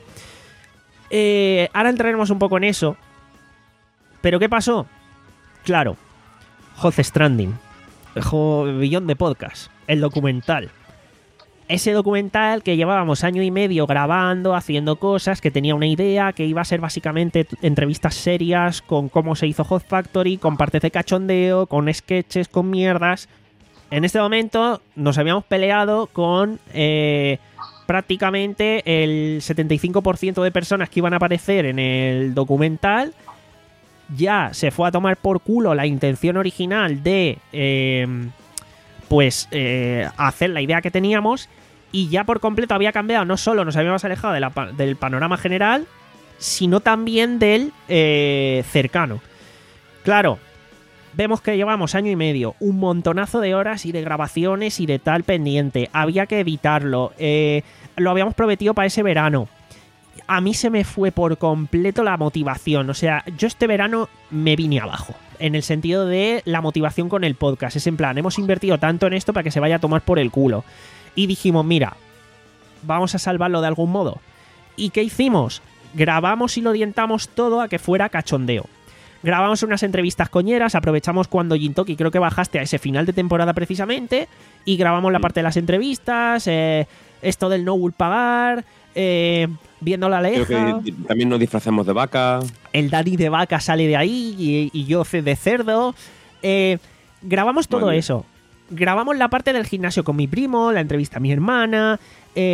Eh, ahora entraremos un poco en eso. ¿Pero qué pasó? Claro, Death Stranding, Beyond the Podcast, el documental. Ese documental que llevábamos año y medio grabando, haciendo cosas, que tenía una idea, que iba a ser básicamente entrevistas serias con cómo se hizo Hot Factory, con partes de cachondeo, con sketches, con mierdas. En este momento nos habíamos peleado con eh, prácticamente el setenta y cinco por ciento de personas que iban a aparecer en el documental. Ya se fue a tomar por culo la intención original de... Eh, pues eh, hacer la idea que teníamos, y ya por completo había cambiado. No solo nos habíamos alejado de la, del panorama general, sino también del eh, cercano. Claro, vemos que llevamos año y medio, un montonazo de horas y de grabaciones y de tal pendiente, había que editarlo, eh, lo habíamos prometido para ese verano. A mí se me fue por completo la motivación. O sea, yo este verano me vine abajo. En el sentido de la motivación con el podcast. Es en plan, hemos invertido tanto en esto para que se vaya a tomar por el culo. Y dijimos, mira, vamos a salvarlo de algún modo. ¿Y qué hicimos? Grabamos y lo orientamos todo a que fuera cachondeo. Grabamos unas entrevistas coñeras, aprovechamos cuando Jintoki, creo que bajaste a ese final de temporada precisamente, y grabamos la parte de las entrevistas, eh, esto del no will pagar... Eh, viendo la aleja. Creo que también nos disfrazamos de vaca. El Dani de vaca sale de ahí y, y yo de cerdo. Eh, grabamos todo vale. eso. Grabamos la parte del gimnasio con mi primo, la entrevista a mi hermana. Eh,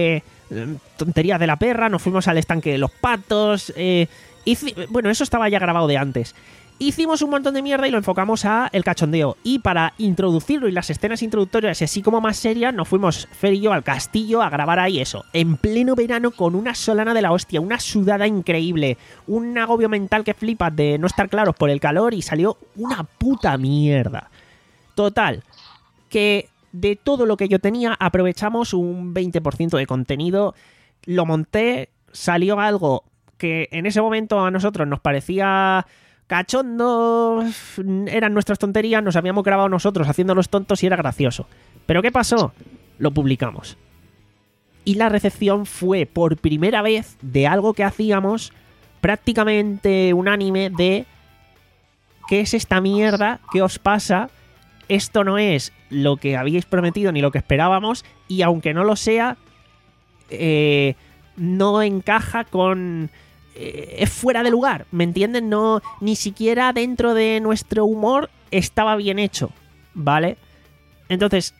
tonterías de la perra, nos fuimos al estanque de los patos. Eh, hici- bueno, eso estaba ya grabado de antes. Hicimos un montón de mierda y lo enfocamos a el cachondeo. Y para introducirlo y las escenas introductorias y así como más serias, nos fuimos Fer y yo al castillo a grabar ahí eso. En pleno verano con una solana de la hostia, una sudada increíble, un agobio mental que flipas de no estar claros por el calor y salió una puta mierda. Total, que de todo lo que yo tenía aprovechamos un veinte por ciento de contenido, lo monté, salió algo que en ese momento a nosotros nos parecía... cachondo, eran nuestras tonterías, nos habíamos grabado nosotros haciendo los tontos y era gracioso. ¿Pero qué pasó? Lo publicamos. Y la recepción fue por primera vez de algo que hacíamos prácticamente unánime de ¿qué es esta mierda? ¿Qué os pasa? Esto no es lo que habíais prometido ni lo que esperábamos y aunque no lo sea, eh, no encaja con... es fuera de lugar, ¿me entienden? No, ni siquiera dentro de nuestro humor estaba bien hecho, ¿vale? Entonces,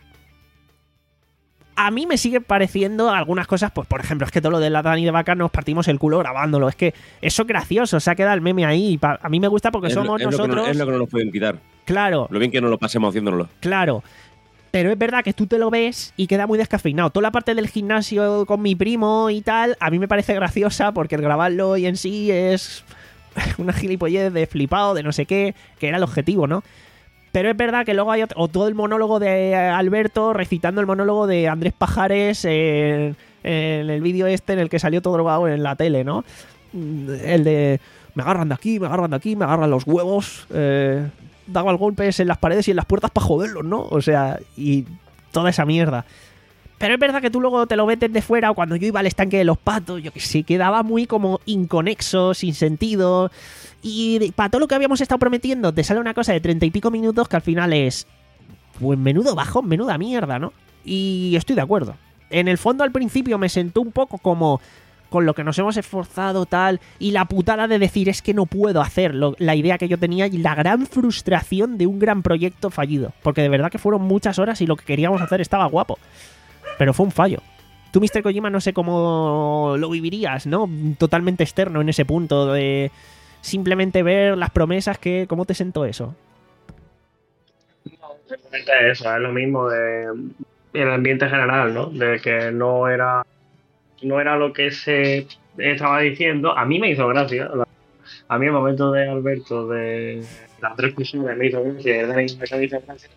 a mí me sigue pareciendo algunas cosas, pues por ejemplo, es que todo lo de la Dani de Vaca nos partimos el culo grabándolo, es que eso es gracioso, se ha quedado el meme ahí, a mí me gusta porque es somos lo, es nosotros... Lo que no, es lo que no nos pueden quitar. Claro. Lo bien que nos lo pasemos haciéndolo. Claro. Pero es verdad que tú te lo ves y queda muy descafeinado. Toda la parte del gimnasio con mi primo y tal, a mí me parece graciosa porque el grabarlo y en sí es una gilipollez de flipado, de no sé qué, que era el objetivo, ¿no? Pero es verdad que luego hay otro, o todo el monólogo de Alberto recitando el monólogo de Andrés Pajares en, en el vídeo este en el que salió todo drogado en la tele, ¿no? El de me agarran de aquí, me agarran de aquí, me agarran los huevos, eh... daban golpes en las paredes y en las puertas para joderlos, ¿no? O sea, y toda esa mierda. Pero es verdad que tú luego te lo ves desde fuera, o cuando yo iba al estanque de los patos, yo que sé, quedaba muy como inconexo, sin sentido. Y para todo lo que habíamos estado prometiendo, te sale una cosa de treinta y pico minutos que al final es... pues menudo bajón, menuda mierda, ¿no? Y estoy de acuerdo. En el fondo al principio me sentó un poco como... con lo que nos hemos esforzado tal, y la putada de decir es que no puedo hacerlo, la idea que yo tenía y la gran frustración de un gran proyecto fallido, porque de verdad que fueron muchas horas y lo que queríamos hacer estaba guapo, pero fue un fallo. Tú, mister Kojima, no sé cómo lo vivirías, ¿no? Totalmente externo en ese punto de simplemente ver las promesas, que ¿cómo te sentó eso? No, simplemente eso, es lo mismo de el ambiente general, ¿no? De que no era no era lo que se estaba diciendo. A mí me hizo gracia. A mí el momento de Alberto, de las tres personas, me hizo gracia, de me hizo gracia.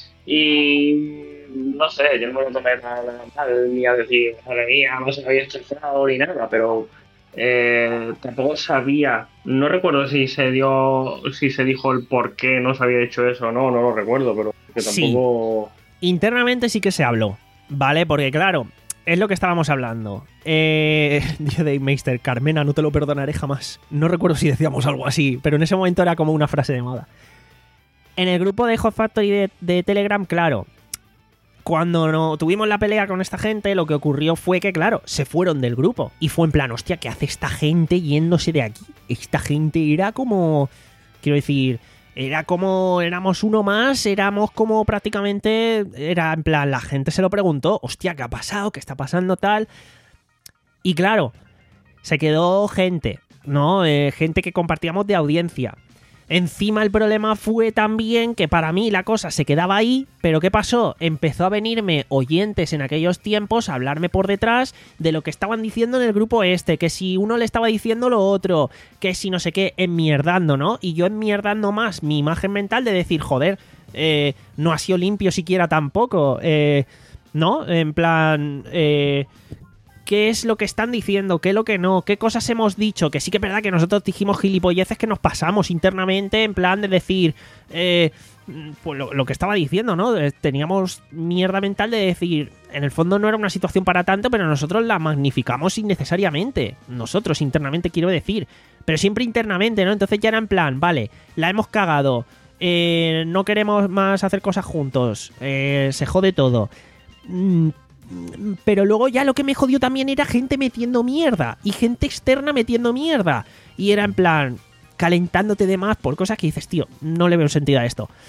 Y no sé, yo no me lo tomé nada mal, ni a decir, madre mía, no se había estresado ni nada, pero eh, tampoco sabía, no recuerdo si se dio, si se dijo el por qué no se había hecho eso o no, no lo recuerdo, pero que tampoco... Sí. Internamente sí que se habló, ¿vale? Porque claro... es lo que estábamos hablando. Eh, Dave Meister, Carmena, no te lo perdonaré jamás. No recuerdo si decíamos algo así, pero en ese momento era como una frase de moda. En el grupo de Hot Factory de, de Telegram, claro, cuando no, tuvimos la pelea con esta gente, lo que ocurrió fue que, claro, se fueron del grupo. Y fue en plan, hostia, ¿qué hace esta gente yéndose de aquí? Esta gente era como... quiero decir... era como, éramos uno más, éramos como prácticamente, era en plan, la gente se lo preguntó, hostia, ¿qué ha pasado? ¿Qué está pasando tal? Y claro, se quedó gente, ¿no? Eh, gente que compartíamos de audiencia. Encima el problema fue también que para mí la cosa se quedaba ahí, pero ¿qué pasó? Empezó a venirme oyentes en aquellos tiempos a hablarme por detrás de lo que estaban diciendo en el grupo este, que si uno le estaba diciendo lo otro, que si no sé qué, enmierdando, ¿no? Y yo enmierdando más mi imagen mental de decir, joder, eh, no ha sido limpio siquiera tampoco, eh, ¿no? En plan, eh... ¿qué es lo que están diciendo? ¿Qué es lo que no? ¿Qué cosas hemos dicho? Que sí que es verdad que nosotros dijimos gilipolleces que nos pasamos internamente en plan de decir... Eh, pues lo, lo que estaba diciendo, ¿no? Teníamos mierda mental de decir... En el fondo no era una situación para tanto, pero nosotros la magnificamos innecesariamente. Nosotros internamente quiero decir. Pero siempre internamente, ¿no? Entonces ya era en plan, vale, la hemos cagado. Eh, no queremos más hacer cosas juntos. Eh, se jode todo. Mm, Pero luego ya lo que me jodió también era gente metiendo mierda y gente externa metiendo mierda. Y era en plan, calentándote de más por cosas que dices, tío, no le veo sentido a esto.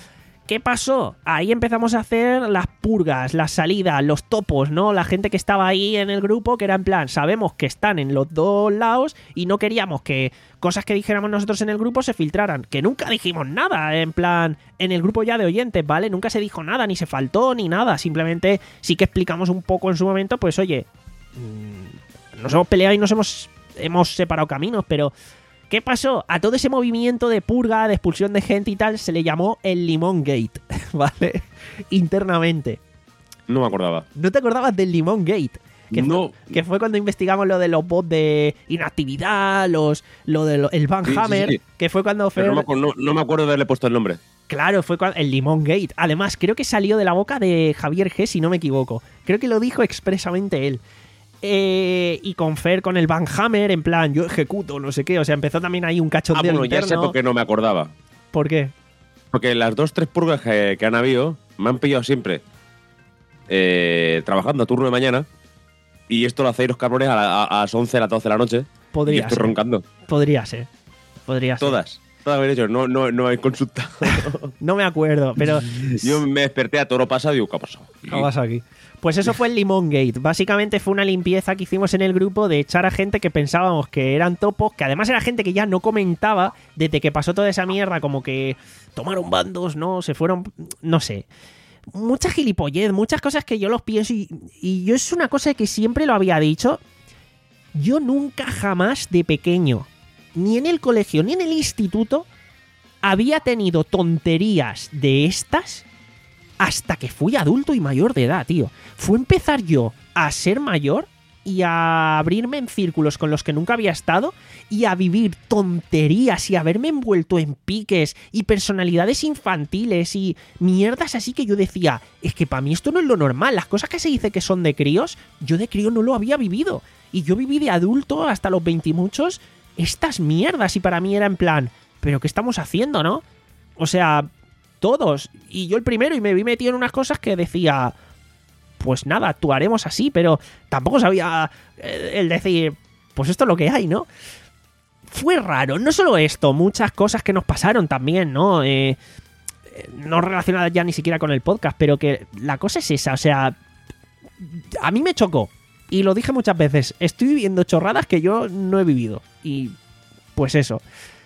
¿Qué pasó? Ahí empezamos a hacer las purgas, las salidas, los topos, ¿no? La gente que estaba ahí en el grupo, que era en plan, sabemos que están en los dos lados y no queríamos que cosas que dijéramos nosotros en el grupo se filtraran. Que nunca dijimos nada, en plan, en el grupo ya de oyentes, ¿vale? Nunca se dijo nada, ni se faltó, ni nada. Simplemente sí que explicamos un poco en su momento, pues oye, mmm, nos hemos peleado y nos hemos, hemos separado caminos, pero... ¿Qué pasó? A todo ese movimiento de purga, de expulsión de gente y tal, se le llamó el Limón Gate, ¿vale? Internamente. No me acordaba. ¿No te acordabas del Limón Gate? Que no. Fue, que fue cuando investigamos lo de los bots de inactividad, los, lo del de Van sí, Hammer, sí, sí. que fue cuando... Fer... No, me no, no me acuerdo de haberle puesto el nombre. Claro, fue cuando, el Limón Gate. Además, creo que salió de la boca de Javier G, si no me equivoco. Creo que lo dijo expresamente él. Eh, y con Fer con el Van Hammer, en plan, yo ejecuto, no sé qué. O sea, empezó también ahí un cachondeo ah, bueno, interno. Ya sé por qué no me acordaba. ¿Por qué? Porque las dos, tres purgas que, que han habido me han pillado siempre eh, trabajando a turno de mañana. Y esto lo hacéis los cabrones a, la, a, a las once, a las doce de la noche. Podría y estoy ser. roncando. Podría ser. Podría ser. Todas. Todas habéis hecho. No, no, no hay consulta. No me acuerdo, pero... Yo me desperté a toro pasado y digo, ¿qué ha pasado? ¿Qué pasa aquí? Pues eso fue el Limón Gate. Básicamente fue una limpieza que hicimos en el grupo de echar a gente que pensábamos que eran topos, que además era gente que ya no comentaba desde que pasó toda esa mierda, como que tomaron bandos, ¿no? Se fueron... no sé. Mucha gilipollez, muchas cosas que yo los pienso y, y yo es una cosa que siempre lo había dicho. Yo nunca jamás de pequeño, ni en el colegio, ni en el instituto, había tenido tonterías de estas hasta que fui adulto y mayor de edad, tío. Fue empezar yo a ser mayor y a abrirme en círculos con los que nunca había estado y a vivir tonterías y a haberme envuelto en piques y personalidades infantiles y mierdas así que yo decía, es que para mí esto no es lo normal. Las cosas que se dice que son de críos, yo de crío no lo había vivido. Y yo viví de adulto hasta los veintimuchos estas mierdas y para mí era en plan, ¿pero qué estamos haciendo, no? O sea... todos, y yo el primero, y me vi metido en unas cosas que decía, pues nada, actuaremos así, pero tampoco sabía el decir, pues esto es lo que hay, ¿no? Fue raro, no solo esto, muchas cosas que nos pasaron también, ¿no? Eh, no relacionadas ya ni siquiera con el podcast, pero que la cosa es esa, o sea, a mí me chocó, y lo dije muchas veces, estoy viviendo chorradas que yo no he vivido, y pues eso.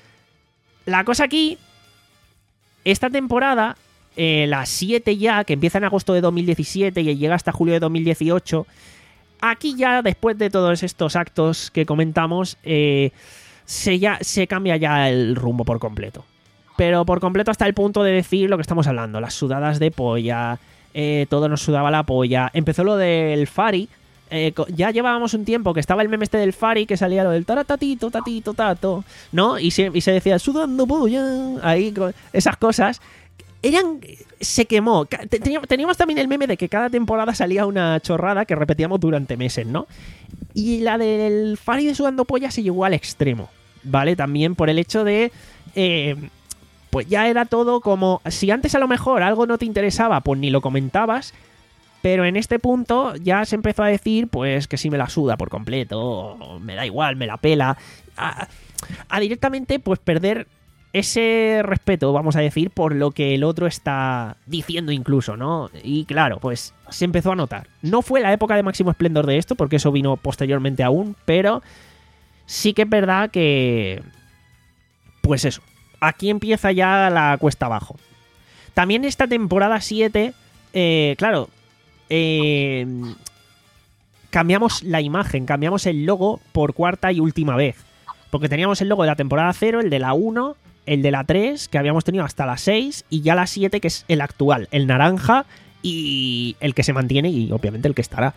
La cosa aquí... Esta temporada, eh, la siete ya, que empieza en agosto de dos mil diecisiete y llega hasta julio de dos mil dieciocho, aquí ya, después de todos estos actos que comentamos, eh, se, ya, se cambia ya el rumbo por completo. Pero por completo hasta el punto de decir lo que estamos hablando, las sudadas de polla, eh, todo nos sudaba la polla. Empezó lo del Fari, eh, ya llevábamos un tiempo que estaba el meme este del Fari, que salía lo del taratatito, tatito, tato, ¿no? Y se, y se decía, sudando polla, ahí, esas cosas. Eran... se quemó. Teníamos, teníamos también el meme de que cada temporada salía una chorrada que repetíamos durante meses, ¿no? Y la del Fari de sudando polla se llegó al extremo, ¿vale? También por el hecho de... Eh, pues ya era todo como... si antes a lo mejor algo no te interesaba, pues ni lo comentabas... Pero en este punto ya se empezó a decir, pues, que sí me la suda por completo, me da igual, me la pela. A, a directamente, pues, perder ese respeto, vamos a decir, por lo que el otro está diciendo incluso, ¿no? Y claro, pues, se empezó a notar. No fue la época de máximo esplendor de esto, porque eso vino posteriormente aún, pero sí que es verdad que... pues eso, aquí empieza ya la cuesta abajo. También esta temporada siete, eh, claro... Eh, cambiamos la imagen, cambiamos el logo por cuarta y última vez. Porque teníamos el logo de la temporada cero, el de la uno, el de la tres, que habíamos tenido hasta la seis, y ya la siete, que es el actual, el naranja y el que se mantiene y obviamente el que estará.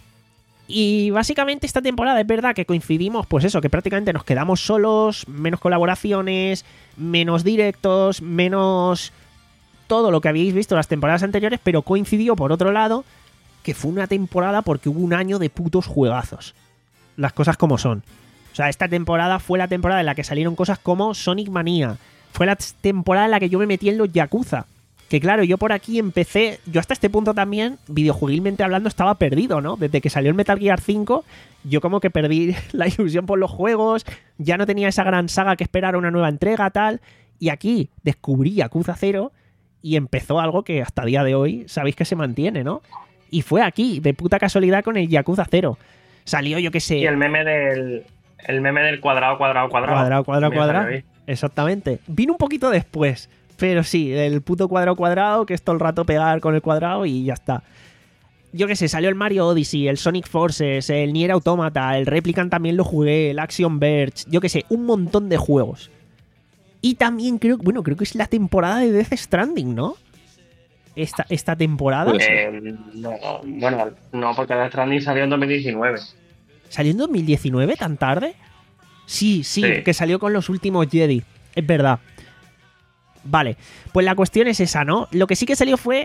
Y básicamente esta temporada es verdad que coincidimos, pues eso, que prácticamente nos quedamos solos, menos colaboraciones, menos directos, menos todo lo que habéis visto las temporadas anteriores, pero coincidió por otro lado que fue una temporada porque hubo un año de putos juegazos. Las cosas como son. O sea, esta temporada fue la temporada en la que salieron cosas como Sonic Mania. Fue la temporada en la que yo me metí en los Yakuza. Que claro, yo por aquí empecé... Yo hasta este punto también, videojueguilmente hablando, estaba perdido, ¿no? Desde que salió el Metal Gear cinco, yo como que perdí la ilusión por los juegos. Ya no tenía esa gran saga que esperar una nueva entrega, tal. Y aquí descubrí Yakuza cero... y empezó algo que hasta día de hoy sabéis que se mantiene, ¿no? Y fue aquí, de puta casualidad, con el Yakuza cero. Salió, yo qué sé... Y el meme del... El meme del cuadrado, cuadrado, cuadrado. Cuadrado, cuadrado, cuadrado. Exactamente. Vino un poquito después, pero sí, el puto cuadrado, cuadrado, que es todo el rato pegar con el cuadrado y ya está. Yo qué sé, salió el Mario Odyssey, el Sonic Forces, el Nier Automata, el Replicant también lo jugué, el Action Verge, yo qué sé, un montón de juegos. Y también creo, bueno, creo que es la temporada de Death Stranding, ¿no? Esta, esta temporada. Eh, no, bueno, no, porque Death Stranding salió en dos mil diecinueve. ¿Salió en dos mil diecinueve tan tarde? Sí, sí, Sí. que salió con los últimos Jedi. Es verdad. Vale, pues la cuestión es esa, ¿no? Lo que sí que salió fue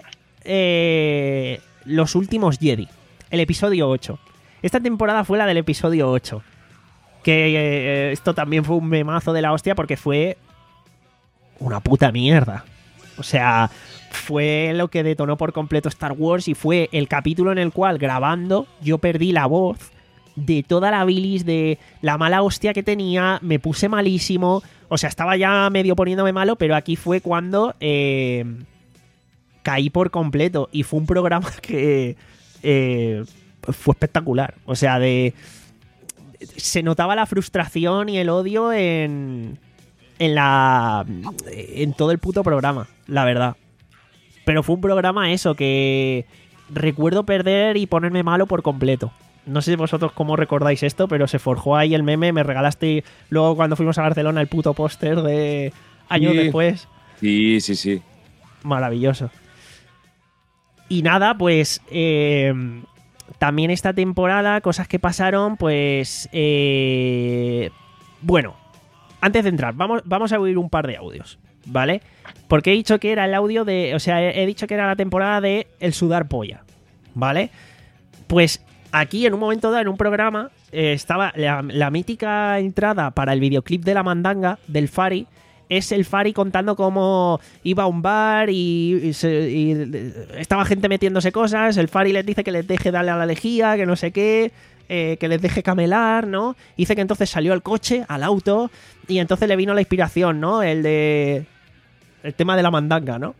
eh, los últimos Jedi, el episodio ocho. Esta temporada fue la del episodio ocho. Que eh, esto también fue un memazo de la hostia porque fue una puta mierda. O sea, fue lo que detonó por completo Star Wars y fue el capítulo en el cual, grabando, yo perdí la voz de toda la bilis, de la mala hostia que tenía, me puse malísimo, o sea, estaba ya medio poniéndome malo, pero aquí fue cuando eh, caí por completo y fue un programa que eh, fue espectacular, o sea, de se notaba la frustración y el odio en en la en todo el puto programa, la verdad, pero fue un programa eso que recuerdo perder y ponerme malo por completo. No sé vosotros cómo recordáis esto, pero se forjó ahí el meme. Me regalaste luego cuando fuimos a Barcelona el puto póster de años Sí. después. Sí, sí, sí. Maravilloso. Y nada, pues eh, también esta temporada, cosas que pasaron, pues... Eh, bueno, antes de entrar, vamos, vamos a oír un par de audios, ¿vale? Porque he dicho que era el audio de... O sea, he, he dicho que era la temporada de El sudar polla, ¿vale? Pues... Aquí, en un momento dado, en un programa, eh, estaba la, la mítica entrada para el videoclip de la mandanga del Fari. Es el Fari contando cómo iba a un bar y, y, se, y estaba gente metiéndose cosas. El Fari les dice que les deje darle a la lejía, que no sé qué, eh, que les deje camelar, ¿no? Dice que entonces salió al coche, al auto, y entonces le vino la inspiración, ¿no? El de... El tema de la mandanga, ¿no?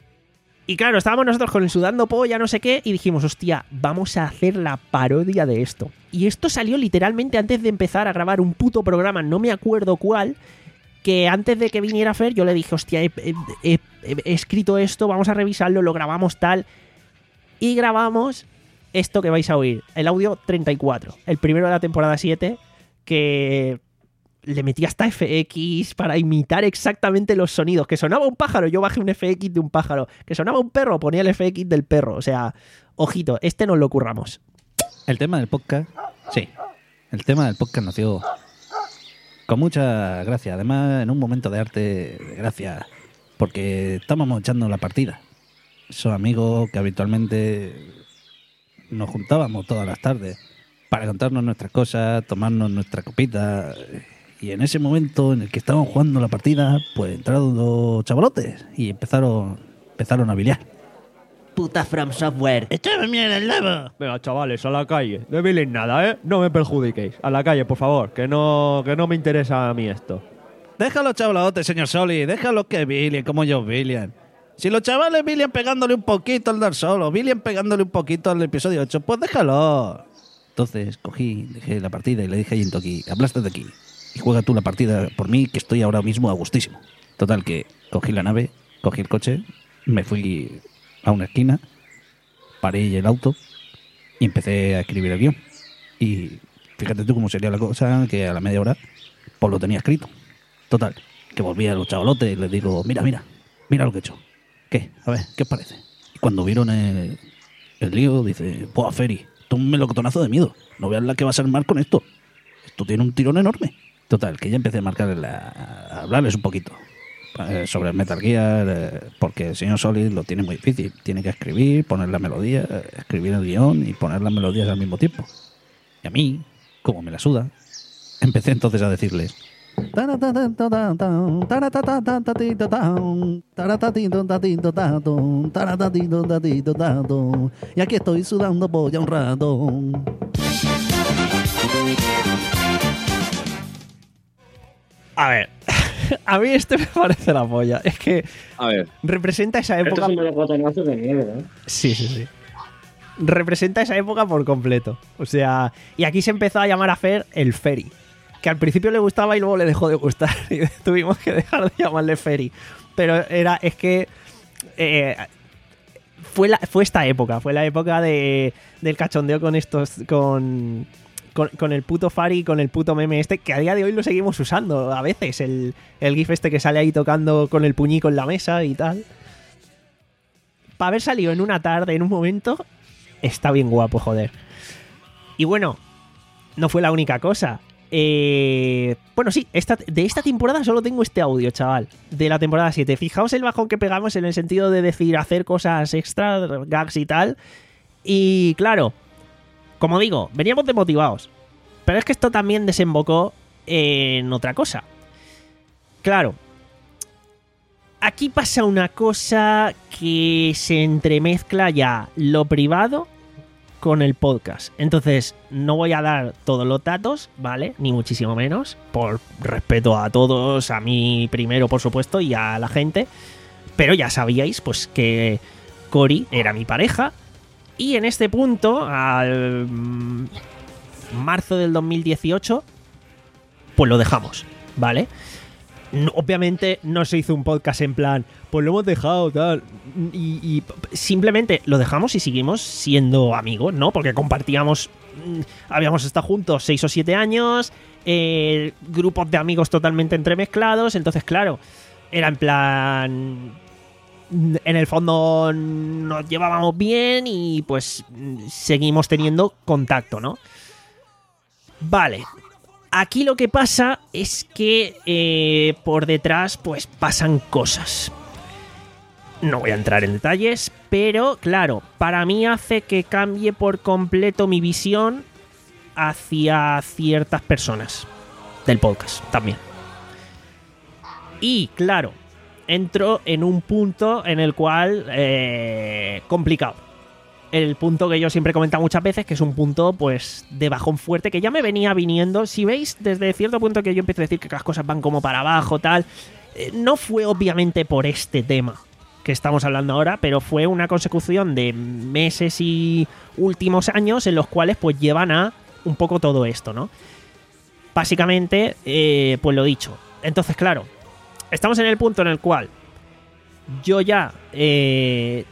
Y claro, estábamos nosotros con el sudando polla, no sé qué, y dijimos, hostia, vamos a hacer la parodia de esto. Y esto salió literalmente antes de empezar a grabar un puto programa, no me acuerdo cuál, que antes de que viniera Fer, yo le dije, hostia, he, he- he- he escrito esto, vamos a revisarlo, lo grabamos tal. Y grabamos esto que vais a oír, el audio treinta y cuatro, el primero de la temporada siete, que... le metí hasta F X para imitar exactamente los sonidos. Que sonaba un pájaro, yo bajé un F X de un pájaro. Que sonaba un perro, ponía el F X del perro. O sea, ojito, este nos lo curramos. El tema del podcast, sí. El tema del podcast nació con mucha gracia. Además, en un momento de arte, de gracia, porque estábamos echando la partida. Esos amigos que habitualmente nos juntábamos todas las tardes para contarnos nuestras cosas, tomarnos nuestra copita. Y en ese momento en el que estaban jugando la partida, pues entraron dos chavalotes y empezaron, empezaron a biliar. Puta From Software. ¡Échame mierda el lava! Venga, chavales, a la calle. No miréis nada, ¿eh? No me perjudiquéis. A la calle, por favor, que no, que no me interesa a mí esto. Déjalo, chavalotes, señor Soli. Déjalo que bilien como ellos bilian. Si los chavales bilian pegándole un poquito al Dark Solo, bilian pegándole un poquito al episodio ocho, pues déjalo. Entonces cogí, dejé la partida y le dije a Jintoki, hablaste de aquí y juega tú la partida por mí, que estoy ahora mismo a gustísimo. Total, que cogí la nave, cogí el coche, me fui a una esquina, paré el auto y empecé a escribir el guión. Y fíjate tú cómo sería la cosa, que a la media hora pues lo tenía escrito. Total, que volví a los chavalotes y les digo, mira, mira, mira lo que he hecho. ¿Qué? A ver, ¿qué os parece? Y cuando vieron el, el lío, dice, pues Feri, tú un melocotonazo de miedo. No veas la que vas a armar con esto. Esto tiene un tirón enorme. Total, que ya empecé a marcar la, a hablarles un poquito eh, sobre el Metal Gear, eh, porque el señor Solid lo tiene muy difícil. Tiene que escribir, poner la melodía, eh, escribir el guión y poner las melodías al mismo tiempo. Y a mí, como me la suda, empecé entonces a decirles, y aquí estoy sudando polla un rato. A ver, A mí este me parece la polla. Es que A ver. representa esa Esto época. es un melocotonazo de mierda, ¿eh? Sí, sí, sí. Representa esa época por completo. O sea, y aquí se empezó a llamar a Fer el Ferry. Que al principio le gustaba y luego le dejó de gustar. Y tuvimos que dejar de llamarle Ferry. Pero era, es que. Eh, fue, la, fue esta época. Fue la época de, del cachondeo con estos. Con. Con, con el puto Fari y con el puto meme este, que a día de hoy lo seguimos usando a veces. El, el gif este que sale ahí tocando con el puñico en la mesa y tal. Para haber salido en una tarde, en un momento, está bien guapo, joder. Y bueno, no fue la única cosa. Eh, bueno, sí, esta, de esta temporada solo tengo este audio, chaval. De la temporada siete. Fijaos el bajón que pegamos en el sentido de decir hacer cosas extra, gags y tal. Y claro, como digo, veníamos desmotivados. Pero es que esto también desembocó en otra cosa. Claro, aquí pasa una cosa que se entremezcla ya lo privado con el podcast. Entonces, no voy a dar todos los datos, ¿vale? Ni muchísimo menos. Por respeto a todos, a mí primero, por supuesto, y a la gente. Pero ya sabíais, pues, que Cory era mi pareja. Y en este punto, al marzo del dos mil dieciocho, pues lo dejamos, ¿vale? No, obviamente no se hizo un podcast en plan, pues lo hemos dejado, tal. Y, y simplemente lo dejamos y seguimos siendo amigos, ¿no? Porque compartíamos, habíamos estado juntos seis o siete años, eh, grupos de amigos totalmente entremezclados. Entonces, claro, era en plan, en el fondo nos llevábamos bien y pues seguimos teniendo contacto, ¿no? Vale. Aquí lo que pasa es que eh, por detrás pues pasan cosas. No voy a entrar en detalles, pero claro, para mí hace que cambie por completo mi visión hacia ciertas personas del podcast también. Y claro, entro en un punto en el cual eh, complicado. El punto que yo siempre he comentado muchas veces, que es un punto pues de bajón fuerte, que ya me venía viniendo. Si veis, desde cierto punto que yo empiezo a decir que las cosas van como para abajo, tal, eh, no fue obviamente por este tema que estamos hablando ahora, pero fue una consecución de meses y últimos años en los cuales pues llevan a un poco todo esto, ¿no? Básicamente, eh, pues lo dicho. Entonces, claro, estamos en el punto en el cual yo ya... Eh,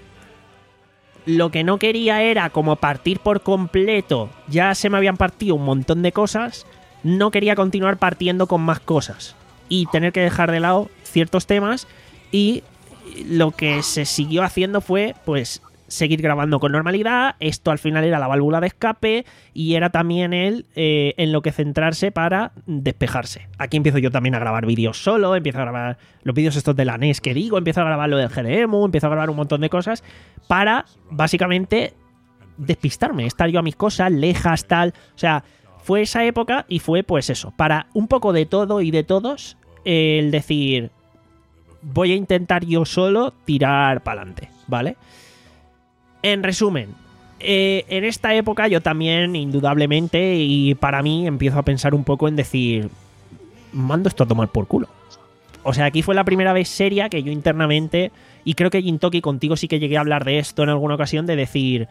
lo que no quería era como partir por completo. Ya se me habían partido un montón de cosas. No quería continuar partiendo con más cosas y tener que dejar de lado ciertos temas. Y lo que se siguió haciendo fue pues seguir grabando con normalidad. Esto al final era la válvula de escape y era también el eh, en lo que centrarse para despejarse. Aquí empiezo yo también a grabar vídeos solo, empiezo a grabar los vídeos estos de la N E S que digo, empiezo a grabar lo del G D M U, empiezo a grabar un montón de cosas para básicamente despistarme, estar yo a mis cosas, lejas, tal. O sea, fue esa época y fue pues eso, para un poco de todo y de todos, eh, el decir, voy a intentar yo solo tirar para adelante, ¿vale? En resumen, eh, en esta época yo también, indudablemente, y para mí empiezo a pensar un poco en decir, mando esto a tomar por culo. O sea, aquí fue la primera vez seria que yo internamente, y creo que Gintoki contigo sí que llegué a hablar de esto en alguna ocasión, de decir,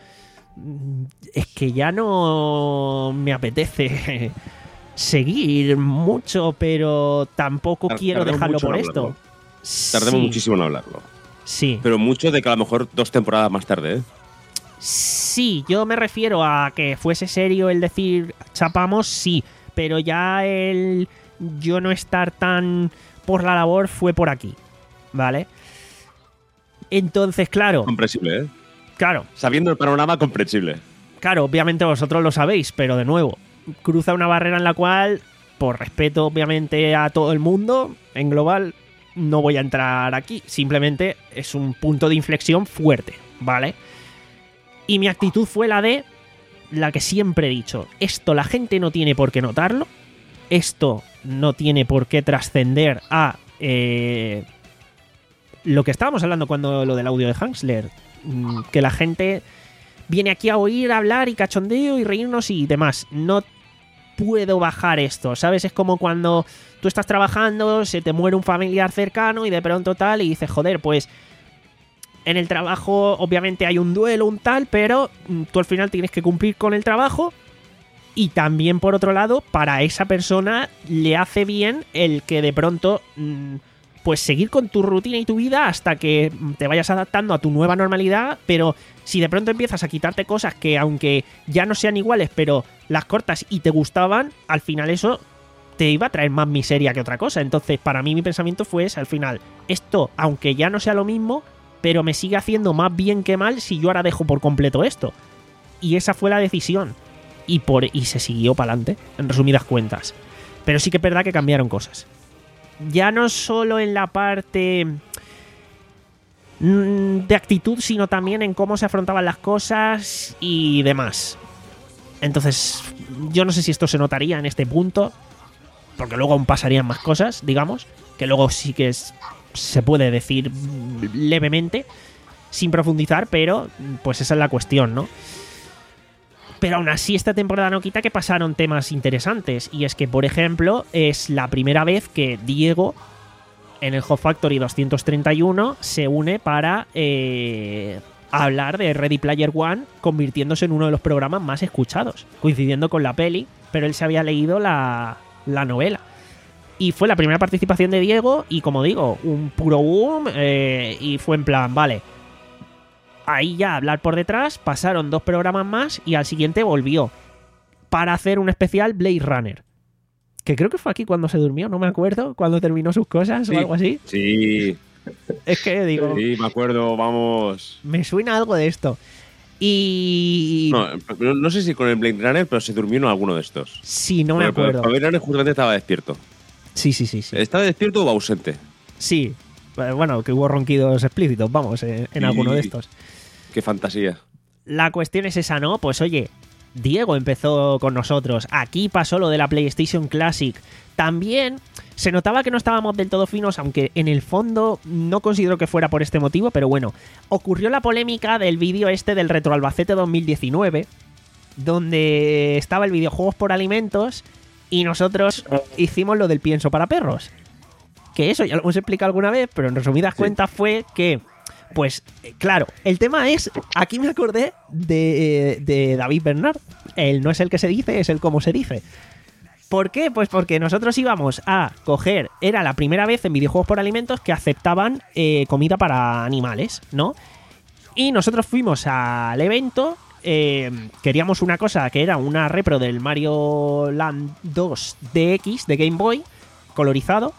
es que ya no me apetece seguir mucho, pero tampoco Tar- quiero tardemos dejarlo mucho por en esto. hablarlo. Tardemos Sí. muchísimo en hablarlo. Sí. Pero mucho de que a lo mejor dos temporadas más tarde, ¿eh? Sí, yo me refiero a que fuese serio el decir chapamos, sí, pero ya el yo no estar tan por la labor fue por aquí, ¿vale? Entonces, claro, Comprensible, ¿eh? claro, Sabiendo el panorama, comprensible. claro, obviamente vosotros lo sabéis, pero de nuevo, cruza una barrera en la cual, por respeto obviamente a todo el mundo, en global, no voy a entrar aquí, simplemente es un punto de inflexión fuerte, ¿vale? Y mi actitud fue la de la que siempre he dicho. Esto la gente no tiene por qué notarlo. Esto no tiene por qué trascender a eh, lo que estábamos hablando cuando lo del audio de Hansler. Mm, Que la gente viene aquí a oír hablar y cachondeo y reírnos y demás. No puedo bajar esto, ¿sabes? Es como cuando tú estás trabajando, se te muere un familiar cercano y de pronto tal, y dices, joder, pues en el trabajo obviamente hay un duelo, un tal, pero tú al final tienes que cumplir con el trabajo. Y también, por otro lado, para esa persona le hace bien el que de pronto, pues seguir con tu rutina y tu vida hasta que te vayas adaptando a tu nueva normalidad. Pero si de pronto empiezas a quitarte cosas que, aunque ya no sean iguales, pero las cortas y te gustaban, al final eso te iba a traer más miseria que otra cosa. Entonces, para mí mi pensamiento fue ese, al final, esto, aunque ya no sea lo mismo, pero me sigue haciendo más bien que mal si yo ahora dejo por completo esto. Y esa fue la decisión. Y, por, y se siguió para adelante, en resumidas cuentas. Pero sí que es verdad que cambiaron cosas. Ya no solo en la parte de actitud, sino también en cómo se afrontaban las cosas y demás. Entonces, yo no sé si esto se notaría en este punto, porque luego aún pasarían más cosas, digamos, que luego sí que es, se puede decir levemente, sin profundizar, pero pues esa es la cuestión, ¿no? Pero aún así esta temporada no quita que pasaron temas interesantes. Y es que, por ejemplo, es la primera vez que Diego, en el Hot Factory doscientos treinta y uno, se une para eh, hablar de Ready Player One, convirtiéndose en uno de los programas más escuchados, coincidiendo con la peli, pero él se había leído la, la novela. Y fue la primera participación de Diego y, como digo, un puro boom, eh, y fue en plan, vale... Ahí ya hablar por detrás, pasaron dos programas más y al siguiente volvió para hacer un especial Blade Runner. Que creo que fue aquí cuando se durmió, no me acuerdo, cuando terminó sus cosas sí, o algo así. Sí. Es que digo... Sí, me acuerdo, vamos... Me suena algo de esto. Y... No, no sé si con el Blade Runner, pero se durmió en alguno de estos. Sí, no me bueno, acuerdo. El Blade Runner justamente estaba despierto. Sí, sí, sí, sí. ¿Estaba despierto o ausente? Sí. Bueno, que hubo ronquidos explícitos, vamos, en, en alguno de estos. Qué fantasía. La cuestión es esa, ¿no? Pues oye, Diego empezó con nosotros. Aquí pasó lo de la PlayStation Classic. También se notaba que no estábamos del todo finos, aunque en el fondo no considero que fuera por este motivo, pero bueno. Ocurrió la polémica del vídeo este del Retro Albacete dos mil diecinueve, donde estaba el videojuegos por alimentos y nosotros hicimos lo del pienso para perros. Que eso ya lo hemos explicado alguna vez, pero en resumidas sí. cuentas fue que... Pues, claro, el tema es... Aquí me acordé de, de David Bernard. El no es el que se dice, es el cómo se dice. ¿Por qué? Pues porque nosotros íbamos a coger... Era la primera vez en videojuegos por alimentos que aceptaban eh, comida para animales, ¿no? Y nosotros fuimos al evento... Eh, queríamos una cosa que era una repro del Mario Land dos D X de Game Boy, colorizado...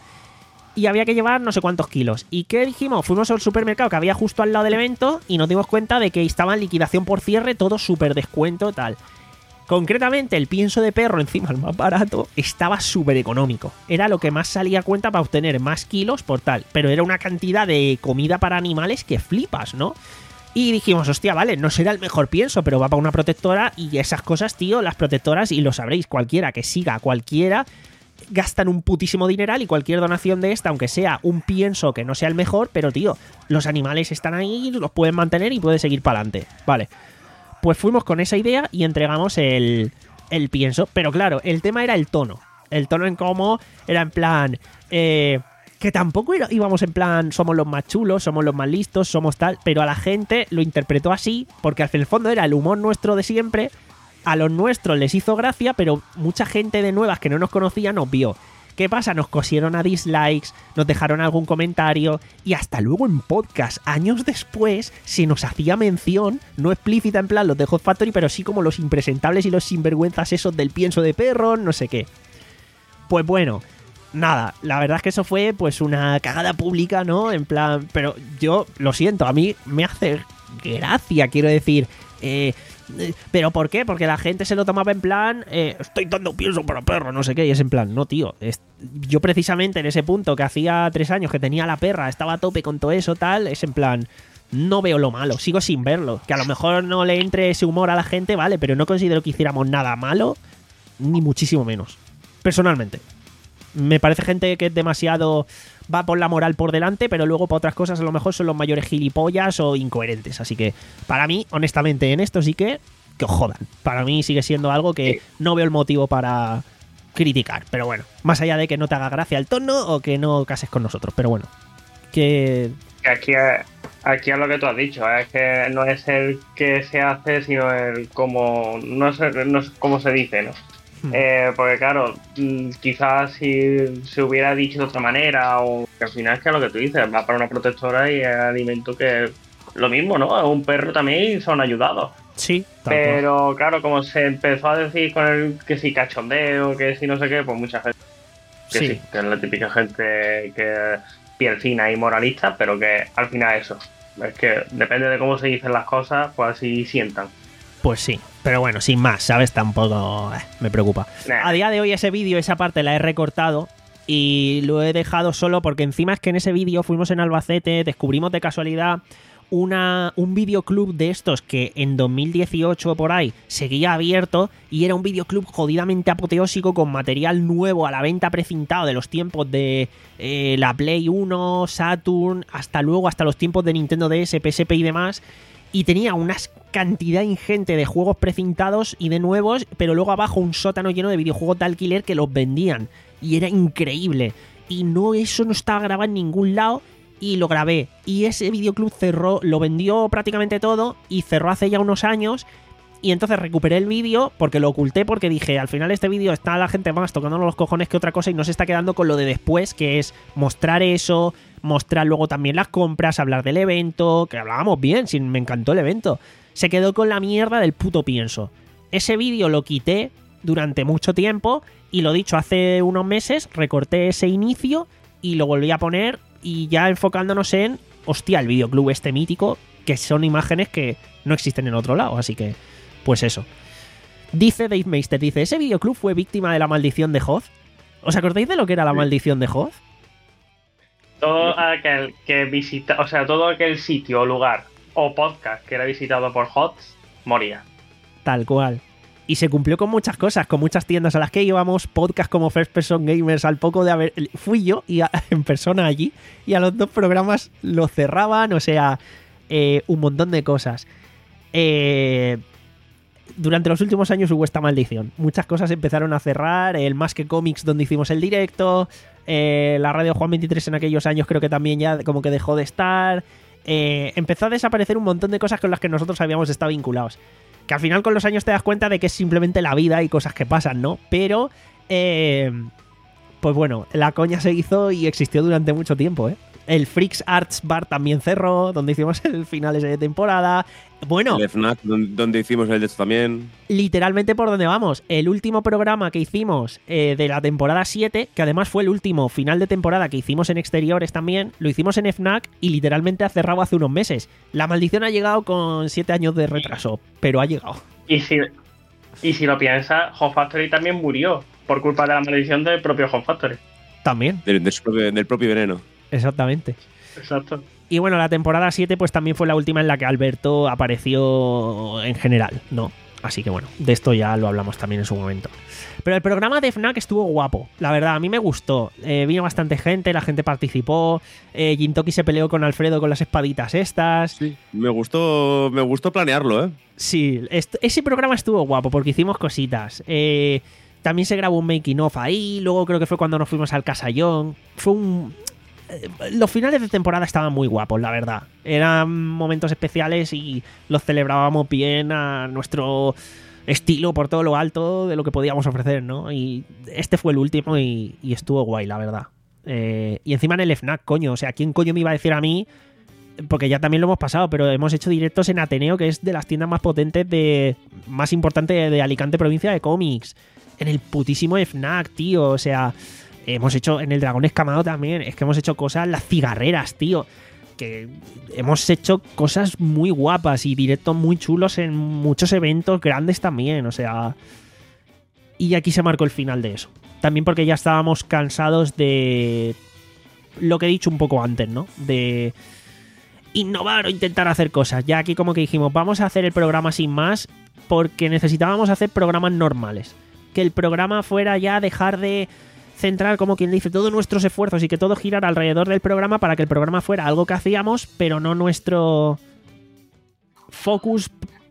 Y había que llevar no sé cuántos kilos. ¿Y qué dijimos? Fuimos al supermercado que había justo al lado del evento y nos dimos cuenta de que estaba en liquidación por cierre, todo súper descuento, tal. Concretamente, el pienso de perro, encima el más barato, estaba súper económico. Era lo que más salía a cuenta para obtener más kilos por tal. Pero era una cantidad de comida para animales que flipas, ¿no? Y dijimos, hostia, vale, no será el mejor pienso, pero va para una protectora y esas cosas, tío, las protectoras, y lo sabréis, cualquiera que siga, cualquiera... gastan un putísimo dineral y cualquier donación de esta, aunque sea un pienso que no sea el mejor, pero tío, los animales están ahí, los pueden mantener y puede seguir para adelante. Vale, pues fuimos con esa idea y entregamos el, el pienso, pero claro, el tema era el tono. El tono en cómo era en plan... Eh, que tampoco era, íbamos en plan somos los más chulos, somos los más listos, somos tal, pero a la gente lo interpretó así, porque al fin, el fondo era el humor nuestro de siempre. A los nuestros les hizo gracia, pero mucha gente de nuevas que no nos conocía nos vio. ¿Qué pasa? Nos cosieron a dislikes, nos dejaron algún comentario y hasta luego en podcast, años después, se nos hacía mención, no explícita en plan los de Hot Factory, pero sí como los impresentables y los sinvergüenzas esos del pienso de perro, no sé qué. Pues bueno, nada, la verdad es que eso fue pues una cagada pública, ¿no? En plan, pero yo lo siento, a mí me hace gracia, quiero decir... Eh, ¿Pero por qué? Porque la gente se lo tomaba en plan eh, estoy dando pienso para perro, no sé qué. Y es en plan, no tío, es, yo precisamente en ese punto que hacía tres años que tenía la perra, estaba a tope con todo eso tal, es en plan, no veo lo malo, sigo sin verlo. Que a lo mejor no le entre ese humor a la gente, vale, pero no considero que hiciéramos nada malo, ni muchísimo menos, personalmente. Me parece gente que es demasiado... va por la moral por delante, pero luego para otras cosas a lo mejor son los mayores gilipollas o incoherentes. Así que, para mí, honestamente, en esto sí que que os jodan. Para mí sigue siendo algo que sí. no veo el motivo para criticar. Pero bueno, más allá de que no te haga gracia el tono o que no cases con nosotros. Pero bueno, que... Aquí, aquí es lo que tú has dicho, es que no es el que se hace, sino el cómo, no sé, no sé cómo se dice, ¿no? Hmm. Eh, porque claro, quizás si se hubiera dicho de otra manera, o que al final es que lo que tú dices, va para una protectora y es alimento que lo mismo, ¿no? Es un perro también y son ayudados. Sí, pero cual. Claro, como se empezó a decir con el que si cachondeo, que si no sé qué, pues mucha gente que sí, sí que es la típica gente que piel fina y moralista, pero que al final eso, es que depende de cómo se dicen las cosas, pues así sientan. Pues sí, pero bueno, sin más, ¿sabes? Tampoco eh, me preocupa. Nah. A día de hoy ese vídeo, esa parte la he recortado y lo he dejado solo porque encima es que en ese vídeo fuimos en Albacete, descubrimos de casualidad una, un videoclub de estos que en dos mil dieciocho por ahí seguía abierto y era un videoclub jodidamente apoteósico con material nuevo a la venta precintado de los tiempos de eh, la Play uno, Saturn, hasta luego, hasta los tiempos de Nintendo D S, P S P y demás. Y tenía una cantidad ingente de juegos precintados y de nuevos, pero luego abajo un sótano lleno de videojuegos de alquiler que los vendían. Y era increíble. Y no, eso no estaba grabado en ningún lado. Y lo grabé. Y ese videoclub cerró, lo vendió prácticamente todo y cerró hace ya unos años. Y entonces recuperé el vídeo porque lo oculté porque dije, al final este vídeo está la gente más tocándonos los cojones que otra cosa y no se está quedando con lo de después, que es mostrar eso, mostrar luego también las compras, hablar del evento, que hablábamos bien, sí, me encantó el evento. Se quedó con la mierda del puto pienso. Ese vídeo lo quité durante mucho tiempo y lo dicho, hace unos meses recorté ese inicio y lo volví a poner y ya enfocándonos en, hostia, el videoclub este mítico, que son imágenes que no existen en otro lado, así que, pues eso. Dice Dave Meister, dice, ¿ese videoclub fue víctima de la maldición de Hoth? ¿Os acordáis de lo que era la maldición de Hoth? Todo aquel que visita, o sea, todo aquel sitio o lugar o podcast que era visitado por Hoth, moría. Tal cual. Y se cumplió con muchas cosas, con muchas tiendas a las que íbamos, podcast como First Person Gamers, al poco de haber... Fui yo y a, en persona allí, y a los dos programas lo cerraban, o sea, eh, un montón de cosas. Eh, durante los últimos años hubo esta maldición. Muchas cosas empezaron a cerrar, el Más que Comics donde hicimos el directo, eh, la radio Juan veintitrés en aquellos años creo que también ya como que dejó de estar... Eh, empezó a desaparecer un montón de cosas con las que nosotros habíamos estado vinculados. Que al final con los años te das cuenta de que es simplemente la vida y cosas que pasan, ¿no? Pero, eh, pues bueno, la coña se hizo y existió durante mucho tiempo, ¿eh? El Freaks Arts Bar también cerró, donde hicimos el final de temporada. Bueno, el F N A C, donde hicimos el de esto también. Literalmente por donde vamos. El último programa que hicimos eh, de la temporada siete, que además fue el último final de temporada que hicimos en exteriores también, lo hicimos en F N A C y literalmente ha cerrado hace unos meses. La maldición ha llegado con siete años de retraso, pero ha llegado. Y si, y si lo piensas, Home Factory también murió por culpa de la maldición del propio Home Factory. También. Del, del, propio, del propio veneno. Exactamente. Exacto. Y bueno, la temporada siete pues también fue la última en la que Alberto apareció en general, ¿no? Así que bueno, de esto ya lo hablamos también en su momento. Pero el programa de F N A C estuvo guapo, la verdad, a mí me gustó. Eh, vino bastante gente, la gente participó, eh, Jintoki se peleó con Alfredo con las espaditas estas. Sí, me gustó, me gustó planearlo, ¿eh? Sí, est- ese programa estuvo guapo porque hicimos cositas. Eh, también se grabó un making of ahí, luego creo que fue cuando nos fuimos al Casallón. Fue un... Los finales de temporada estaban muy guapos, la verdad. Eran momentos especiales y los celebrábamos bien a nuestro estilo por todo lo alto de lo que podíamos ofrecer, ¿no? Y este fue el último y, y estuvo guay, la verdad. Eh, y encima en el F N A C, coño. O sea, ¿quién coño me iba a decir a mí? Porque ya también lo hemos pasado, pero hemos hecho directos en Ateneo, que es de las tiendas más potentes, de más importante de, de Alicante, provincia de cómics. En el putísimo F N A C, tío. O sea... Hemos hecho en el Dragón Escamado también. Es que hemos hecho cosas, las cigarreras, tío. Que hemos hecho cosas muy guapas y directos muy chulos en muchos eventos grandes también. O sea. Y aquí se marcó el final de eso. También porque ya estábamos cansados de lo que he dicho un poco antes, ¿no? De innovar o intentar hacer cosas. Ya aquí como que dijimos, vamos a hacer el programa sin más porque necesitábamos hacer programas normales. Que el programa fuera ya dejar de centrar, como quien dice, todos nuestros esfuerzos y que todo girara alrededor del programa para que el programa fuera algo que hacíamos, pero no nuestro focus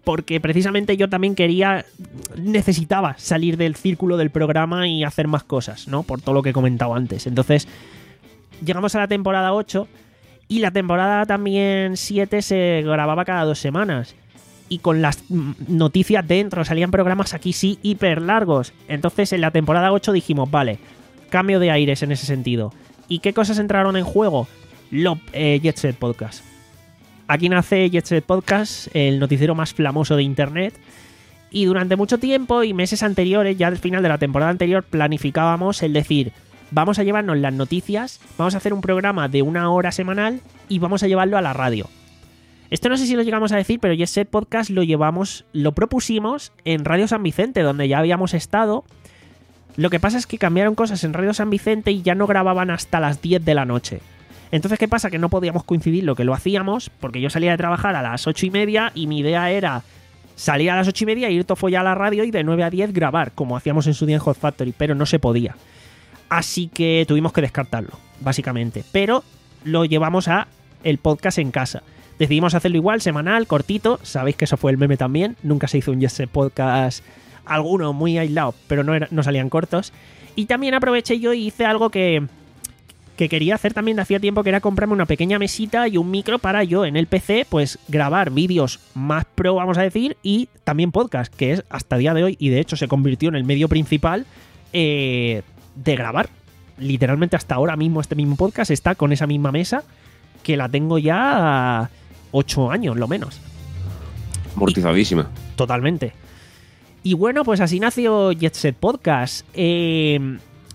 porque precisamente yo también quería, necesitaba salir del círculo del programa y hacer más cosas, ¿no? Por todo lo que he comentado antes. Entonces, llegamos a la temporada ocho y la temporada también siete se grababa cada dos semanas. Y con las noticias dentro, salían programas aquí sí hiper largos. Entonces, en la temporada ocho dijimos, vale, cambio de aires en ese sentido. ¿Y qué cosas entraron en juego? Lo, eh, Jet Set Podcast. Aquí nace Jet Set Podcast, el noticiero más famoso de internet. Y durante mucho tiempo y meses anteriores, ya al final de la temporada anterior, planificábamos el decir, vamos a llevarnos las noticias, vamos a hacer un programa de una hora semanal y vamos a llevarlo a la radio. Esto no sé si lo llegamos a decir, pero Jet Set Podcast lo llevamos, lo propusimos en Radio San Vicente, donde ya habíamos estado. Lo que pasa es que cambiaron cosas en Radio San Vicente y ya no grababan hasta las diez de la noche. Entonces, ¿qué pasa? Que no podíamos coincidir lo que lo hacíamos, porque yo salía de trabajar a las ocho y media y mi idea era salir a las ocho y media, ir todo follado a la radio y de nueve a diez grabar, como hacíamos en su día en Hot Factory, pero no se podía. Así que tuvimos que descartarlo, básicamente. Pero lo llevamos a el podcast en casa. Decidimos hacerlo igual, semanal, cortito. Sabéis que eso fue el meme también. Nunca se hizo un Jet Set Podcast, alguno muy aislado, pero no, era, no salían cortos. Y también aproveché yo y hice algo que... que quería hacer también de hacía tiempo, que era comprarme una pequeña mesita y un micro para yo en el P C pues grabar vídeos más pro, vamos a decir, y también podcast, que es hasta el día de hoy, y de hecho se convirtió en el medio principal eh, de grabar. Literalmente hasta ahora mismo este mismo podcast está con esa misma mesa, que la tengo ya ocho años, lo menos. Amortizadísima. Y, totalmente. Y bueno, pues así nació Jet Set Podcast. Eh...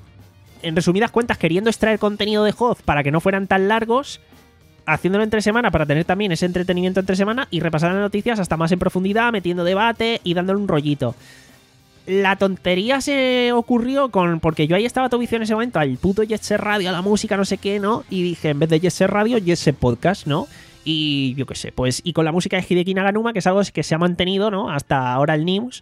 En resumidas cuentas, queriendo extraer contenido de J O Z para que no fueran tan largos, haciéndolo entre semana para tener también ese entretenimiento entre semana y repasar las noticias hasta más en profundidad, metiendo debate y dándole un rollito. La tontería se ocurrió con porque yo ahí estaba todo vicio en ese momento al puto Jet Set Radio, a la música, no sé qué, ¿no? Y dije, en vez de Jet Set Radio, Jet Set Podcast, ¿no? Y yo qué sé, pues y con la música de Hideki Naganuma, que es algo que se ha mantenido, ¿no? Hasta ahora el News.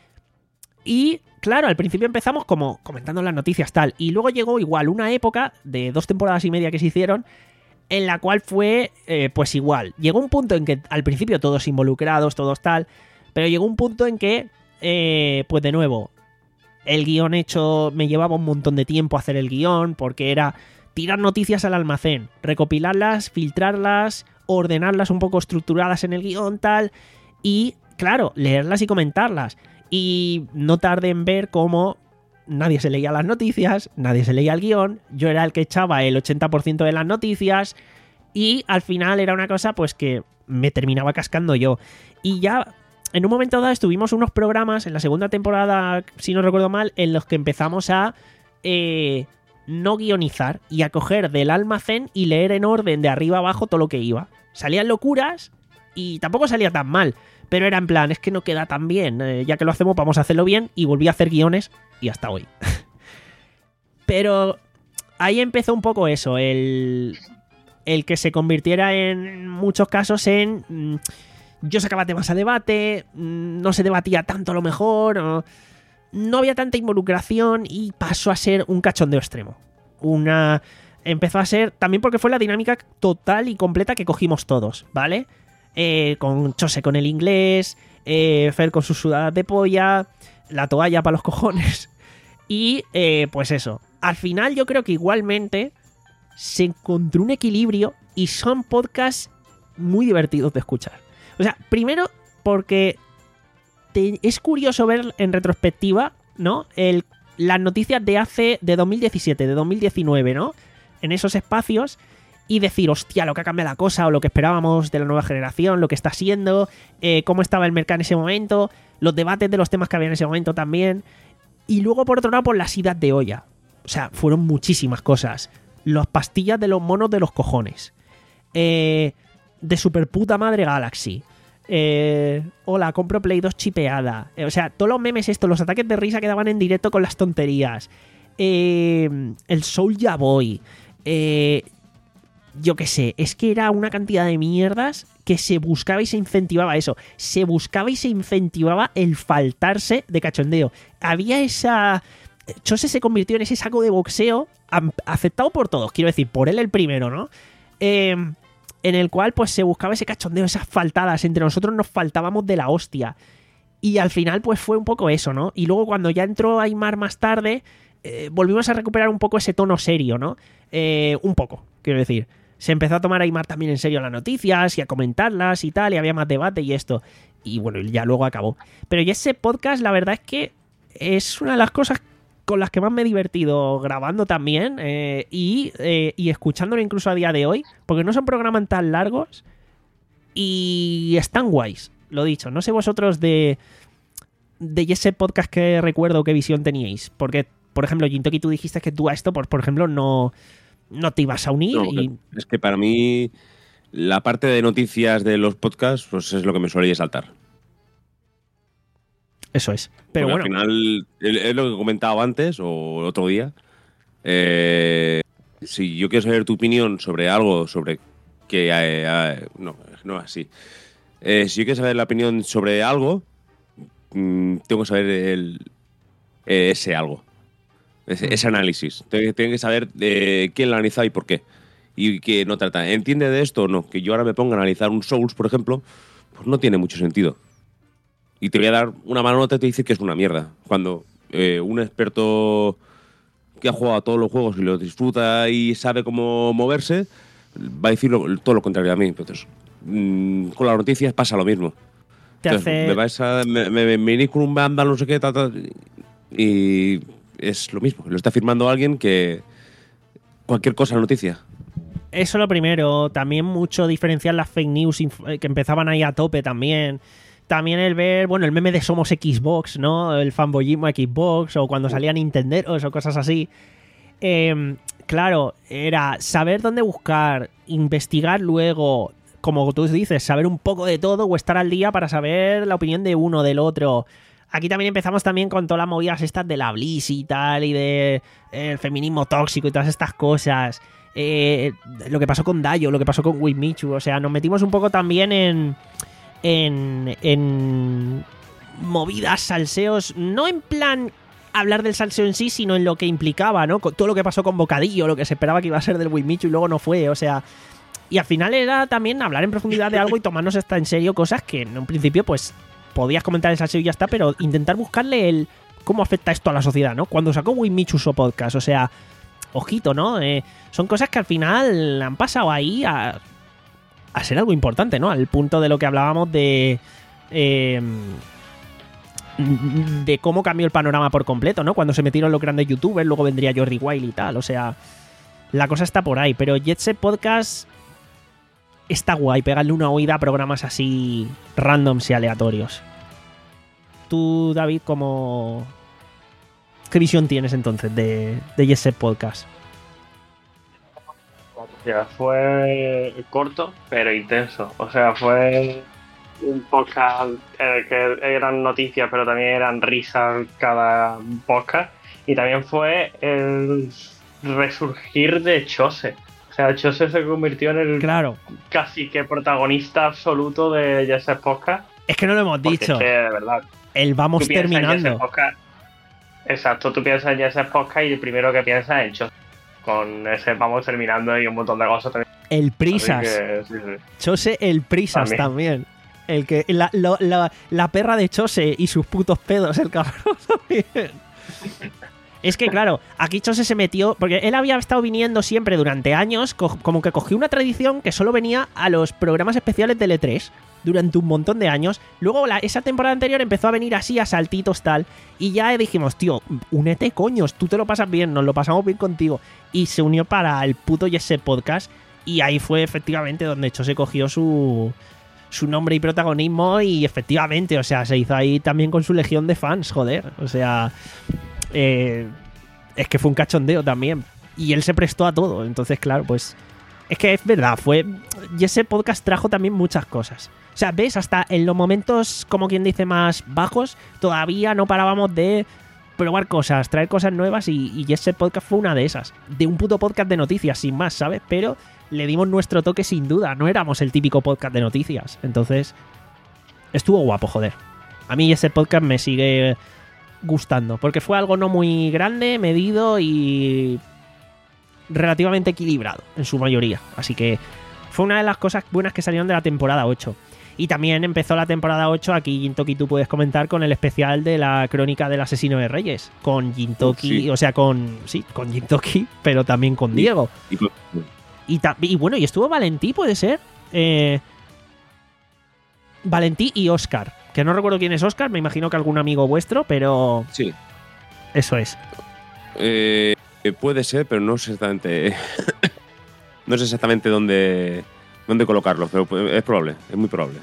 Y claro, al principio empezamos como comentando las noticias tal, y luego llegó igual una época de dos temporadas y media que se hicieron en la cual fue eh, pues igual. Llegó un punto en que al principio todos involucrados, todos tal, pero llegó un punto en que eh, pues de nuevo el guión hecho me llevaba un montón de tiempo hacer el guión porque era tirar noticias al almacén, recopilarlas, filtrarlas, ordenarlas un poco estructuradas en el guión tal, y claro, leerlas y comentarlas. Y no tardé en ver cómo nadie se leía las noticias, nadie se leía el guión, yo era el que echaba el ochenta por ciento de las noticias y al final era una cosa pues que me terminaba cascando yo. Y ya en un momento dado estuvimos unos programas en la segunda temporada, si no recuerdo mal, en los que empezamos a eh, no guionizar y a coger del almacén y leer en orden de arriba abajo todo lo que iba. Salían locuras y tampoco salía tan mal. Pero era en plan, es que no queda tan bien, eh, ya que lo hacemos vamos a hacerlo bien, y volví a hacer guiones y hasta hoy. Pero ahí empezó un poco eso, el, el que se convirtiera en muchos casos en... Mmm, yo sacaba temas a debate, mmm, no se debatía tanto a lo mejor, no, no había tanta involucración y pasó a ser un cachondeo extremo. Una... Empezó a ser, también porque fue la dinámica total y completa que cogimos todos, ¿vale? Eh, con Chose con el inglés, eh, Fer con sus sudadas de polla, la toalla para los cojones. Y eh, pues eso, al final yo creo que igualmente se encontró un equilibrio y son podcasts muy divertidos de escuchar. O sea, primero porque te, es curioso ver en retrospectiva, ¿no? El, las noticias de hace, de dos mil diecisiete, de dos mil diecinueve, ¿no? En esos espacios. Y decir, hostia, lo que ha cambiado la cosa o lo que esperábamos de la nueva generación, lo que está siendo, eh, cómo estaba el mercado en ese momento, los debates de los temas que había en ese momento también. Y luego, por otro lado, por las idas de olla. O sea, fueron muchísimas cosas. Las pastillas de los monos de los cojones. Eh, de super puta madre Galaxy. Eh, hola, compro Play dos chipeada. Eh, o sea, todos los memes estos, los ataques de risa que daban en directo con las tonterías. Eh, el Soulja Boy. Eh... Yo qué sé, es que era una cantidad de mierdas que se buscaba y se incentivaba eso. Se buscaba y se incentivaba el faltarse de cachondeo. Había esa... Chose se convirtió en ese saco de boxeo aceptado por todos. Quiero decir, por él el primero, ¿no? Eh, en el cual pues se buscaba ese cachondeo, esas faltadas. Entre nosotros nos faltábamos de la hostia. Y al final pues fue un poco eso, ¿no? Y luego cuando ya entró Aimar más tarde, eh, volvimos a recuperar un poco ese tono serio, ¿no? Eh, un poco, quiero decir. Se empezó a tomar Aimar también en serio las noticias y a comentarlas y tal, y había más debate y esto. Y bueno, ya luego acabó. Pero ya ese podcast, la verdad es que es una de las cosas con las que más me he divertido grabando también eh, y, eh, y escuchándolo incluso a día de hoy, porque no son programas tan largos y están guays, lo dicho. No sé vosotros de, de ese podcast que recuerdo qué visión teníais, porque, por ejemplo, Jintoki, tú dijiste que tú a esto, por, por ejemplo, no... no te ibas a unir. No, y... Es que para mí la parte de noticias de los podcasts pues es lo que me suele saltar. Eso es. Pero Porque bueno. Al final, es lo que comentaba antes o el otro día. Eh, si yo quiero saber tu opinión sobre algo, sobre que... Eh, eh, no, no es así. Eh, si yo quiero saber la opinión sobre algo, mmm, tengo que saber el, eh, ese algo. Ese, ese análisis. Tengo que saber de quién lo ha analizado y por qué. Y que no trata. ¿Entiende de esto o no? Que yo ahora me ponga a analizar un Souls, por ejemplo, pues no tiene mucho sentido. Y te voy a dar una mala nota y te dice que es una mierda. Cuando eh, un experto que ha jugado a todos los juegos y lo disfruta y sabe cómo moverse, va a decir lo, todo lo contrario a mí. Entonces, mmm, con las noticias pasa lo mismo. Te Entonces, hace... me vais a me, me, me venís con un banda, no sé qué, tal, tal, y es lo mismo. Lo está firmando alguien que cualquier cosa es noticia. Eso lo primero. También mucho diferenciar las fake news que empezaban ahí a tope también. También el ver, bueno, el meme de Somos Xbox, ¿no? El fanboyismo Xbox o cuando salían Nintenderos o cosas así. Eh, claro, era saber dónde buscar, investigar luego, como tú dices, saber un poco de todo o estar al día para saber la opinión de uno, del otro. Aquí también empezamos también con todas las movidas estas de la Bliss y tal, y de eh, el feminismo tóxico y todas estas cosas. Eh, lo que pasó con Dayo, lo que pasó con Wismichu. O sea, nos metimos un poco también en... En, en movidas, salseos, no en plan hablar del salseo en sí, sino en lo que implicaba, ¿no? Con todo lo que pasó con Bocadillo, lo que se esperaba que iba a ser del Wismichu y luego no fue, o sea... Y al final era también hablar en profundidad de algo y tomarnos hasta en serio cosas que en un principio, pues, podías comentar el salseo y ya está, pero intentar buscarle el cómo afecta esto a la sociedad, ¿no? Cuando sacó Wismichu su podcast, o sea, ojito, ¿no? Eh, son cosas que al final han pasado ahí a... a ser algo importante, ¿no? Al punto de lo que hablábamos de... Eh, de cómo cambió el panorama por completo, ¿no? Cuando se metieron los grandes youtubers, luego vendría Jordi Wild y tal, o sea... La cosa está por ahí, pero Jet Set Podcast está guay, pegarle una oída a programas así randoms y aleatorios. Tú, David, ¿cómo... ¿qué visión tienes entonces de, de Jet Set Podcast? Ya, fue corto, pero intenso. O sea, fue un podcast en el que eran noticias, pero también eran risas cada podcast. Y también fue el resurgir de Chose. O sea, Chose se convirtió en el claro. casi que protagonista absoluto de Jet Set Podcast. Es que no lo hemos dicho. Es que, de verdad. El vamos terminando. Exacto, tú piensas en Jet Set Podcast y el primero que piensas es en Chose. Con ese vamos terminando y un montón de cosas también. El Prisas. Que, sí, sí. Chose el Prisas también. también. El que la, la, la, la perra de Chose y sus putos pedos, el cabrón también. Es que claro, aquí Chose se metió, porque él había estado viniendo siempre durante años, co- como que cogió una tradición que solo venía a los programas especiales de E tres durante un montón de años. Luego la, esa temporada anterior empezó a venir así a saltitos tal, y ya dijimos, tío, únete coños, tú te lo pasas bien, nos lo pasamos bien contigo. Y se unió para el puto Jet Set Podcast, y ahí fue efectivamente donde Chose cogió su... su nombre y protagonismo, y efectivamente, o sea, se hizo ahí también con su legión de fans, joder, o sea, eh, es que fue un cachondeo también, y él se prestó a todo, entonces claro, pues, es que es verdad, fue, y ese podcast trajo también muchas cosas, o sea, ves, hasta en los momentos, como quien dice, más bajos, todavía no parábamos de probar cosas, traer cosas nuevas, y, y ese podcast fue una de esas, de un puto podcast de noticias, sin más, ¿sabes? Pero le dimos nuestro toque sin duda, no éramos el típico podcast de noticias. Entonces, estuvo guapo, joder. A mí ese podcast me sigue gustando, porque fue algo no muy grande, medido y relativamente equilibrado en su mayoría. Así que Fue una de las cosas buenas que salieron de la temporada ocho. Y también empezó la temporada ocho, aquí Gintoki tú puedes comentar, con el especial de la crónica del asesino de Reyes. Con Gintoki, Sí. o sea, con sí, con Gintoki, pero también con Diego. Y con- Y, ta- y bueno, y estuvo Valentí, puede ser. Eh, Valentí y Óscar. Que no recuerdo quién es Óscar, me imagino que algún amigo vuestro, pero Sí. eso es. Eh, puede ser, pero no sé exactamente. no sé exactamente dónde, dónde colocarlo, pero es probable, es muy probable.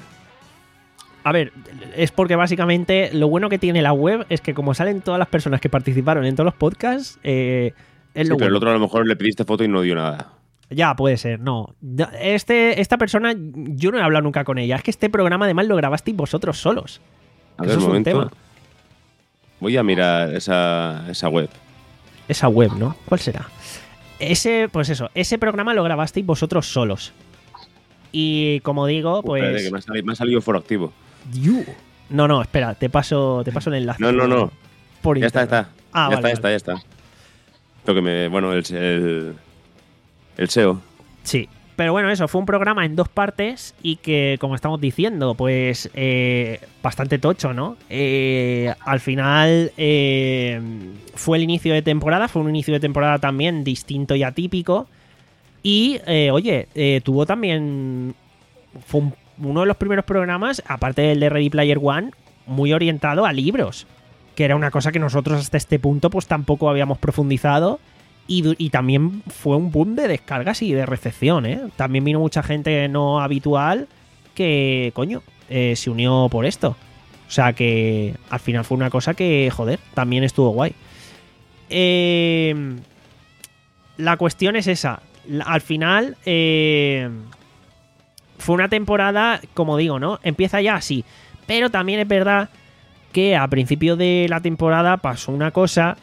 A ver, es porque básicamente lo bueno que tiene la web es que como salen todas las personas que participaron en todos los podcasts, eh, es Sí, lo pero el bueno. otro a lo mejor le pediste foto y no dio nada. Ya, puede ser, no. No, Este, esta persona, yo no he hablado nunca con ella. Es que este programa además lo grabasteis vosotros solos. A Que ver, eso un es un momento. tema. Voy a mirar esa, esa web. Esa web, ¿no? ¿Cuál será? Ese, pues eso, ese programa lo grabasteis vosotros solos. Y como digo, Espérate, pues... que me ha salido, me ha salido foro activo. You. No, no, espera, te paso, te paso el enlace. No, no, no. Por Ya está, ya internet. está. Ah, ya vale, está, ya está, ya está. Lo que me. Bueno, el, el, el S E O. Sí, pero bueno, eso, fue un programa en dos partes y que, como estamos diciendo, pues eh, bastante tocho, ¿no? Eh, al final eh, fue el inicio de temporada, fue un inicio de temporada también distinto y atípico. Y, eh, oye, eh, tuvo también... Fue un- uno de los primeros programas, aparte del de Ready Player One, muy orientado a libros, que era una cosa que nosotros hasta este punto pues tampoco habíamos profundizado. Y, du- y también fue un boom de descargas y de recepción, ¿eh? También vino mucha gente no habitual que, coño, eh, se unió por esto. O sea que al final fue una cosa que, joder, también estuvo guay. Eh, la cuestión es esa. La- Al final eh, fue una temporada, como digo, ¿no? Empieza ya así. Pero también es verdad que a principio de la temporada pasó una cosa...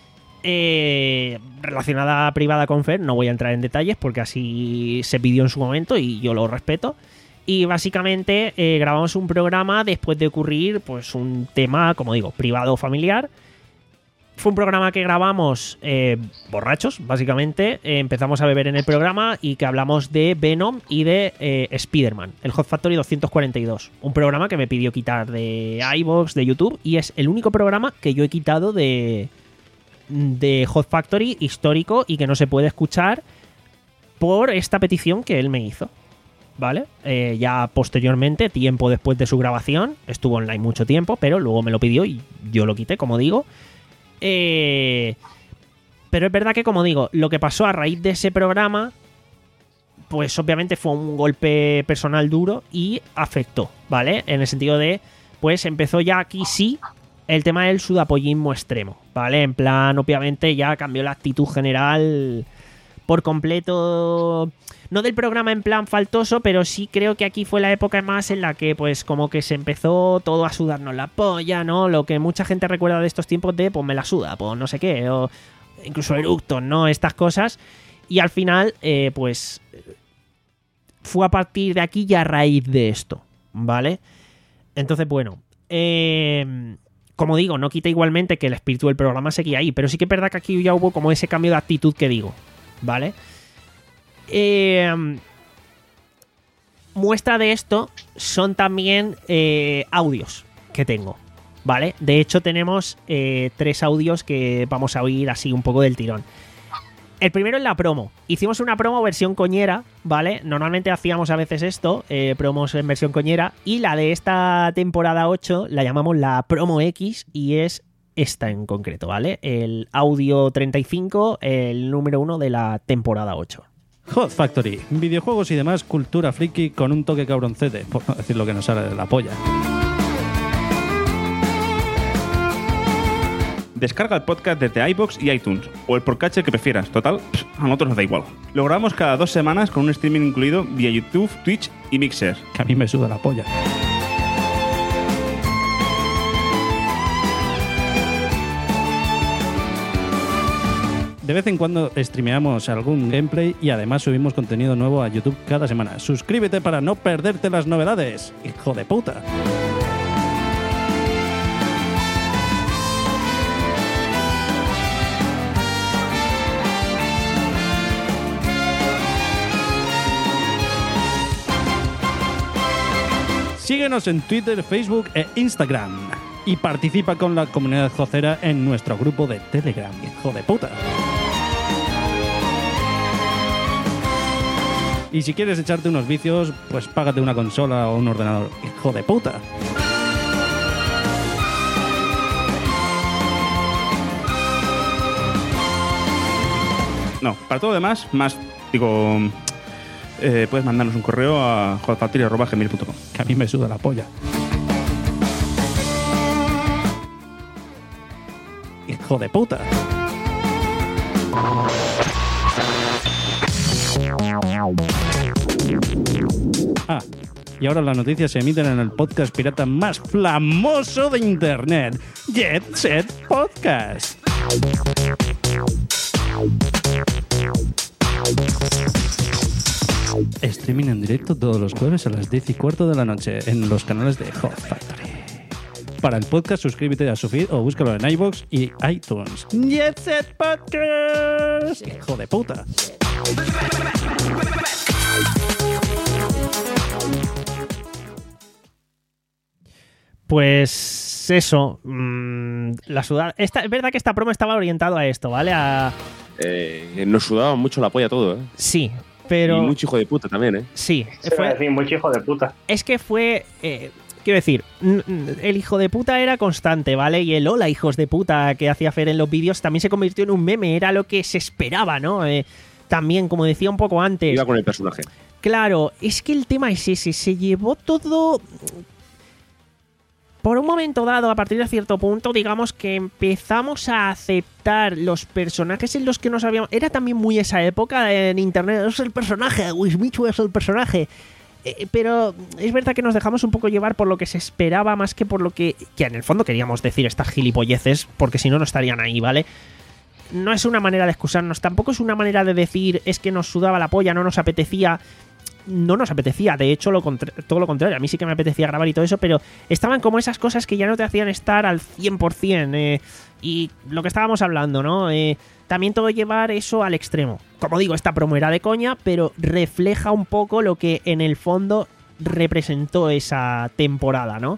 Eh, relacionada privada con Fer, no voy a entrar en detalles porque así se pidió en su momento y yo lo respeto. Y básicamente eh, grabamos un programa después de ocurrir pues un tema, como digo, privado o familiar. Fue un programa que grabamos eh, borrachos, básicamente. Eh, empezamos a beber en el programa y que hablamos de Venom y de eh, Spider-Man, el Hot Factory doscientos cuarenta y dos. Un programa que me pidió quitar de iVoox, de YouTube, y es el único programa que yo he quitado de... de Hot Factory histórico y que no se puede escuchar por esta petición que él me hizo, ¿vale? Eh, ya posteriormente, tiempo después de su grabación, estuvo online mucho tiempo, pero luego me lo pidió y yo lo quité, como digo. Eh, pero es verdad que, como digo, lo que pasó a raíz de ese programa, pues obviamente fue un golpe personal duro y afectó, ¿vale? En el sentido de, pues empezó ya aquí sí el tema del sudapollismo extremo, ¿vale? En plan, obviamente ya cambió la actitud general por completo, no del programa en plan faltoso, pero sí creo que aquí fue la época más en la que pues como que se empezó todo a sudarnos la polla, ¿no? Lo que mucha gente recuerda de estos tiempos de pues me la suda, pues no sé qué, o incluso eructos, ¿no? Estas cosas. Y al final, eh, pues fue a partir de aquí y a raíz de esto, ¿vale? Entonces, bueno, eh... como digo, no quita igualmente que el espíritu del programa seguía ahí, pero sí que es verdad que aquí ya hubo como ese cambio de actitud que digo, ¿vale? Eh, muestra de esto son también eh, audios que tengo, ¿vale? De hecho tenemos eh, tres audios que vamos a oír así un poco del tirón. El primero es la promo. Hicimos una promo versión coñera, ¿vale? Normalmente hacíamos a veces esto, eh, promos en versión coñera, y la de esta temporada ocho la llamamos la promo X y es esta en concreto, ¿vale? El audio treinta y cinco, el número uno de la temporada ocho. Hot Factory, videojuegos y demás cultura friki con un toque cabroncete, por no decir lo que nos sale de la polla. Descarga el podcast desde iVoox y iTunes, o el podcatcher que prefieras. Total, pff, a nosotros nos da igual. Lo grabamos cada dos semanas con un streaming incluido vía YouTube, Twitch y Mixer. Que a mí me suda la polla. De vez en cuando streameamos algún gameplay y además subimos contenido nuevo a YouTube cada semana. Suscríbete para no perderte las novedades, hijo de puta. Síguenos en Twitter, Facebook e Instagram. Y participa con la comunidad jocera en nuestro grupo de Telegram, hijo de puta. Y si quieres echarte unos vicios, pues págate una consola o un ordenador, hijo de puta. No, para todo lo demás, más, digo, eh, puedes mandarnos un correo a jodfactory arroba gmail punto com. Que a mí me suda la polla. Hijo de puta. Ah, y ahora las noticias se emiten en el podcast pirata más famoso de internet, Jet Set Podcast. Streaming en directo todos los jueves a las diez y cuarto de la noche en los canales de Hot Factory. Para el podcast, suscríbete a su feed o búscalo en iVoox y iTunes. Jet Set Podcast. Hijo de puta. Pues eso, mmm, la sudada. Esta, es verdad que esta promo estaba orientado a esto, ¿vale? A... Eh, nos sudaba mucho la polla todo, ¿eh? Sí, pero... Y mucho hijo de puta también, ¿eh? Sí. Fue decir, mucho hijo de puta. Es que fue... Eh, quiero decir, el hijo de puta era constante, ¿vale? Y el hola hijos de puta que hacía Fer en los vídeos también se convirtió en un meme, era lo que se esperaba, ¿no? Eh, también, como decía un poco antes... Iba con el personaje. Claro, es que el tema es ese, se llevó todo... Por un momento dado, a partir de cierto punto, digamos que empezamos a aceptar los personajes en los que no sabíamos... Era también muy esa época en internet, es el personaje, Wismichu es el personaje... Eh, pero es verdad que nos dejamos un poco llevar por lo que se esperaba más que por lo que, que en el fondo queríamos decir estas gilipolleces, porque si no, no estarían ahí, ¿vale? No es una manera de excusarnos, tampoco es una manera de decir es que nos sudaba la polla, no nos apetecía. No nos apetecía, de hecho lo contra- todo lo contrario, a mí sí que me apetecía grabar y todo eso, pero estaban como esas cosas que ya no te hacían estar al cien por ciento, eh, y lo que estábamos hablando, ¿no? Eh, también todo llevar eso al extremo. Como digo, esta promo era de coña, pero refleja un poco lo que en el fondo representó esa temporada, ¿no?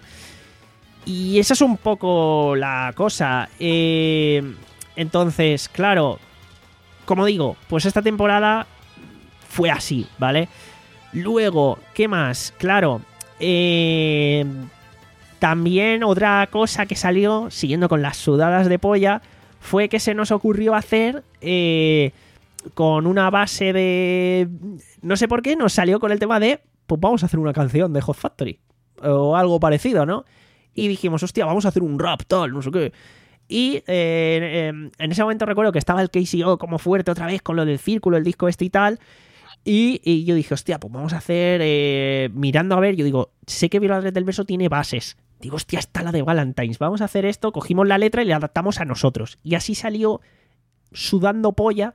Y esa es un poco la cosa. Eh, entonces, claro, como digo, pues esta temporada fue así, ¿vale? Luego, ¿qué más? Claro, eh, también otra cosa que salió, siguiendo con las sudadas de polla, fue que se nos ocurrió hacer eh, con una base de... No sé por qué, nos salió con el tema de, pues vamos a hacer una canción de Hot Factory, o algo parecido, ¿no? Y dijimos, hostia, vamos a hacer un rap, tal, no sé qué. Y eh, eh, en ese momento recuerdo que estaba el K C O como fuerte otra vez con lo del círculo, el disco este y tal. Y, y yo dije, hostia, pues vamos a hacer... Eh, mirando a ver, yo digo, sé que Violadores del Verso tiene bases. Digo, hostia, está la de Valentine's. Vamos a hacer esto, cogimos la letra y la adaptamos a nosotros. Y así salió Sudando Polla.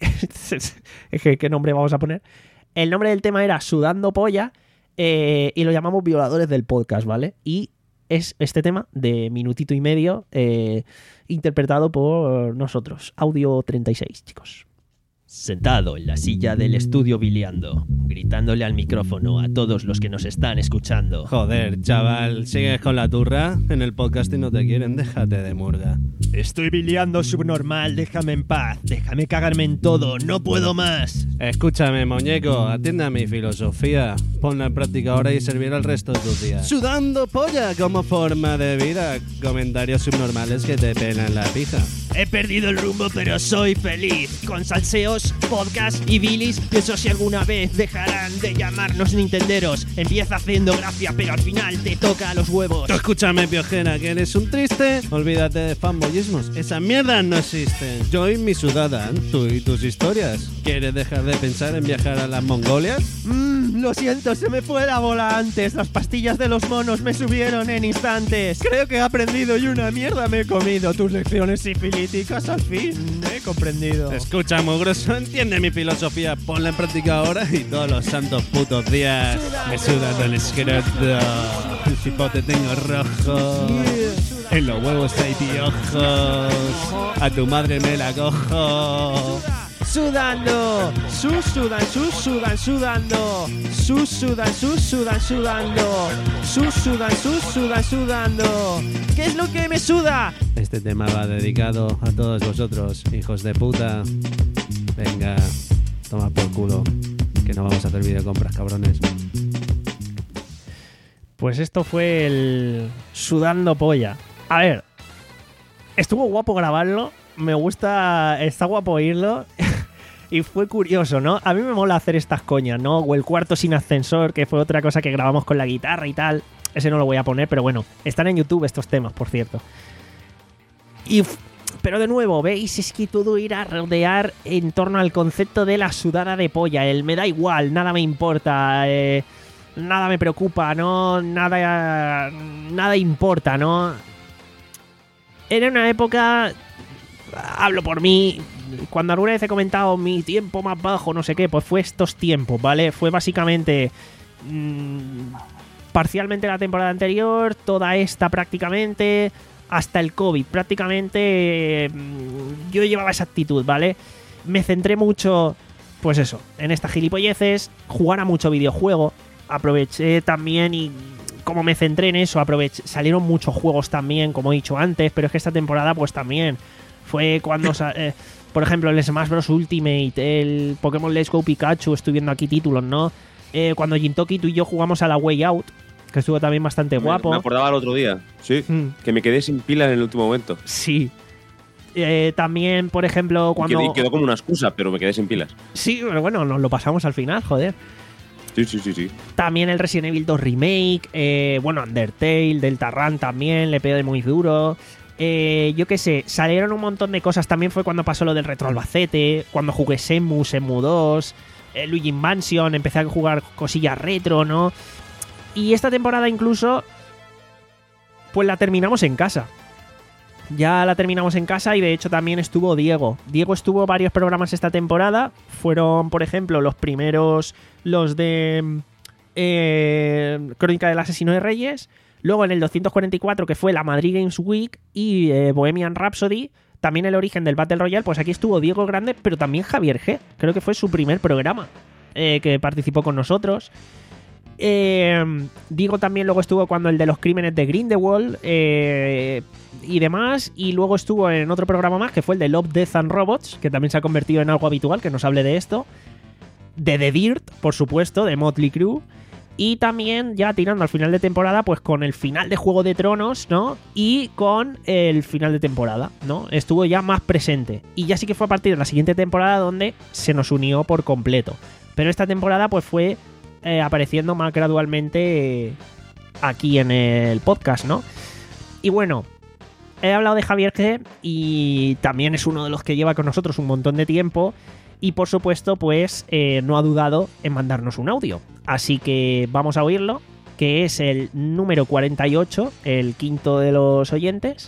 ¿Qué, qué nombre vamos a poner? El nombre del tema era Sudando Polla eh, y lo llamamos Violadores del Podcast, ¿vale? Y es este tema de minutito y medio eh, interpretado por nosotros. Audio treinta y seis, chicos. Sentado en la silla del estudio biliando, gritándole al micrófono a todos los que nos están escuchando. Joder, chaval, sigues con la turra. En el podcast y no te quieren, déjate de murga. Estoy biliando subnormal, déjame en paz, déjame cagarme en todo, no puedo más. Escúchame, muñeco, atiende a mi filosofía. Ponla en práctica ahora y servirá el resto de tus días. Sudando polla como forma de vida. Comentarios subnormales que te pelan la pija. He perdido el rumbo, pero soy feliz. Con salseos, podcast y bilis. Pienso si alguna vez dejarán de llamarnos nintenderos. Empieza haciendo gracia, pero al final te toca a los huevos. Tú escúchame, piojera, que eres un triste. Olvídate de fanboyismos. Esas mierdas no existen. Yo y mi sudada, tú y tus historias. ¿Quieres dejar de pensar en viajar a las Mongolias? Mmm, lo siento, se me fue la bola antes. Las pastillas de los monos me subieron en instantes. Creo que he aprendido y una mierda me he comido. Tus lecciones sifilíticas al fin he comprendido. Escucha, mugroso, entiende mi filosofía. Ponla en práctica ahora y todos los santos putos días me sudan el escroto. El cipote tengo rojo. Yeah. En los huevos hay piojos. A tu madre me la cojo. Sudando, sus sudan, sus sudan, sudando, sus sudan, sus sudan, sudando, sus sudan, sus sudan, sudando. ¿Qué es lo que me suda? Este tema va dedicado a todos vosotros, hijos de puta. Venga, toma por culo, que no vamos a hacer videocompras, cabrones. Pues esto fue el Sudando Polla. A ver, estuvo guapo grabarlo, me gusta, está guapo oírlo. Y fue curioso, ¿no? A mí me mola hacer estas coñas, ¿no? O el cuarto sin ascensor, que fue otra cosa que grabamos con la guitarra y tal. Ese no lo voy a poner, pero bueno, están en YouTube estos temas, por cierto. Y, pero de nuevo, ¿veis? Es que todo irá a rodear en torno al concepto de la sudada de polla. El me da igual, nada me importa, eh, nada me preocupa, ¿no? Nada, nada importa, ¿no? Era una época, hablo por mí, cuando alguna vez he comentado mi tiempo más bajo, no sé qué, pues fue estos tiempos, ¿vale? Fue básicamente mmm, parcialmente la temporada anterior, toda esta prácticamente, hasta el COVID, prácticamente mmm, yo llevaba esa actitud, ¿vale? Me centré mucho, pues eso, en estas gilipolleces, jugar a mucho videojuego, aproveché también y como me centré en eso, aproveché, salieron muchos juegos también, como he dicho antes, pero es que esta temporada pues también fue cuando... eh, por ejemplo, el Smash Bros. Ultimate, el Pokémon Let's Go Pikachu, estoy viendo aquí títulos, ¿no? Eh, cuando Jintoki, tú y yo jugamos a la Way Out, que estuvo también bastante guapo. Me acordaba el otro día, sí, mm. que me quedé sin pilas en el último momento. Sí. Eh, también, por ejemplo, cuando... Y quedó, quedó como una excusa, pero me quedé sin pilas. Sí, pero bueno, nos lo pasamos al final, joder. Sí, sí, sí, sí. También el Resident Evil dos Remake, eh, bueno, Undertale, Deltarune también, le pegué muy duro... Eh, yo qué sé, salieron un montón de cosas. También fue cuando pasó lo del Retro Albacete, cuando jugué Shenmue, Shenmue dos, eh, Luigi Mansion, empecé a jugar cosillas retro, ¿no? Y esta temporada incluso, pues la terminamos en casa. Ya la terminamos en casa y de hecho también estuvo Diego. Diego estuvo varios programas esta temporada. Fueron, por ejemplo, los primeros, los de eh, Crónica del Asesino de Reyes. Luego en el doscientos cuarenta y cuatro, que fue la Madrid Games Week y eh, Bohemian Rhapsody, también el origen del Battle Royale, pues aquí estuvo Diego Grande, pero también Javier G. Creo que fue su primer programa eh, que participó con nosotros. Eh, Diego también luego estuvo cuando el de los crímenes de Grindelwald eh, y demás. Y luego estuvo en otro programa más, que fue el de Love, Death and Robots, que también se ha convertido en algo habitual, que nos hable de esto. De The Dirt, por supuesto, de Motley Crue. Y también ya tirando al final de temporada, pues con el final de Juego de Tronos, ¿no? Y con el final de temporada, ¿no? Estuvo ya más presente. Y ya sí que fue a partir de la siguiente temporada donde se nos unió por completo. Pero esta temporada pues fue eh, apareciendo más gradualmente eh, aquí en el podcast, ¿no? Y bueno, he hablado de Javier G. y también es uno de los que lleva con nosotros un montón de tiempo. Y por supuesto, pues eh, no ha dudado en mandarnos un audio. Así que vamos a oírlo, que es el número cuarenta y ocho, el quinto de los oyentes.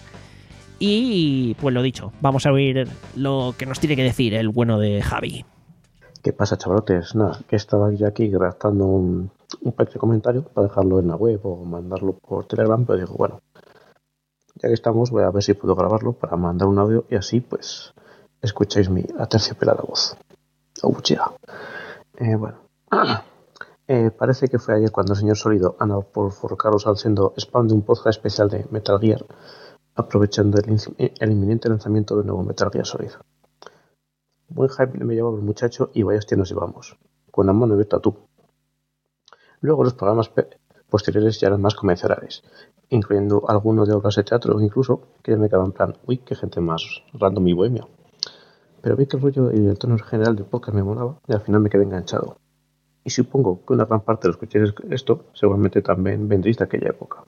Y pues lo dicho, vamos a oír lo que nos tiene que decir el bueno de Javi. ¿Qué pasa, chavalotes? Nada, que estaba yo aquí redactando un, un pequeño comentario para dejarlo en la web o mandarlo por Telegram, pero digo, bueno, ya que estamos, voy a ver si puedo grabarlo para mandar un audio y así, pues, escucháis mi aterciopelada voz. Auchea. Eh, bueno. Eh, parece que fue ayer cuando el señor Sólido anda por forcaros haciendo spam de un podcast especial de Metal Gear, aprovechando el, el inminente lanzamiento del nuevo Metal Gear Solid. Buen hype me llevaba el muchacho y vaya hostia nos llevamos, con la mano abierta tú. Luego los programas posteriores ya eran más convencionales, incluyendo algunos de obras de teatro, incluso que ya me quedaba en plan, uy, qué gente más random y bohemia. Pero vi que el rollo y el tono general del podcast me molaba y al final me quedé enganchado. Y supongo que una gran parte de los que escuchéis esto seguramente también vendréis de aquella época.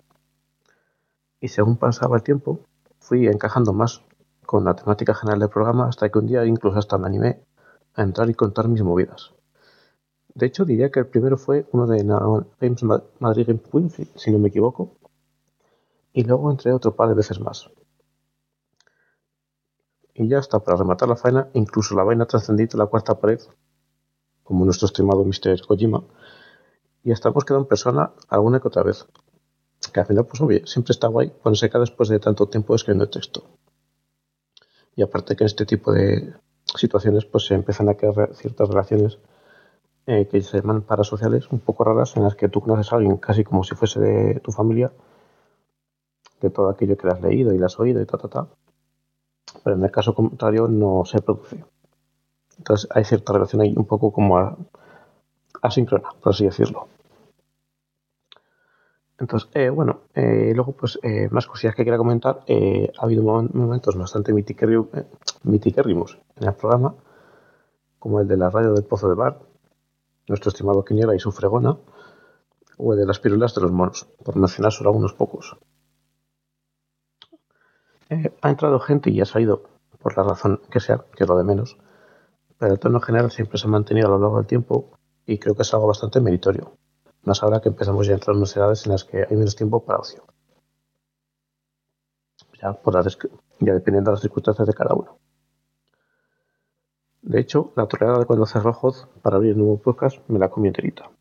Y según pasaba el tiempo, fui encajando más con la temática general del programa hasta que un día incluso hasta me animé a entrar y contar mis movidas. De hecho, diría que el primero fue uno de Games Madrid Games Week, si no me equivoco, y luego entré otro par de veces más. Y ya hasta para rematar la faena, incluso la vaina trascendiente la cuarta pared, como nuestro estimado mister Kojima, y hasta hemos quedado en persona alguna que otra vez. Que al final, pues obvio, siempre está guay cuando se queda después de tanto tiempo escribiendo el texto. Y aparte que en este tipo de situaciones pues se empiezan a crear ciertas relaciones eh, que se llaman parasociales, un poco raras, en las que tú conoces a alguien casi como si fuese de tu familia, de todo aquello que le has leído y le has oído y ta, ta, ta. Pero en el caso contrario no se produce. Entonces hay cierta relación ahí un poco como a, asíncrona, por así decirlo. Entonces, eh, bueno, eh, luego pues eh, más cosillas que quería comentar. Eh, ha habido mom- momentos bastante mitiquérrimos eh, mitiquérrimos en el programa, como el de la radio del Pozo de Bar, nuestro estimado Quiniela y su fregona, o el de las pirulas de los monos, por mencionar solo unos pocos. Eh, ha entrado gente y ha salido, por la razón que sea, que es lo de menos, pero el tono general siempre se ha mantenido a lo largo del tiempo y creo que es algo bastante meritorio. Más ahora que empezamos ya a entrar en unas edades en las que hay menos tiempo para ocio. Ya, por las, ya dependiendo de las circunstancias de cada uno. De hecho, la toreada de cuando cerró Hoz para abrir el nuevo podcast me la comí enterita.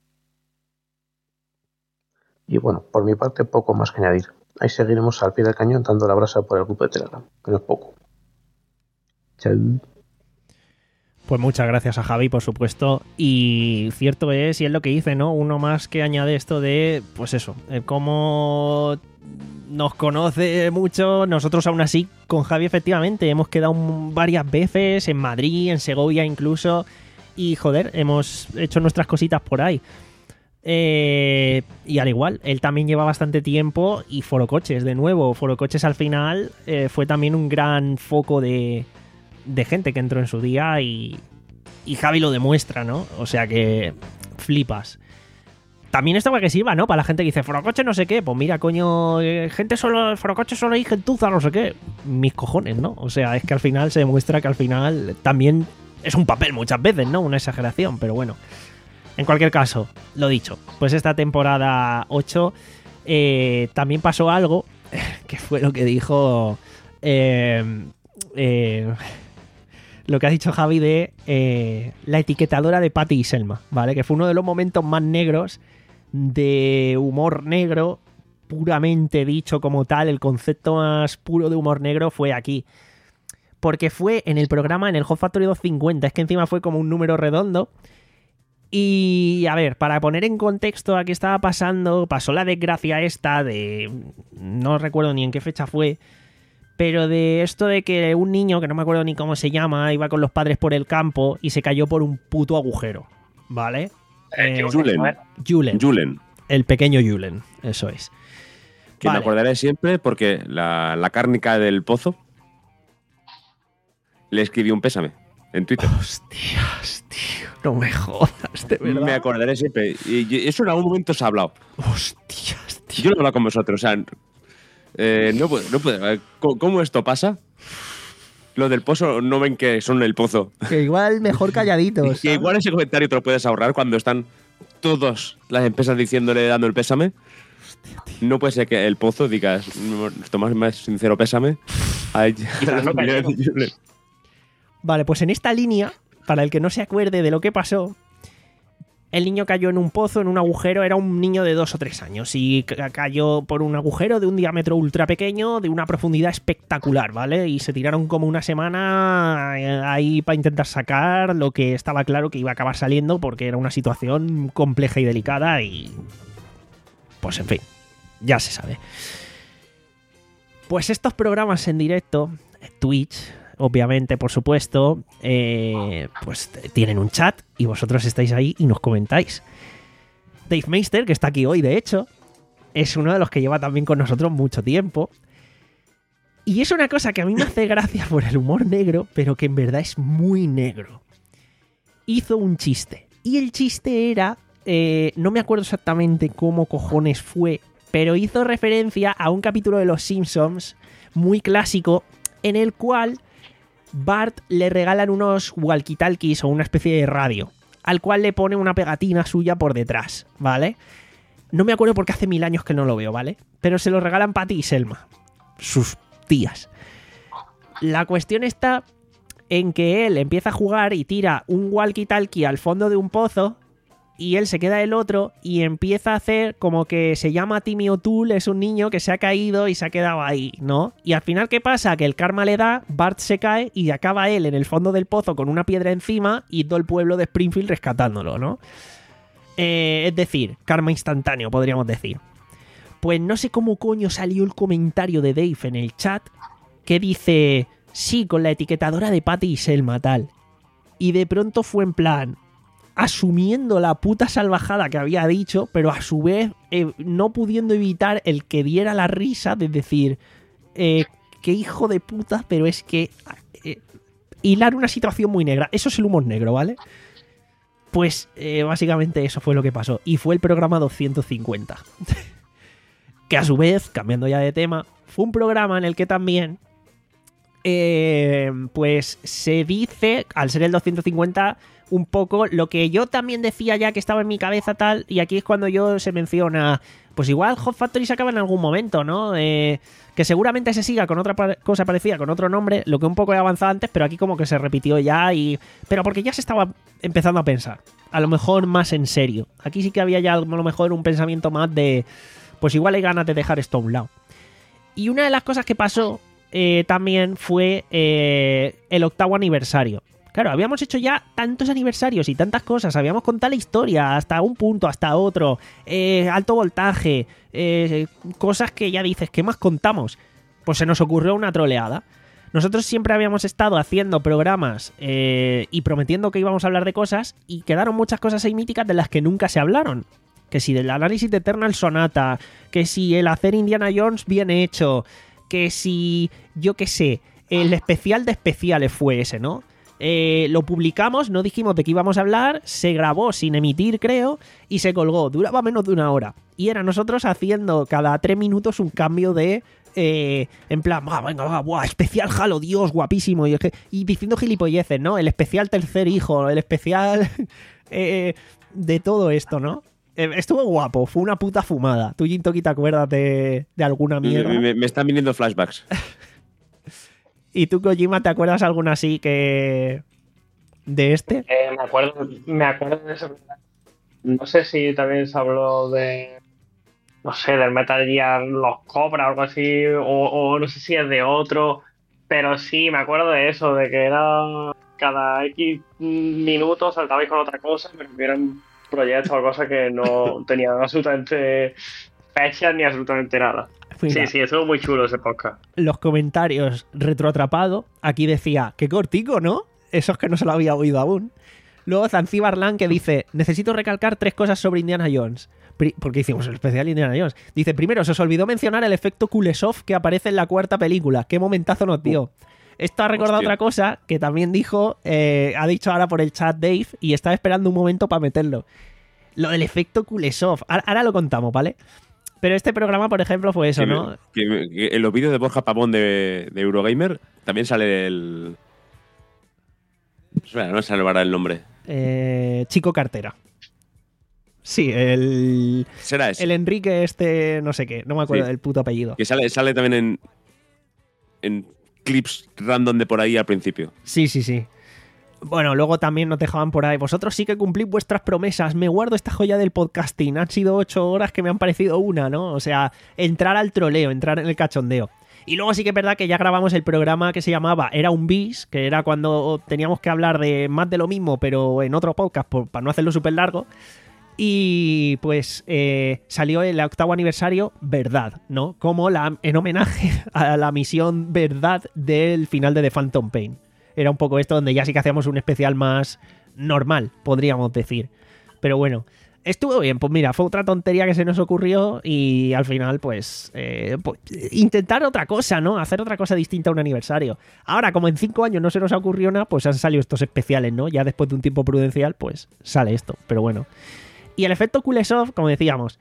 Y bueno, por mi parte, poco más que añadir. Ahí seguiremos al pie del cañón dando la brasa por el grupo de Telegram, que no es poco. Chao. Pues muchas gracias a Javi, por supuesto. Y cierto es, y es lo que dice, ¿no? Uno más que añade esto de, pues eso, el cómo nos conoce mucho. Nosotros aún así, con Javi, efectivamente, hemos quedado varias veces en Madrid, en Segovia incluso. Y, joder, hemos hecho nuestras cositas por ahí. Eh, y al igual, él también lleva bastante tiempo. Y Forocoches, de nuevo, Forocoches al final eh, fue también un gran foco de... de gente que entró en su día y, y Javi lo demuestra, ¿no? O sea que flipas. También esto para que sirva, ¿no? Para la gente que dice Forocoche no sé qué. Pues mira, coño, eh, gente solo, Forocoche solo hay gentuza, no sé qué. Mis cojones, ¿no? O sea, es que al final se demuestra que al final también es un papel muchas veces, ¿no? Una exageración, pero bueno. En cualquier caso, lo dicho, pues esta temporada ocho eh, también pasó algo que fue lo que dijo... Eh, eh, lo que ha dicho Javi de eh, la etiquetadora de Patty y Selma, ¿vale? Que fue uno de los momentos más negros de humor negro, puramente dicho como tal. El concepto más puro de humor negro fue aquí. Porque fue en el programa, en el Hot Factory doscientos cincuenta, es que encima fue como un número redondo. Y a ver, para poner en contexto a qué estaba pasando, pasó la desgracia esta de... no recuerdo ni en qué fecha fue... pero de esto de que un niño, que no me acuerdo ni cómo se llama, iba con los padres por el campo y se cayó por un puto agujero, ¿vale? Eh, Julen. Julen. Julen. El pequeño Julen, eso es. Que Vale. me acordaré siempre porque la, la cárnica del pozo le escribió un pésame en Twitter. Hostias, tío, no me jodas, de verdad. Me acordaré siempre. Y y eso en algún momento se ha hablado. Hostias, tío. Yo no he hablado con vosotros, o sea... Eh, no puedo, no puedo. ¿Cómo, ¿Cómo esto pasa? Lo del pozo no ven que son el pozo. Que igual mejor calladitos. Que igual ese comentario te lo puedes ahorrar cuando están todas las empresas diciéndole, dando el pésame. No puede ser que el pozo digas, nuestro más, más sincero pésame. Ay, Vale, pues en esta línea, para el que no se acuerde de lo que pasó, el niño cayó en un pozo, en un agujero. Era un niño de dos o tres años y ca- cayó por un agujero de un diámetro ultra pequeño, de una profundidad espectacular, ¿vale? Y se tiraron como una semana ahí para intentar sacar lo que estaba claro que iba a acabar saliendo, porque era una situación compleja y delicada y... pues en fin, ya se sabe. Pues estos programas en directo, Twitch... obviamente, por supuesto, eh, pues tienen un chat y vosotros estáis ahí y nos comentáis. Dave Meister, que está aquí hoy, de hecho, es uno de los que lleva también con nosotros mucho tiempo. Y es una cosa que a mí me hace gracia por el humor negro, pero que en verdad es muy negro. Hizo un chiste. Y el chiste era... Eh, no me acuerdo exactamente cómo cojones fue, pero hizo referencia a un capítulo de Los Simpsons muy clásico en el cual... Bart le regalan unos walkie-talkies o una especie de radio, al cual le pone una pegatina suya por detrás, ¿vale? No me acuerdo porque hace mil años que no lo veo, ¿vale? Pero se lo regalan Patty y Selma, sus tías. La cuestión está en que él empieza a jugar y tira un walkie-talkie al fondo de un pozo y él se queda el otro y empieza a hacer como que se llama Timmy O'Toole, es un niño que se ha caído y se ha quedado ahí, ¿no? Y al final, ¿qué pasa? Que el karma le da, Bart se cae y acaba él en el fondo del pozo con una piedra encima y todo el pueblo de Springfield rescatándolo, ¿no? Eh, es decir, karma instantáneo, podríamos decir. Pues no sé cómo coño salió el comentario de Dave en el chat que dice, sí, con la etiquetadora de Patty y Selma, tal. Y de pronto fue en plan, asumiendo la puta salvajada que había dicho, pero a su vez eh, no pudiendo evitar el que diera la risa de decir, eh, qué hijo de puta, pero es que eh, hilar una situación muy negra. Eso es el humor negro, ¿vale? Pues eh, básicamente eso fue lo que pasó. Y fue el programa doscientos cincuenta. Que a su vez, cambiando ya de tema, fue un programa en el que también eh, pues se dice, al ser el doscientos cincuenta, un poco lo que yo también decía ya que estaba en mi cabeza tal, y aquí es cuando yo se menciona, pues igual Hot Factory se acaba en algún momento, ¿no? Eh, que seguramente se siga con otra pa- cosa parecida, con otro nombre, lo que un poco he avanzado antes, pero aquí como que se repitió ya, y pero porque ya se estaba empezando a pensar, a lo mejor más en serio. Aquí sí que había ya a lo mejor un pensamiento más de, pues igual hay ganas de dejar esto a un lado. Y una de las cosas que pasó eh, también fue eh, el octavo aniversario. Claro, habíamos hecho ya tantos aniversarios y tantas cosas, habíamos contado la historia hasta un punto, hasta otro, eh, alto voltaje, eh, cosas que ya dices, ¿qué más contamos? Pues se nos ocurrió una troleada. Nosotros siempre habíamos estado haciendo programas eh, y prometiendo que íbamos a hablar de cosas, y quedaron muchas cosas ahí míticas de las que nunca se hablaron. Que si del análisis de Eternal Sonata, que si el hacer Indiana Jones bien hecho, que si, yo qué sé, el especial de especiales fue ese, ¿no? Eh, lo publicamos, no dijimos de qué íbamos a hablar, se grabó sin emitir, creo, y se colgó. Duraba menos de una hora. Y era nosotros haciendo cada tres minutos un cambio de... Eh, en plan, ah, venga, va, buah, especial Halo, Dios, guapísimo. Y, y diciendo gilipolleces, ¿no? El especial tercer hijo, el especial eh, de todo esto, ¿no? Eh, estuvo guapo, fue una puta fumada. ¿Tú, Jintoki, te acuerdas de, de alguna mierda? Me, me, me están viniendo flashbacks. ¿Y tú, Kojima, te acuerdas alguna así que... de este? Eh, me acuerdo, me acuerdo de eso. No sé si también se habló de... no sé, del Metal Gear Los Cobra o algo así, o, o no sé si es de otro, pero sí, me acuerdo de eso, de que era cada X minutos saltabais con otra cosa, pero que eran proyectos o cosas que no tenían absolutamente fechas ni absolutamente nada. Mira, sí, sí, estuvo muy chulo ese podcast. Los comentarios retroatrapado, aquí decía, qué cortico, ¿no? Eso es que no se lo había oído aún. Luego Zanzíbar que dice, necesito recalcar tres cosas sobre Indiana Jones. Porque hicimos el especial Indiana Jones. Dice, primero, se os olvidó mencionar el efecto Kuleshov que aparece en la cuarta película. Qué momentazo nos dio. Uh, Esto ha recordado hostia. Otra cosa que también dijo, eh, ha dicho ahora por el chat Dave, y estaba esperando un momento para meterlo. Lo del efecto Kuleshov. Ahora, ahora lo contamos, ¿vale? Pero este programa, por ejemplo, fue eso, que, ¿no? Que, que en los vídeos de Borja Pavón de, de Eurogamer también sale el... Espera, no sale ahora el nombre. Eh, Chico Cartera. Sí, el... Será ese. El Enrique este, no sé qué, no me acuerdo sí. del puto apellido. Que sale, sale también en, en clips random de por ahí al principio. Sí, sí, sí. Bueno, luego también nos dejaban por ahí. Vosotros sí que cumplís vuestras promesas. Me guardo esta joya del podcasting. Han sido ocho horas que me han parecido una, ¿no? O sea, entrar al troleo, entrar en el cachondeo. Y luego sí que es verdad que ya grabamos el programa que se llamaba Era un bis, que era cuando teníamos que hablar de más de lo mismo, pero en otro podcast, por, para no hacerlo súper largo. Y pues eh, salió el octavo aniversario Verdad, ¿no? Como la, en homenaje a la misión Verdad del final de The Phantom Pain. Era un poco esto donde ya sí que hacíamos un especial más normal, podríamos decir. Pero bueno, estuvo bien. Pues mira, fue otra tontería que se nos ocurrió y al final pues, eh, pues intentar otra cosa, ¿no? Hacer otra cosa distinta a un aniversario. Ahora, como en cinco años no se nos ha ocurrido nada, pues han salido estos especiales, ¿no? Ya después de un tiempo prudencial, pues sale esto. Pero bueno. Y el efecto Kuleshov, como decíamos,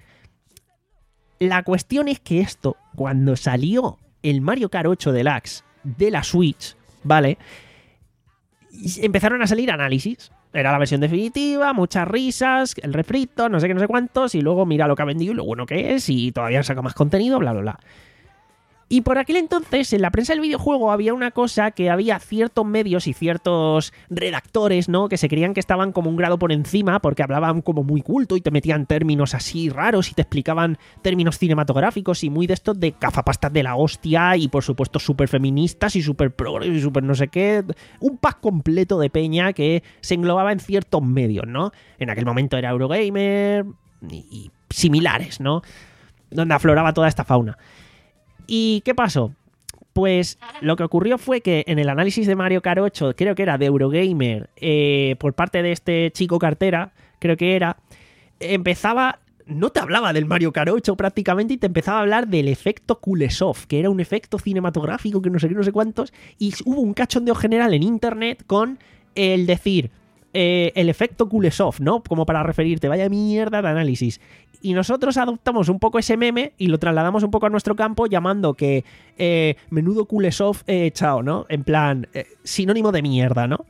la cuestión es que esto, cuando salió el Mario Kart ocho Deluxe de la Switch, ¿vale? Empezaron a salir análisis. Era la versión definitiva, muchas risas, el refrito, no sé qué, no sé cuántos, y luego mira lo que ha vendido y lo bueno que es, y todavía saca más contenido, bla, bla, bla. Y por aquel entonces, en la prensa del videojuego había una cosa que había ciertos medios y ciertos redactores, ¿no? Que se creían que estaban como un grado por encima porque hablaban como muy culto y te metían términos así raros y te explicaban términos cinematográficos y muy de estos de gafapastas de la hostia y por supuesto súper feministas y súper progres y súper no sé qué. Un pack completo de peña que se englobaba en ciertos medios, ¿no? En aquel momento era Eurogamer y, y similares, ¿no? Donde afloraba toda esta fauna. ¿Y qué pasó? Pues lo que ocurrió fue que en el análisis de Mario Kart ocho, creo que era de Eurogamer, eh, por parte de este chico cartera, creo que era, empezaba, no te hablaba del Mario Kart ocho prácticamente y te empezaba a hablar del efecto Kuleshov, que era un efecto cinematográfico que no sé qué, no sé cuántos, y hubo un cachondeo general en internet con el decir... Eh, el efecto Kuleshov, ¿no? Como para referirte, vaya mierda de análisis. Y nosotros adoptamos un poco ese meme y lo trasladamos un poco a nuestro campo llamando que eh, menudo Kuleshov eh, chao, ¿no? En plan, eh, sinónimo de mierda, ¿no?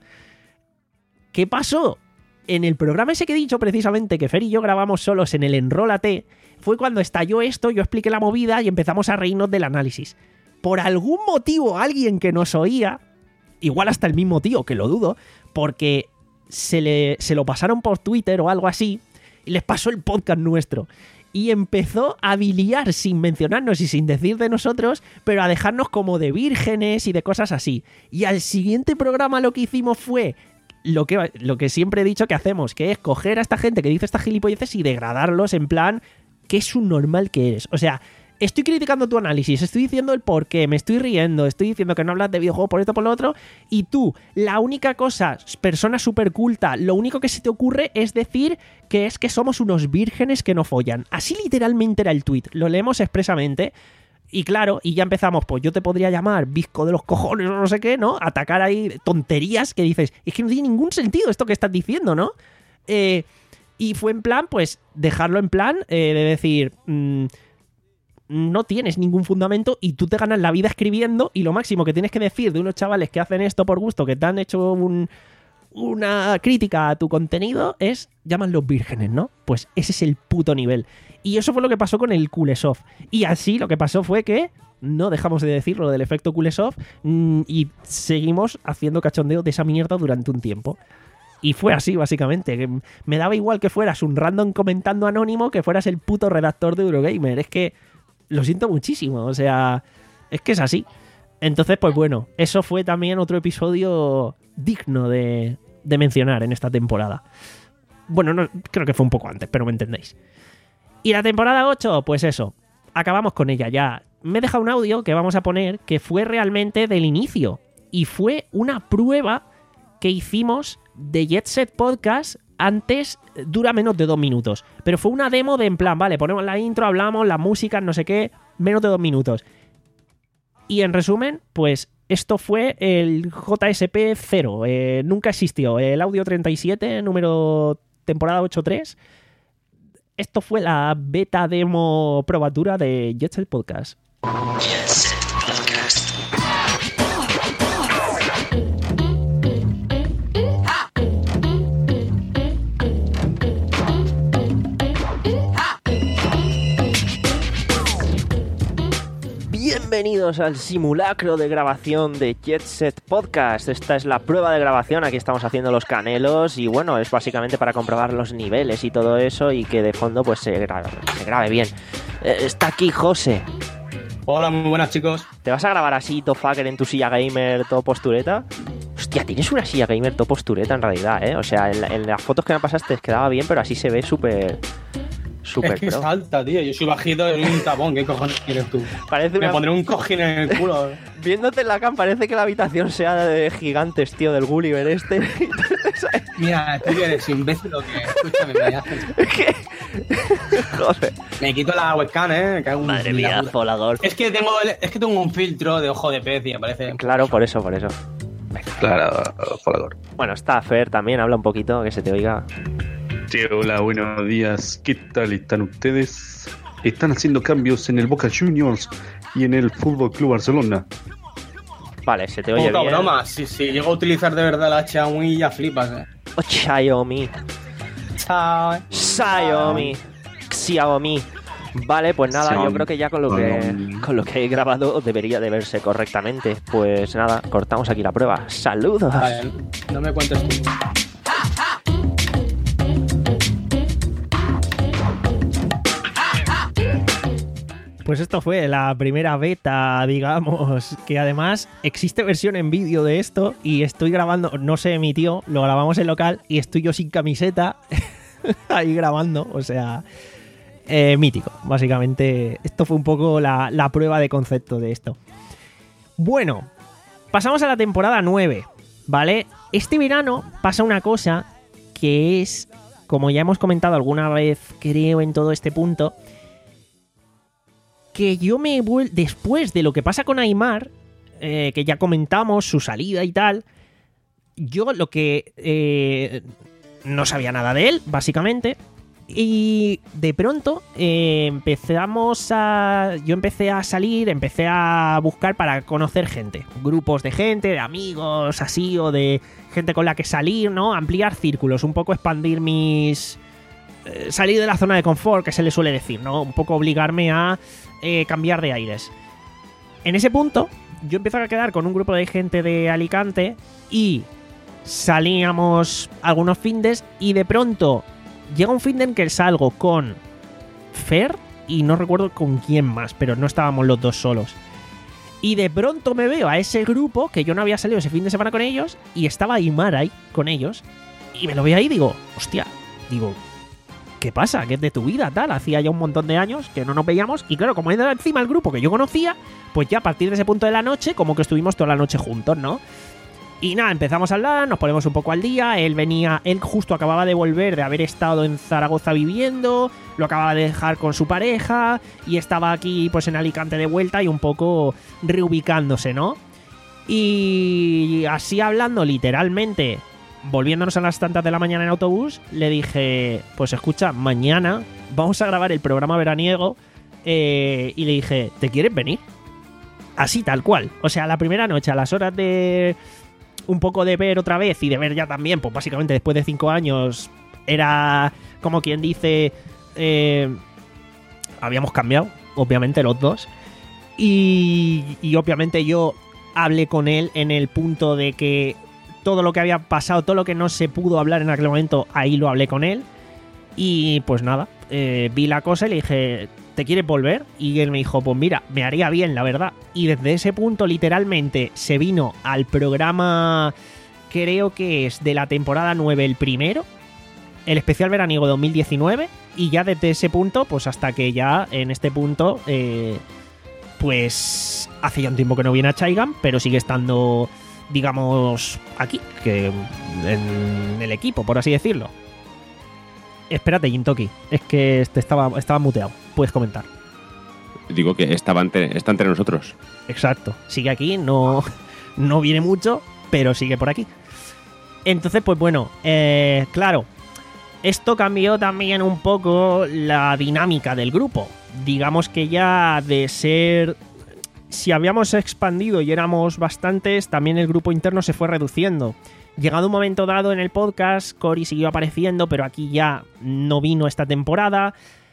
¿Qué pasó? En el programa ese que he dicho precisamente que Fer y yo grabamos solos en el Enrólate, fue cuando estalló esto, yo expliqué la movida y empezamos a reírnos del análisis. Por algún motivo alguien que nos oía, igual hasta el mismo tío, que lo dudo, porque... Se, le, se lo pasaron por Twitter o algo así y les pasó el podcast nuestro y empezó a biliar sin mencionarnos y sin decir de nosotros, pero a dejarnos como de vírgenes y de cosas así. Y al siguiente programa lo que hicimos fue lo que, lo que siempre he dicho que hacemos, que es coger a esta gente que dice estas gilipolleces y degradarlos en plan que es un normal que eres. O sea, estoy criticando tu análisis, estoy diciendo el por qué, me estoy riendo, estoy diciendo que no hablas de videojuegos por esto, por lo otro, y tú, la única cosa, persona súper culta, lo único que se te ocurre es decir que es que somos unos vírgenes que no follan. Así literalmente era el tweet, lo leemos expresamente, y claro, y ya empezamos, pues yo te podría llamar bizco de los cojones o no sé qué, ¿no? Atacar ahí tonterías que dices, es que no tiene ningún sentido esto que estás diciendo, ¿no? Eh, y fue en plan, pues, dejarlo en plan eh, de decir... Mmm, no tienes ningún fundamento y tú te ganas la vida escribiendo y lo máximo que tienes que decir de unos chavales que hacen esto por gusto, que te han hecho un, una crítica a tu contenido es, llaman los vírgenes, ¿no? Pues ese es el puto nivel. Y eso fue lo que pasó con el Kuleshov. Y así lo que pasó fue que no dejamos de decir lo del efecto Kuleshov mmm, y seguimos haciendo cachondeo de esa mierda durante un tiempo. Y fue así, básicamente. Me daba igual que fueras un random comentando anónimo que fueras el puto redactor de Eurogamer. Es que lo siento muchísimo, o sea, es que es así. Entonces, pues bueno, eso fue también otro episodio digno de, de mencionar en esta temporada. Bueno, no, creo que fue un poco antes, pero me entendéis. Y la temporada ocho, pues eso, acabamos con ella ya. Me he dejado un audio que vamos a poner que fue realmente del inicio. Y fue una prueba que hicimos de Jet Set Podcast. Antes dura menos de dos minutos. Pero fue una demo de en plan, vale, ponemos la intro, hablamos, las músicas, no sé qué, menos de dos minutos. Y en resumen, pues esto fue el J S P cero. Eh, nunca existió. El audio treinta y siete, número temporada ocho tres. Esto fue la beta demo probatura de Jet Set Podcast. Jet Set Podcast. Bienvenidos al simulacro de grabación de Jet Set Podcast. Esta es la prueba de grabación, aquí estamos haciendo los canelos y bueno, es básicamente para comprobar los niveles y todo eso y que de fondo pues se grabe, se grabe bien. Eh, está aquí José. Hola, muy buenas chicos. ¿Te vas a grabar así, Tofaker, en tu silla gamer, todo postureta? Hostia, tienes una silla gamer todo postureta en realidad, ¿eh? O sea, en, la, en las fotos que me pasaste quedaba bien, pero así se ve súper... Super es que pro. Es alta, tío. Yo soy bajito y un tapón. ¿Qué cojones quieres tú? Parece Me una... pondré un cojín en el culo. Viéndote en la cam parece que la habitación sea de gigantes, tío, del Gulliver este. Mira, tú que eres imbécil o que... Escúchame, me haces... ¿Qué? Joder. Me quito la webcam, ¿eh? Me Madre mía, volador. Es que, tengo, es que tengo un filtro de ojo de pez y me parece... Claro, por eso, por eso. Claro, volador. Bueno, está Fer también, habla un poquito, que se te oiga. Sí, hola, buenos días. ¿Qué tal están ustedes? Están haciendo cambios en el Boca Juniors y en el Fútbol Club Barcelona. Vale, se te oye Poca bien. broma, si, si llego a utilizar de verdad la Xiaomi ya flipas, eh. Oh, Xiaomi. Chao. Xiaomi. Xiaomi. Vale, pues nada, Sí. yo creo que ya con lo que con lo que he grabado debería de verse correctamente. Pues nada, cortamos aquí la prueba. ¡Saludos! Vale, no me cuentes tú. Pues esto fue la primera beta, digamos, que además existe versión en vídeo de esto y estoy grabando, no se emitió, lo grabamos en local y estoy yo sin camiseta ahí grabando, o sea, eh, mítico. Básicamente, esto fue un poco la, la prueba de concepto de esto. Bueno, pasamos a la temporada nueve, ¿vale? Este verano pasa una cosa que es, como ya hemos comentado alguna vez, creo, en todo este punto, que yo me vuelvo, después de lo que pasa con Aimar, eh, que ya comentamos su salida y tal, yo lo que eh, no sabía nada de él, básicamente, y de pronto eh, empezamos a, yo empecé a salir, empecé a buscar para conocer gente, grupos de gente, de amigos, así, o de gente con la que salir, ¿no? Ampliar círculos, un poco expandir mis, eh, salir de la zona de confort, que se le suele decir, ¿no? Un poco obligarme a Eh, cambiar de aires. En ese punto, yo empiezo a quedar con un grupo de gente de Alicante y salíamos algunos findes y de pronto llega un finde en que salgo con Fer y no recuerdo con quién más, pero no estábamos los dos solos. Y de pronto me veo a ese grupo que yo no había salido ese fin de semana con ellos y estaba Aimar ahí con ellos y me lo veo ahí y digo, hostia, digo, ¿qué pasa? ¿Qué es de tu vida? Tal, hacía ya un montón de años que no nos veíamos y claro, como era encima el grupo que yo conocía, pues ya a partir de ese punto de la noche como que estuvimos toda la noche juntos, ¿no? Y nada, empezamos a hablar, nos ponemos un poco al día, él venía, él justo acababa de volver de haber estado en Zaragoza viviendo, lo acababa de dejar con su pareja y estaba aquí pues en Alicante de vuelta y un poco reubicándose, ¿no? Y así hablando literalmente, volviéndonos a las tantas de la mañana en autobús, le dije, pues escucha, mañana vamos a grabar el programa veraniego eh, y le dije, ¿te quieres venir? Así, tal cual. O sea, la primera noche, a las horas de un poco de ver otra vez y de ver ya también, pues básicamente después de cinco años, era como quien dice, eh, habíamos cambiado, obviamente los dos, y, y obviamente yo hablé con él en el punto de que todo lo que había pasado, todo lo que no se pudo hablar en aquel momento, ahí lo hablé con él. Y pues nada, eh, vi la cosa y le dije, ¿te quieres volver? Y él me dijo, pues mira, me haría bien, la verdad. Y desde ese punto, literalmente, se vino al programa, creo que es de la temporada nueve, el primero, el especial veraniego dos mil diecinueve. Y ya desde ese punto, pues hasta que ya en este punto, eh, pues hace ya un tiempo que no viene a Chaigan, pero sigue estando, digamos, aquí, que en el equipo, por así decirlo. Espérate, Jintoki, es que este estaba, estaba muteado. Puedes comentar. Digo que estaba entre, está entre nosotros. Exacto, sigue aquí, no, no viene mucho, pero sigue por aquí. Entonces, pues bueno, eh, claro, esto cambió también un poco la dinámica del grupo. Digamos que ya de ser, si habíamos expandido y éramos bastantes, también el grupo interno se fue reduciendo. Llegado un momento dado en el podcast, Cory siguió apareciendo, pero aquí ya no vino esta temporada.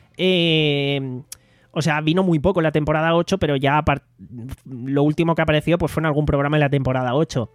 Eh, o sea, vino muy poco en la temporada ocho, pero ya lo último que apareció pues fue en algún programa en la temporada ocho.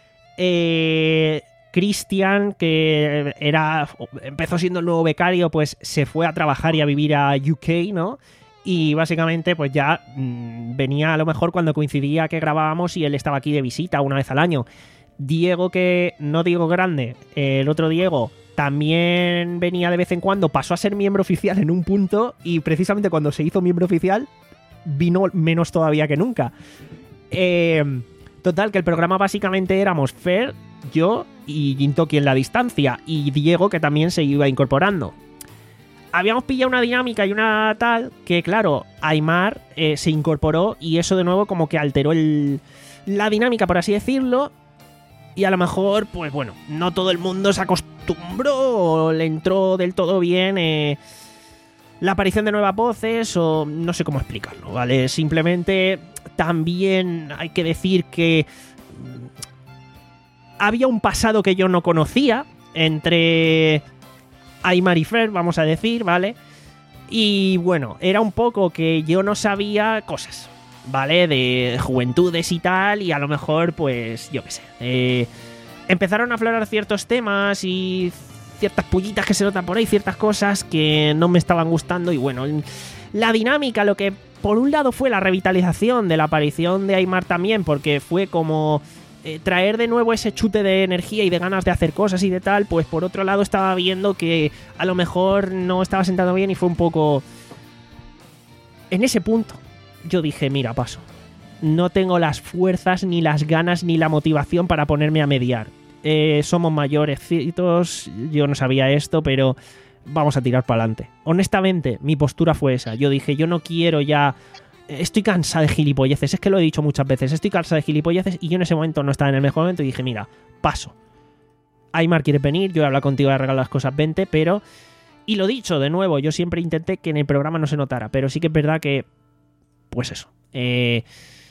Eh, Christian, que era empezó siendo el nuevo becario, pues se fue a trabajar y a vivir a U K, ¿no? Y básicamente pues ya mmm, venía a lo mejor cuando coincidía que grabábamos y él estaba aquí de visita una vez al año. Diego, que no Diego Grande, el otro Diego, también venía de vez en cuando, pasó a ser miembro oficial en un punto y precisamente cuando se hizo miembro oficial vino menos todavía que nunca. Eh, total, que el programa básicamente éramos Fer, yo y Jintoki en la distancia y Diego, que también se iba incorporando. Habíamos pillado una dinámica y una tal que, claro, Aimar eh, se incorporó y eso de nuevo como que alteró el, la dinámica, por así decirlo. Y a lo mejor, pues bueno, no todo el mundo se acostumbró o le entró del todo bien eh, la aparición de nuevas voces o no sé cómo explicarlo, ¿vale? Simplemente también hay que decir que había un pasado que yo no conocía entre Aimar y Fer, vamos a decir, ¿vale? Y bueno, era un poco que yo no sabía cosas, ¿vale? De juventudes y tal, y a lo mejor, pues, yo qué sé. Eh, empezaron a aflorar ciertos temas y ciertas pullitas que se notan por ahí, ciertas cosas que no me estaban gustando. Y bueno, la dinámica, lo que por un lado fue la revitalización de la aparición de Aymar también, porque fue como eh, traer de nuevo ese chute de energía y de ganas de hacer cosas y de tal, pues por otro lado estaba viendo que a lo mejor no estaba sentando bien y fue un poco... En ese punto yo dije, mira, paso. No tengo las fuerzas, ni las ganas, ni la motivación para ponerme a mediar. Eh, somos mayorecitos, yo no sabía esto, pero vamos a tirar para adelante. Honestamente, mi postura fue esa. Yo dije, yo no quiero ya... Estoy cansada de gilipolleces, es que lo he dicho muchas veces, estoy cansada de gilipolleces y yo en ese momento no estaba en el mejor momento y dije, mira, paso. Aymar quiere venir, yo he hablado contigo de arreglar las cosas, vente, pero... Y lo dicho, de nuevo, yo siempre intenté que en el programa no se notara, pero sí que es verdad que... Pues eso. Eh...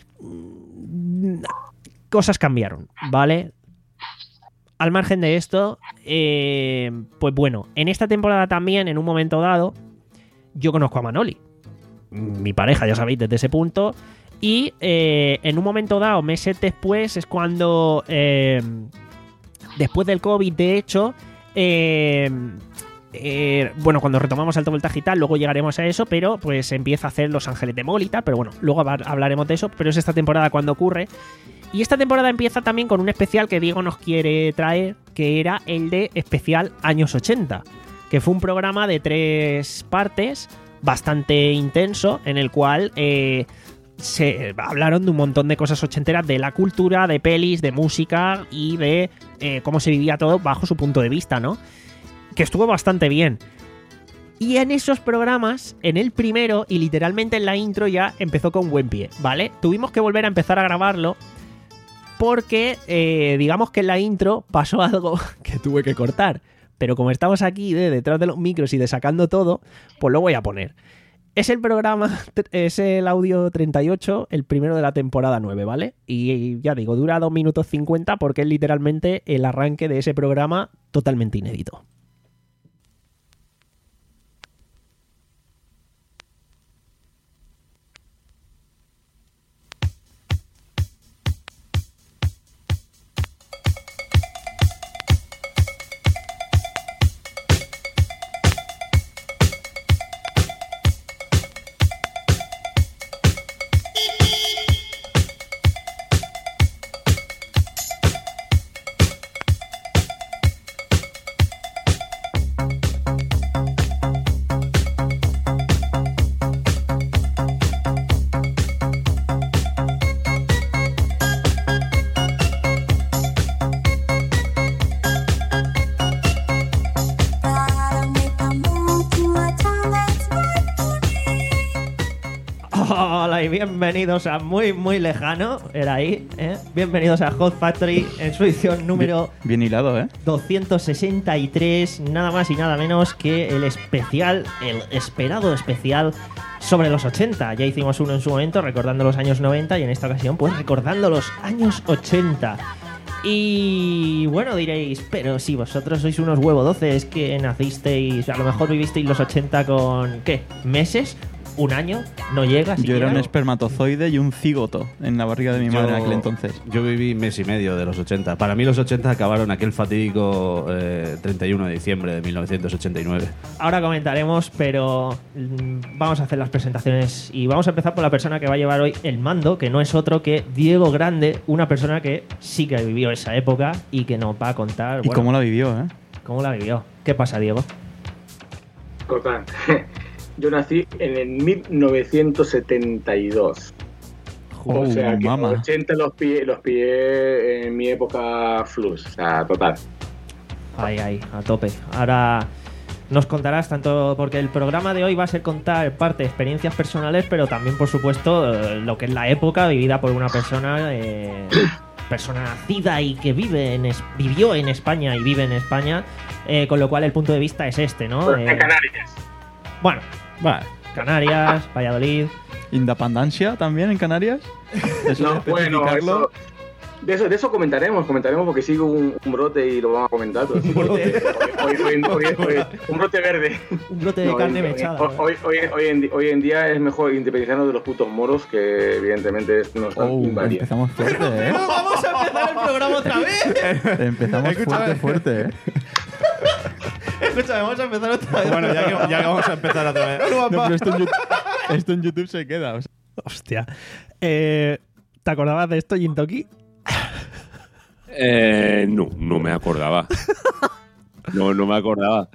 Cosas cambiaron, ¿vale? Al margen de esto, eh... pues bueno, en esta temporada también, en un momento dado, yo conozco a Manoli. Mi pareja, ya sabéis, desde ese punto. Y eh, en un momento dado, meses después, es cuando... Eh, después del COVID, de hecho... Eh, Eh, bueno, cuando retomamos Alto Voltaje y tal, luego llegaremos a eso, pero pues empieza a hacer Los Ángeles de Mol y tal, pero bueno, luego hablaremos de eso, pero es esta temporada cuando ocurre. Y esta temporada empieza también con un especial que Diego nos quiere traer, que era el de especial años ochenta, que fue un programa de tres partes, bastante intenso, en el cual eh, se hablaron de un montón de cosas ochenteras, de la cultura, de pelis, de música y de eh, cómo se vivía todo bajo su punto de vista, ¿no? Que estuvo bastante bien. Y en esos programas, en el primero y literalmente en la intro ya empezó con buen pie, ¿vale? Tuvimos que volver a empezar a grabarlo porque, eh, digamos que en la intro pasó algo que tuve que cortar. Pero como estamos aquí de detrás de los micros y de sacando todo, pues lo voy a poner. Es el programa, es el audio treinta y ocho, el primero de la temporada nueve, ¿vale? Y ya digo, dura dos minutos cincuenta porque es literalmente el arranque de ese programa totalmente inédito. Hola y bienvenidos a Muy Muy Lejano, era ahí, ¿eh? Bienvenidos a Hot Factory en su edición número bien, bien hilado, ¿eh? doscientos sesenta y tres, nada más y nada menos que el especial, el esperado especial sobre los ochenta. Ya hicimos uno en su momento recordando los años noventa y en esta ocasión pues recordando los años ochenta. Y bueno, diréis, pero si vosotros sois unos huevo doces que nacisteis, a lo mejor vivisteis los ochenta con, ¿qué? ¿Meses? ¿Un año? ¿No llega? Yo era un espermatozoide y un cigoto en la barriga de mi madre en aquel entonces. Yo viví mes y medio de los ochenta. Para mí los ochenta acabaron aquel fatídico eh, treinta y uno de diciembre de mil novecientos ochenta y nueve. Ahora comentaremos, pero mmm, vamos a hacer las presentaciones y vamos a empezar por la persona que va a llevar hoy el mando, que no es otro que Diego Grande, una persona que sí que vivió esa época y que nos va a contar... ¿Y bueno, cómo la vivió, eh? ¿Cómo la vivió? ¿Qué pasa, Diego? Total. Yo nací en el mil novecientos setenta y dos. Oh, o sea que mama. los ochenta los pillé, los pillé en mi época flux. O sea, total. Ay, ay, a tope. Ahora nos contarás tanto, porque el programa de hoy va a ser contar parte de experiencias personales, pero también, por supuesto, eh, lo que es la época vivida por una persona, eh, persona nacida y que vive en es, vivió en España y vive en España, eh, con lo cual el punto de vista es este, ¿no? En Eh, Canarias. bueno, Vale. Canarias, Valladolid. ¿Independencia también en Canarias? ¿Eso No, de bueno, especificarlo? eso, De eso, de eso comentaremos, comentaremos porque sigo un, un brote y lo vamos a comentar. Pero sí, Un brote. Hoy, hoy, hoy, hoy, hoy, un brote verde. Un brote de No, carne hoy, mechada. Hoy, hoy, hoy, hoy en, di- hoy en día es mejor independizarnos de los putos moros que evidentemente no están Oh, invadidos. empezamos fuerte, ¿eh? ¡Vamos a empezar el programa otra vez! Empezamos Escúchame. fuerte, fuerte, ¿eh? Escúchame, vamos a empezar otra vez. Bueno, ya que, ya que vamos a empezar otra vez. No, pero esto en YouTube, esto en YouTube se queda. O sea. Hostia. Eh, ¿Te acordabas de esto, Jintoki? Eh, no, no me acordaba. No, no me acordaba.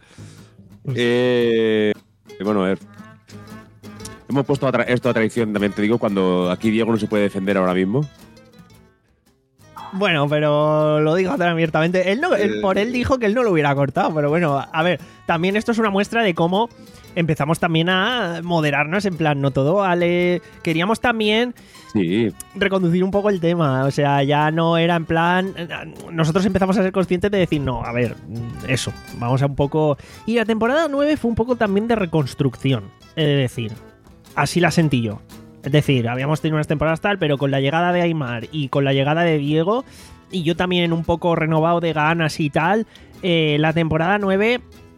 Eh, bueno, a ver. Hemos puesto a tra- esto a traición, también te digo, cuando aquí Diego no se puede defender ahora mismo. Bueno, pero lo digo tan abiertamente. Él no, él, Eh. por él dijo que él no lo hubiera cortado, pero bueno, a ver, también esto es una muestra de cómo empezamos también a moderarnos, en plan, no todo vale. Queríamos también Sí. reconducir un poco el tema, o sea, ya no era en plan. Nosotros empezamos a ser conscientes de decir, no, a ver, eso, vamos a un poco. Y la temporada nueve fue un poco también de reconstrucción, he de decir. Así la sentí yo. Es decir, habíamos tenido unas temporadas tal, pero con la llegada de Aymar y con la llegada de Diego, y yo también un poco renovado de ganas y tal, eh, la temporada nueve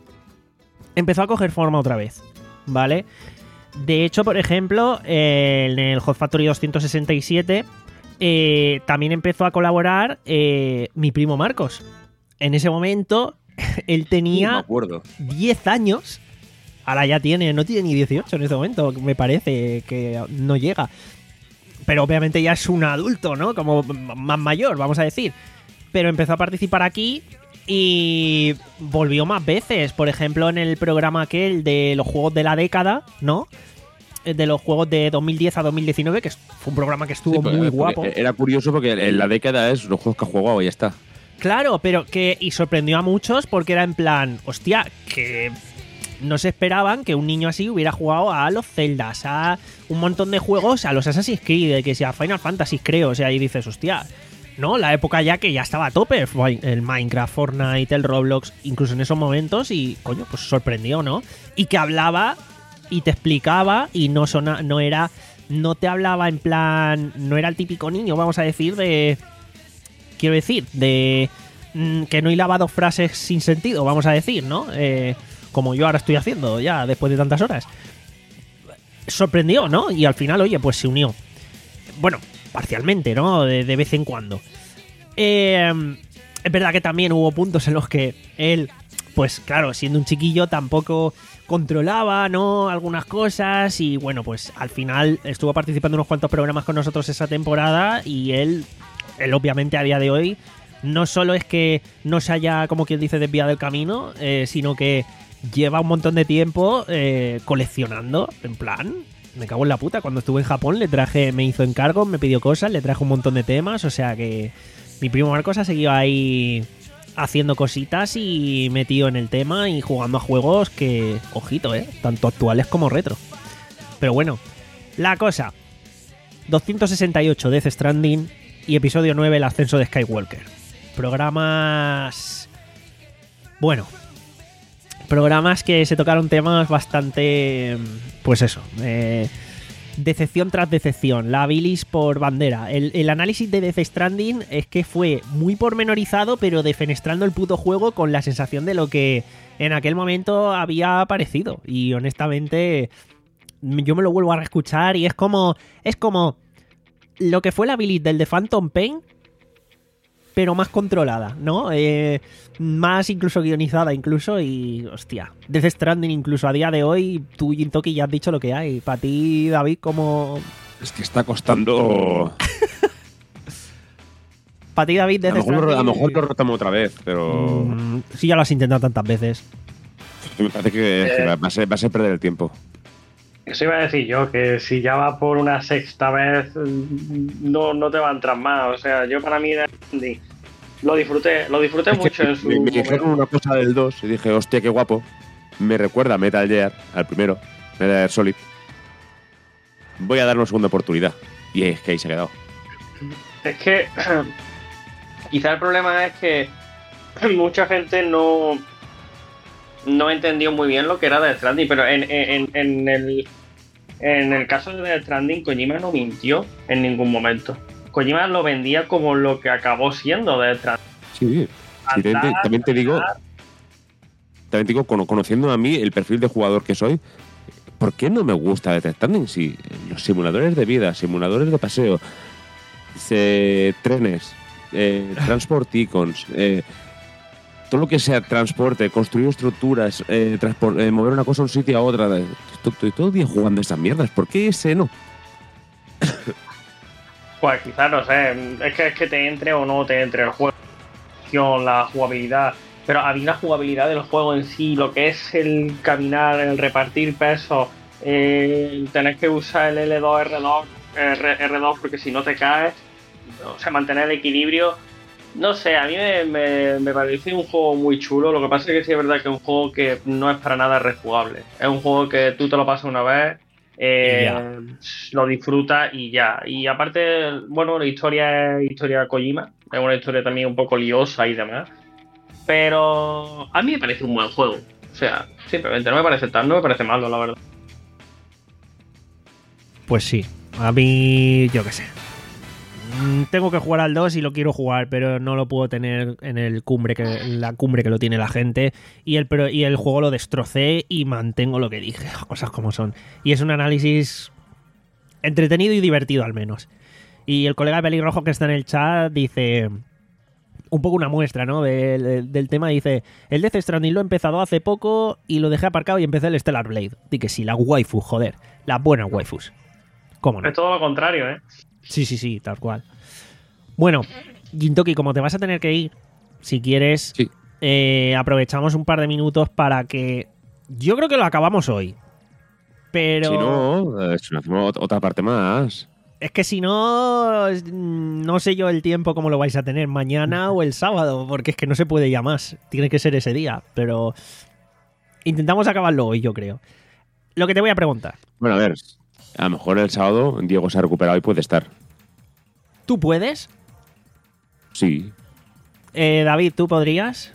empezó a coger forma otra vez, ¿vale? De hecho, por ejemplo, eh, en el Hot Factory doscientos sesenta y siete eh, también empezó a colaborar eh, mi primo Marcos. En ese momento, él No me tenía acuerdo. diez años. Ahora ya tiene, no tiene ni dieciocho en este momento, me parece que no llega. Pero obviamente ya es un adulto, ¿no? Como más mayor, vamos a decir. Pero empezó a participar aquí y volvió más veces. Por ejemplo, en el programa aquel de los juegos de la década, ¿no? De los juegos de dos mil diez a dos mil diecinueve, que fue un programa que estuvo Sí, porque- muy porque guapo. Era curioso porque en la década es los juegos que ha jugado y ya está. Claro, pero que. Y sorprendió a muchos porque era en plan. Hostia, que. No se esperaban que un niño así hubiera jugado a los Zeldas, a un montón de juegos, a los Assassin's Creed, que sea Final Fantasy, creo. O sea, y dices, hostia, ¿no? La época ya que ya estaba a tope, el Minecraft, Fortnite, el Roblox, incluso en esos momentos, y coño, pues sorprendió, ¿no? Y que hablaba y te explicaba y no sona, no era, no te hablaba en plan, no era el típico niño, vamos a decir, de, quiero decir, de mm, que no hilaba dos frases sin sentido, vamos a decir, ¿no? Eh, como yo ahora estoy haciendo ya después de tantas horas. Sorprendió, ¿no? Y al final, oye, pues se unió. Bueno, parcialmente, ¿no? De, de vez en cuando. Eh, es verdad que también hubo puntos en los que él, pues claro, siendo un chiquillo tampoco controlaba, ¿no? Algunas cosas y bueno, pues al final estuvo participando en unos cuantos programas con nosotros esa temporada y él, él obviamente a día de hoy no solo es que no se haya, como quien dice, desviado del camino, eh, sino que lleva un montón de tiempo eh, coleccionando, en plan, me cago en la puta. Cuando estuve en Japón le traje, me hizo encargos, me pidió cosas, le traje un montón de temas, o sea que mi primo Marcos ha seguido ahí haciendo cositas y metido en el tema y jugando a juegos que, ojito, eh, tanto actuales como retro. Pero bueno, la cosa, doscientos sesenta y ocho Death Stranding y episodio nueve El ascenso de Skywalker. Programas... Bueno... Programas que se tocaron temas bastante, pues eso, eh, decepción tras decepción, la bilis por bandera. El, el análisis de Death Stranding es que fue muy pormenorizado, pero defenestrando el puto juego con la sensación de lo que en aquel momento había aparecido. Y honestamente, yo me lo vuelvo a reescuchar y es como, es como lo que fue la bilis del de Phantom Pain, pero más controlada, ¿no? Eh, más incluso guionizada, incluso, y hostia, Death Stranding incluso a día de hoy, tú, Jintoki, ya has dicho lo que hay. Para ti, David, ¿cómo...? Es que está costando... Para ti, David, A Death lo, mejor, lo- Stranding... a lo mejor lo rotamos otra vez, pero... Mm, sí, ya lo has intentado tantas veces. Me parece que, Eh. que va, a ser, va a ser perder el tiempo. Eso iba a decir yo, que si ya va por una sexta vez, no, no te va a entrar más. O sea, yo para mí lo disfruté, lo disfruté Es que mucho en su me, me dijeron momento. una cosa del dos y dije, hostia, qué guapo. Me recuerda a Metal Gear, al primero, Metal Gear Solid. Voy a dar una segunda oportunidad. Y es que ahí se ha quedado. Es que quizá el problema es que mucha gente no no entendió muy bien lo que era Death Stranding, pero en, en, en el en el caso de Death Stranding, Kojima no mintió en ningún momento. Kojima lo vendía como lo que acabó siendo de tra- Sí, sí, también, te, también te digo, también te digo, cono- conociendo a mí el perfil de jugador que soy, ¿por qué no me gusta Death Stranding? Si los simuladores de vida, simuladores de paseo, se, trenes, eh, transport icons, eh, todo lo que sea transporte, construir estructuras, eh, transpor- eh, mover una cosa a un sitio a otra, de- estoy, estoy todo el día jugando esas mierdas, ¿por qué ese no? Pues quizás, no sé, es que, es que te entre o no te entre el juego, la jugabilidad, pero había una jugabilidad del juego en sí, lo que es el caminar, el repartir peso, eh, el tener que usar el L dos, R dos, R dos porque si no te caes, o sea, mantener el equilibrio, no sé, a mí me, me, me parece un juego muy chulo, lo que pasa es que sí es verdad que es un juego que no es para nada rejugable, es un juego que tú te lo pasas una vez, Eh, lo disfruta y ya. Y aparte, bueno, la historia es historia Kojima, es una historia también un poco liosa y demás. Pero a mí me parece un buen juego. O sea, simplemente no me parece tan, no me parece malo, la verdad. Pues sí, a mí, yo qué sé. Mm, Tengo que jugar al dos y lo quiero jugar, pero no lo puedo tener en el cumbre que, en la cumbre que lo tiene la gente. Y el, pero- y el juego lo destrocé y mantengo lo que dije, cosas como son. Y es un análisis entretenido y divertido al menos. Y el colega de Pelirrojo que está en el chat dice un poco una muestra, ¿no? del, del- del tema. Dice, el Death Stranding lo he empezado hace poco y lo dejé aparcado y empecé el Stellar Blade. Di que sí, la waifu, joder, las buenas waifus. ¿Cómo no? Es todo lo contrario, ¿eh? Sí, sí, sí, tal cual. Bueno, Gintoki, como te vas a tener que ir, si quieres, eh, aprovechamos un par de minutos para que... Yo creo que lo acabamos hoy. Pero... Si no, eh, si no hacemos ot- otra parte más. Es que si no, es- no sé yo el tiempo cómo lo vais a tener, mañana o el sábado, porque es que no se puede ya más. Tiene que ser ese día, pero intentamos acabarlo hoy, yo creo. Lo que te voy a preguntar, Bueno, a ver, a lo mejor el sábado Diego se ha recuperado y puede estar. ¿tú puedes? Sí. Eh, David, ¿tú podrías?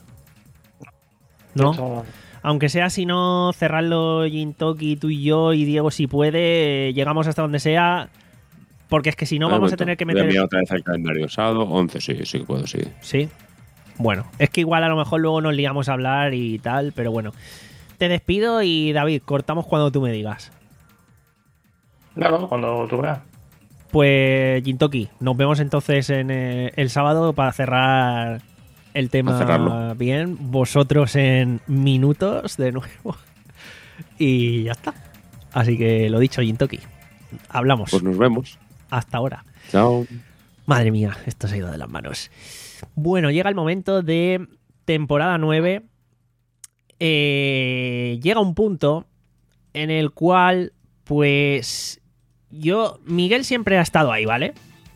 ¿No? Aunque sea si no, cerrarlo Gintoki, tú y yo y Diego si puede, eh, llegamos hasta donde sea, porque es que si no Vale, vamos a momento. tener que Voy a meter... mirar otra vez el calendario. Sábado, once, sí, sí que puedo, sí. Sí. Bueno, es que igual a lo mejor luego nos liamos a hablar y tal, pero bueno. Te despido y David, cortamos cuando tú me digas. Claro, cuando tú veas. Pues Gintoki, nos vemos entonces en eh, el sábado para cerrar el tema Para cerrarlo. bien. Vosotros en minutos de nuevo. Y ya está. Así que lo dicho, Gintoki. Hablamos. Pues nos vemos. Hasta ahora. Chao. Madre mía, esto se ha ido de las manos. Bueno, llega el momento de temporada nueve. Eh, llega un punto en el cual, pues, yo, Miguel siempre ha estado ahí, ¿vale?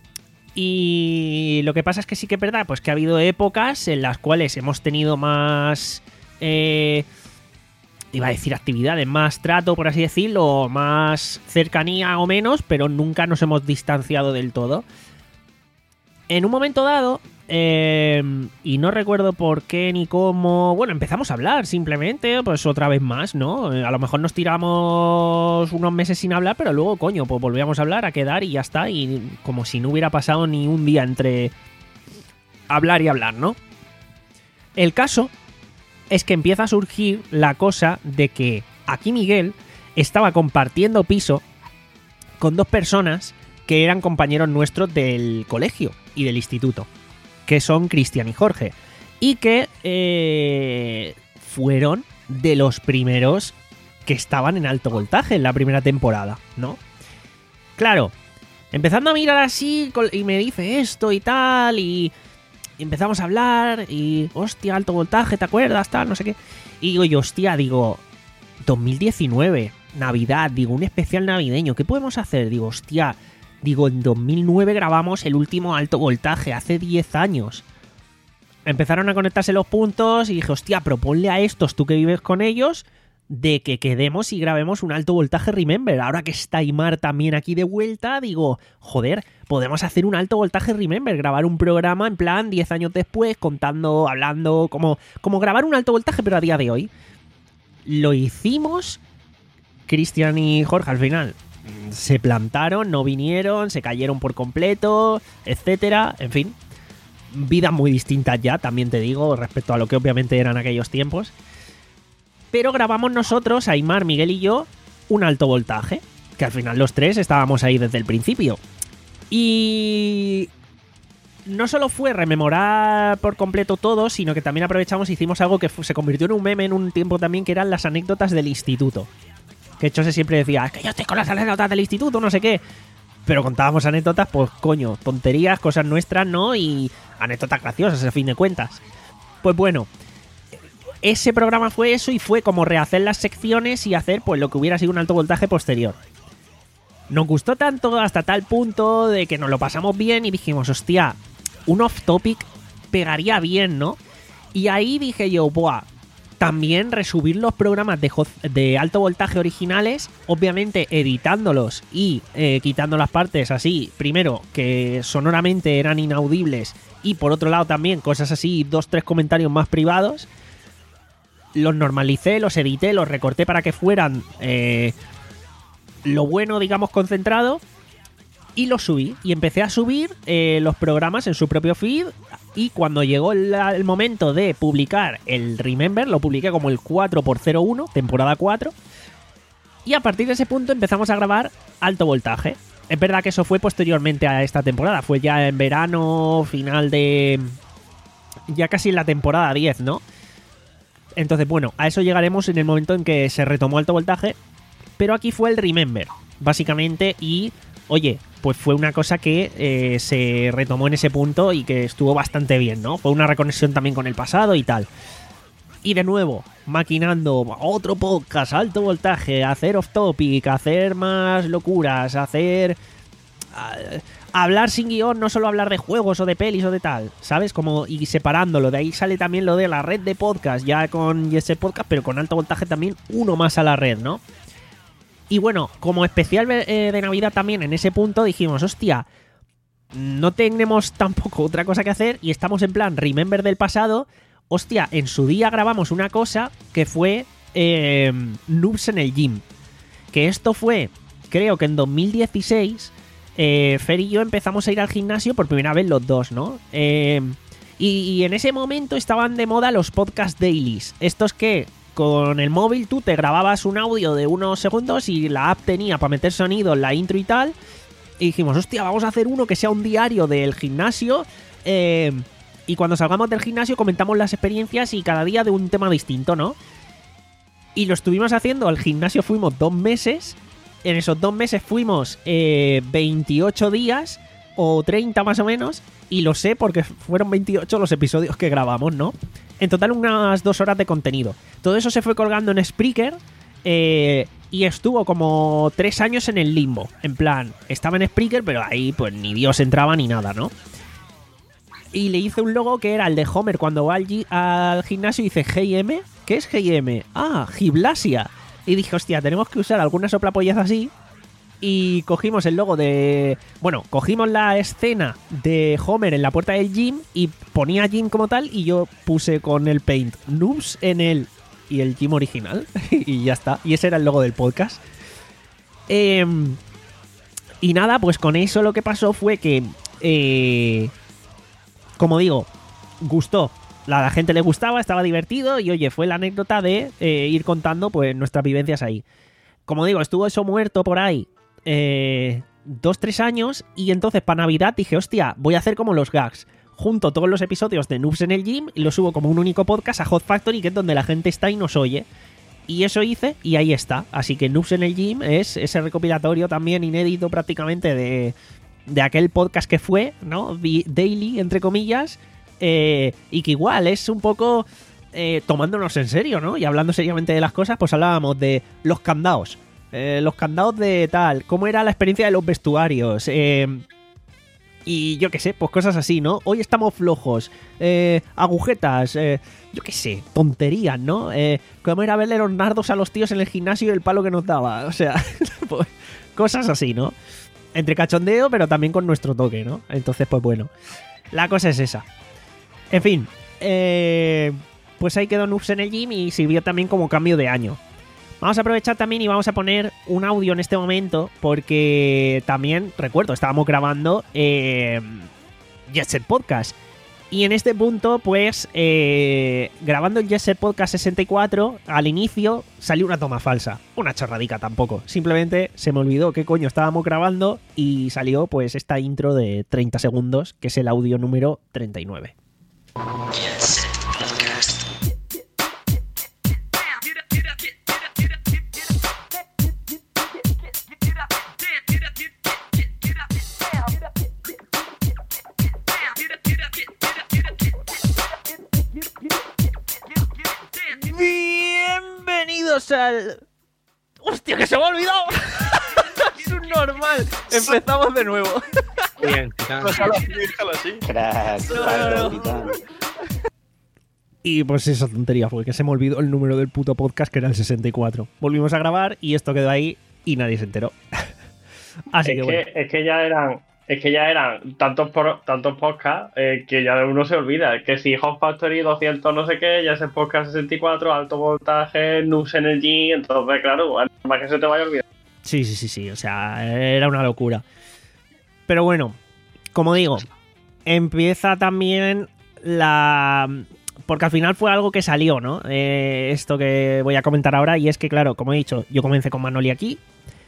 Y lo que pasa es que sí que es verdad, pues que ha habido épocas en las cuales hemos tenido más... Eh, iba a decir actividades, más trato, por así decirlo, más cercanía o menos, pero nunca nos hemos distanciado del todo. En un momento dado, eh, y no recuerdo por qué ni cómo, bueno, empezamos a hablar simplemente, pues otra vez más, ¿no? Eh, A lo mejor nos tiramos unos meses sin hablar, pero luego, coño, pues volvíamos a hablar, a quedar y ya está, y como si no hubiera pasado ni un día entre hablar y hablar, ¿no? El caso es que empieza a surgir la cosa de que aquí Miguel estaba compartiendo piso con dos personas que eran compañeros nuestros del colegio y del instituto, que son Cristian y Jorge, y que eh, fueron de los primeros que estaban en alto voltaje en la primera temporada, ¿no? Claro, empezando a mirar así col- y me dice esto y tal, y y empezamos a hablar y, hostia, alto voltaje, ¿te acuerdas? Tal, no sé qué. Y digo, y hostia, digo, dos mil diecinueve, Navidad, digo, un especial navideño, ¿qué podemos hacer? Digo, hostia, digo, en dos mil nueve grabamos el último alto voltaje, hace diez años. Empezaron a conectarse los puntos y dije, hostia, proponle a estos, tú que vives con ellos, de que quedemos y grabemos un alto voltaje Remember. Ahora que está Aymar también aquí de vuelta, digo, joder, podemos hacer un alto voltaje Remember, grabar un programa en plan diez años después, contando, hablando, como, como grabar un alto voltaje, pero a día de hoy. Lo hicimos, Cristian y Jorge al final se plantaron, no vinieron, se cayeron por completo, etcétera, en fin. Vidas muy distintas ya, también te digo, respecto a lo que obviamente eran aquellos tiempos. Pero grabamos nosotros, Aimar, Miguel y yo, un alto voltaje, que al final los tres estábamos ahí desde el principio. Y no solo fue rememorar por completo todo, sino que también aprovechamos y hicimos algo que se convirtió en un meme en un tiempo también, que eran las anécdotas del instituto. Que Chose siempre decía, es que yo estoy con las anécdotas del instituto, no sé qué. Pero contábamos anécdotas, pues coño, tonterías, cosas nuestras, ¿no? Y anécdotas graciosas, a fin de cuentas. Pues bueno, ese programa fue eso y fue como rehacer las secciones y hacer pues lo que hubiera sido un alto voltaje posterior. Nos gustó tanto hasta tal punto de que nos lo pasamos bien y dijimos, hostia, un off-topic pegaría bien, ¿no? Y ahí dije yo, buah, también resubir los programas de, de alto voltaje originales, obviamente editándolos y eh, quitando las partes así, primero, que sonoramente eran inaudibles, y por otro lado también cosas así, dos, tres comentarios más privados. Los normalicé, los edité, los recorté para que fueran eh, lo bueno, digamos, concentrado, y los subí. Y empecé a subir eh, los programas en su propio feed. Y cuando llegó el, el momento de publicar el Remember, lo publiqué como el cuatro por cero uno, temporada cuatro. Y a partir de ese punto empezamos a grabar alto voltaje. Es verdad que eso fue posteriormente a esta temporada. Fue ya en verano, final de... ya casi en la temporada diez, ¿no? Entonces, bueno, a eso llegaremos en el momento en que se retomó alto voltaje. Pero aquí fue el Remember, básicamente, y... oye, pues fue una cosa que eh, se retomó en ese punto y que estuvo bastante bien, ¿no? Fue una reconexión también con el pasado y tal. Y de nuevo, maquinando otro podcast, alto voltaje, hacer off topic, hacer más locuras, hacer... Uh, hablar sin guión, no solo hablar de juegos o de pelis o de tal, ¿sabes? Como y separándolo. De ahí sale también lo de la red de podcast, ya con ese podcast, pero con alto voltaje también uno más a la red, ¿no? Y bueno, como especial eh, de Navidad también en ese punto dijimos, hostia, no tenemos tampoco otra cosa que hacer y estamos en plan Remember del pasado. Hostia, en su día grabamos una cosa que fue eh, Noobs en el Gym. Que esto fue, creo que en dos mil dieciséis, eh, Fer y yo empezamos a ir al gimnasio por primera vez los dos, ¿no? Eh, y, y en ese momento estaban de moda los podcast dailies. Estos que... con el móvil tú te grababas un audio de unos segundos y la app tenía para meter sonido en la intro y tal. Y dijimos, hostia, vamos a hacer uno que sea un diario del gimnasio. Eh, y cuando salgamos del gimnasio comentamos las experiencias y cada día de un tema distinto, ¿no? Y lo estuvimos haciendo. Al gimnasio fuimos dos meses. En esos dos meses fuimos eh, veintiocho días o treinta más o menos. Y lo sé porque fueron veintiocho los episodios que grabamos, ¿no? En total unas dos horas de contenido. Todo eso se fue colgando en Spreaker eh, y estuvo como tres años en el limbo. En plan, estaba en Spreaker, pero ahí pues ni Dios entraba ni nada, ¿no? Y le hice un logo que era el de Homer cuando va al, al gimnasio y dice G I M. ¿Qué es G I M? Ah, Giblasia. Y dije, hostia, tenemos que usar alguna soplapollez así. Y cogimos el logo de... bueno, cogimos la escena de Homer en la puerta del gym y ponía gym como tal y yo puse con el paint Noobs en el... y el gym original. Y ya está. Y ese era el logo del podcast. Eh, y nada, pues con eso lo que pasó fue que... Eh, como digo, gustó. A la gente le gustaba, estaba divertido y oye, fue la anécdota de eh, ir contando pues nuestras vivencias ahí. Como digo, estuvo eso muerto por ahí eh, dos, tres años y entonces para Navidad dije, hostia, voy a hacer como los gags. Junto todos los episodios de Noobs en el Gym y los subo como un único podcast a Hot Factory, que es donde la gente está y nos oye. Y eso hice y ahí está. Así que Noobs en el Gym es ese recopilatorio también inédito prácticamente de, de aquel podcast que fue, ¿no? Daily, entre comillas. Eh, y que igual es un poco eh, tomándonos en serio, ¿no? Y hablando seriamente de las cosas, pues hablábamos de los candados. Eh, los candados de tal, cómo era la experiencia de los vestuarios. Eh, y yo qué sé, pues cosas así, ¿no? Hoy estamos flojos. Eh, agujetas, eh, yo qué sé, tonterías, ¿no? Eh, cómo era verle los nardos a los tíos en el gimnasio y el palo que nos daba. O sea, pues, cosas así, ¿no? Entre cachondeo, pero también con nuestro toque, ¿no? Entonces, pues bueno, la cosa es esa. En fin, eh, pues ahí quedó Noobs en el Gym y sirvió también como cambio de año. Vamos a aprovechar también y vamos a poner un audio en este momento porque también, recuerdo, estábamos grabando eh, Jet Set Podcast. Y en este punto, pues, eh, grabando el Jet Set Podcast sesenta y cuatro, al inicio salió una toma falsa. Una chorradica tampoco. Simplemente se me olvidó qué coño estábamos grabando y salió, pues, esta intro de treinta segundos, que es el audio número treinta y nueve. Jet Set Podcast. Bienvenidos al... ¡Hostia, que se me ha olvidado! Es un normal. Empezamos de nuevo. Bien, déjalo así, déjalo así. Crack, no, no, no. Y pues esa tontería fue que se me olvidó el número del puto podcast, que era el sesenta y cuatro. Volvimos a grabar y esto quedó ahí y nadie se enteró. Así es que, que bueno. Es que ya eran... Es que ya eran tantos por, tantos podcasts eh, que ya uno se olvida. Que si Hot Factory doscientos no sé qué, ya es el podcast sesenta y cuatro, alto voltaje, Nux Energy, entonces claro, más que se te vaya a olvidar. Sí, sí, sí, sí, o sea, era una locura. Pero bueno, como digo, empieza también la... Porque al final fue algo que salió, ¿no? Eh, esto que voy a comentar ahora, y es que claro, como he dicho, yo comencé con Manoli aquí.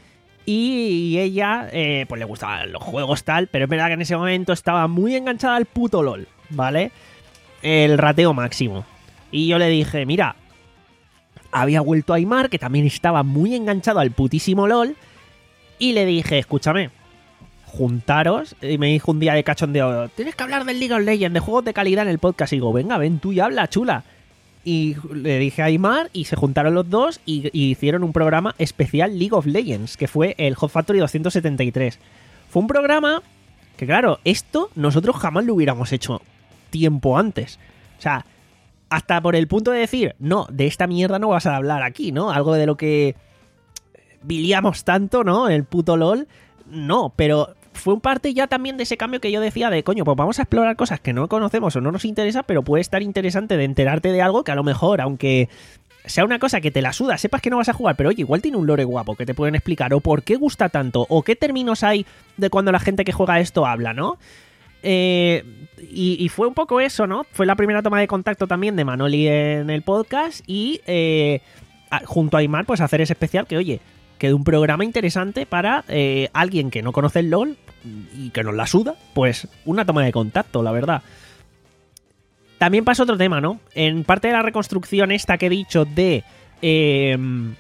Y ella, eh, pues le gustaban los juegos tal, pero es verdad que en ese momento estaba muy enganchada al puto LOL, ¿vale? El rateo máximo. Y yo le dije, mira, había vuelto Aymar, que también estaba muy enganchado al putísimo LOL, y le dije, escúchame, juntaros, y me dijo un día de cachondeo, tienes que hablar del League of Legends, de juegos de calidad en el podcast, y digo, venga, ven tú y habla, chula. Y le dije a Aymar y se juntaron los dos y, y hicieron un programa especial League of Legends, que fue el Hot Factory doscientos setenta y tres. Fue un programa que, claro, esto nosotros jamás lo hubiéramos hecho tiempo antes. O sea, hasta por el punto de decir, no, de esta mierda no vas a hablar aquí, ¿no? Algo de lo que biliamos tanto, ¿no? El puto LOL. No, pero fue un parte ya también de ese cambio que yo decía de, coño, pues vamos a explorar cosas que no conocemos o no nos interesa, pero puede estar interesante de enterarte de algo que a lo mejor, aunque sea una cosa que te la suda, sepas que no vas a jugar, pero oye, igual tiene un lore guapo que te pueden explicar, o por qué gusta tanto, o qué términos hay de cuando la gente que juega esto habla, ¿no? Eh, y, y fue un poco eso, ¿no? Fue la primera toma de contacto también de Manoli en el podcast y eh, a, junto a Aymar, pues hacer ese especial que, oye, quedó un programa interesante para eh, alguien que no conoce el LOL y que nos la suda, pues una toma de contacto, la verdad. También pasa otro tema, ¿no? En parte de la reconstrucción esta que he dicho de eh,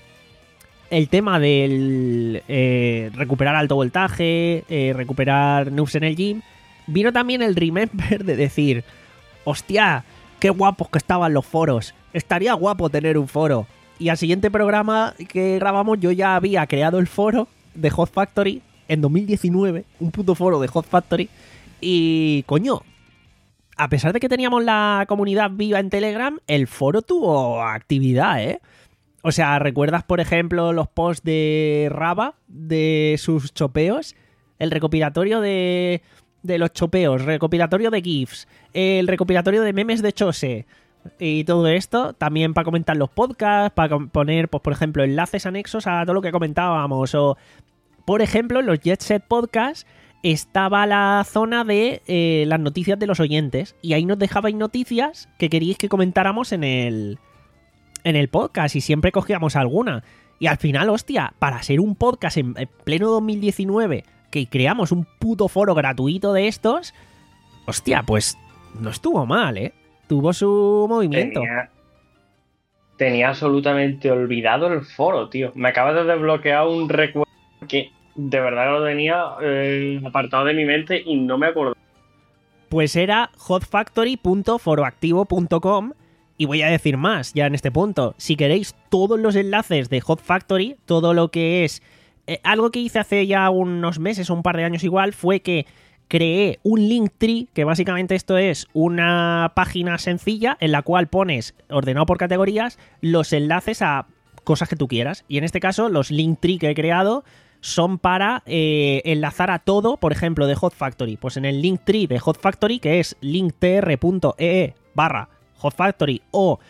el tema del eh, recuperar alto voltaje, eh, recuperar Noobs en el Gym, vino también el remember de decir, hostia, qué guapos que estaban los foros, estaría guapo tener un foro. Y al siguiente programa que grabamos yo ya había creado el foro de Hot Factory en dos mil diecinueve, un puto foro de Hot Factory. Y, coño, a pesar de que teníamos la comunidad viva en Telegram, el foro tuvo actividad, ¿eh? O sea, ¿recuerdas, por ejemplo, los posts de Raba, de sus chopeos? El recopilatorio de, de los chopeos, recopilatorio de GIFs, el recopilatorio de memes de Chose... Y todo esto también para comentar los podcasts, para poner, pues por ejemplo, enlaces anexos a todo lo que comentábamos. O, por ejemplo, en los Jet Set Podcasts estaba la zona de eh, las noticias de los oyentes. Y ahí nos dejabais noticias que queríais que comentáramos en el, en el podcast. Y siempre cogíamos alguna. Y al final, hostia, para ser un podcast en pleno dos mil diecinueve, que creamos un puto foro gratuito de estos, hostia, pues no estuvo mal, ¿eh? Tuvo su movimiento. Tenía, tenía absolutamente olvidado el foro, tío. Me acabas de desbloquear un recuerdo que de verdad lo tenía eh, apartado de mi mente y no me acuerdo. Pues era hot factory punto foroactivo punto com y voy a decir más ya en este punto. Si queréis todos los enlaces de Hot Factory, todo lo que es... Eh, algo que hice hace ya unos meses o un par de años igual fue que creé un Linktree, que básicamente esto es una página sencilla en la cual pones, ordenado por categorías, los enlaces a cosas que tú quieras. Y en este caso, los Linktree que he creado son para eh, enlazar a todo, por ejemplo, de Hot Factory. Pues en el Linktree de Hot Factory, que es linktr punto ee barra Hot Factory o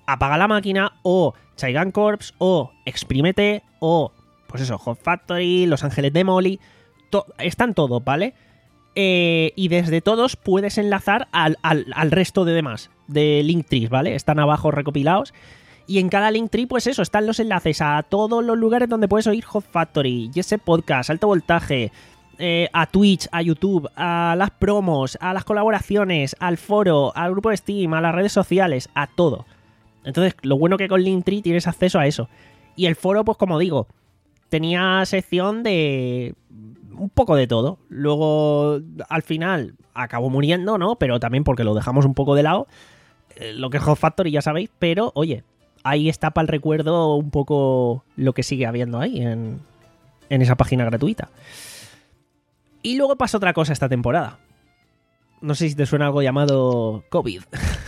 Apaga la Máquina, o Chaigan Corps, o Exprímete, o pues eso, Hot Factory, Los Ángeles de Molly, to- están todos, ¿vale? Eh, y desde todos puedes enlazar al, al, al resto de demás, de Linktrees, ¿vale? Están abajo recopilados. Y en cada Linktree, pues eso, están los enlaces a todos los lugares donde puedes oír Hot Factory, Jesse Podcast, Alto Voltaje, eh, a Twitch, a YouTube, a las promos, a las colaboraciones, al foro, al grupo de Steam, a las redes sociales, a todo. Entonces, lo bueno que con Linktree tienes acceso a eso. Y el foro, pues como digo, tenía sección de un poco de todo. Luego, al final, acabó muriendo, ¿no? Pero también porque lo dejamos un poco de lado. Eh, lo que es Hot Factory, ya sabéis. Pero, oye, ahí está para el recuerdo un poco lo que sigue habiendo ahí en, en esa página gratuita. Y luego pasa otra cosa esta temporada. No sé si te suena algo llamado COVID.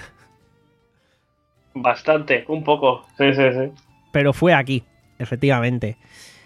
Bastante, un poco. Sí, sí, sí. Pero fue aquí, efectivamente.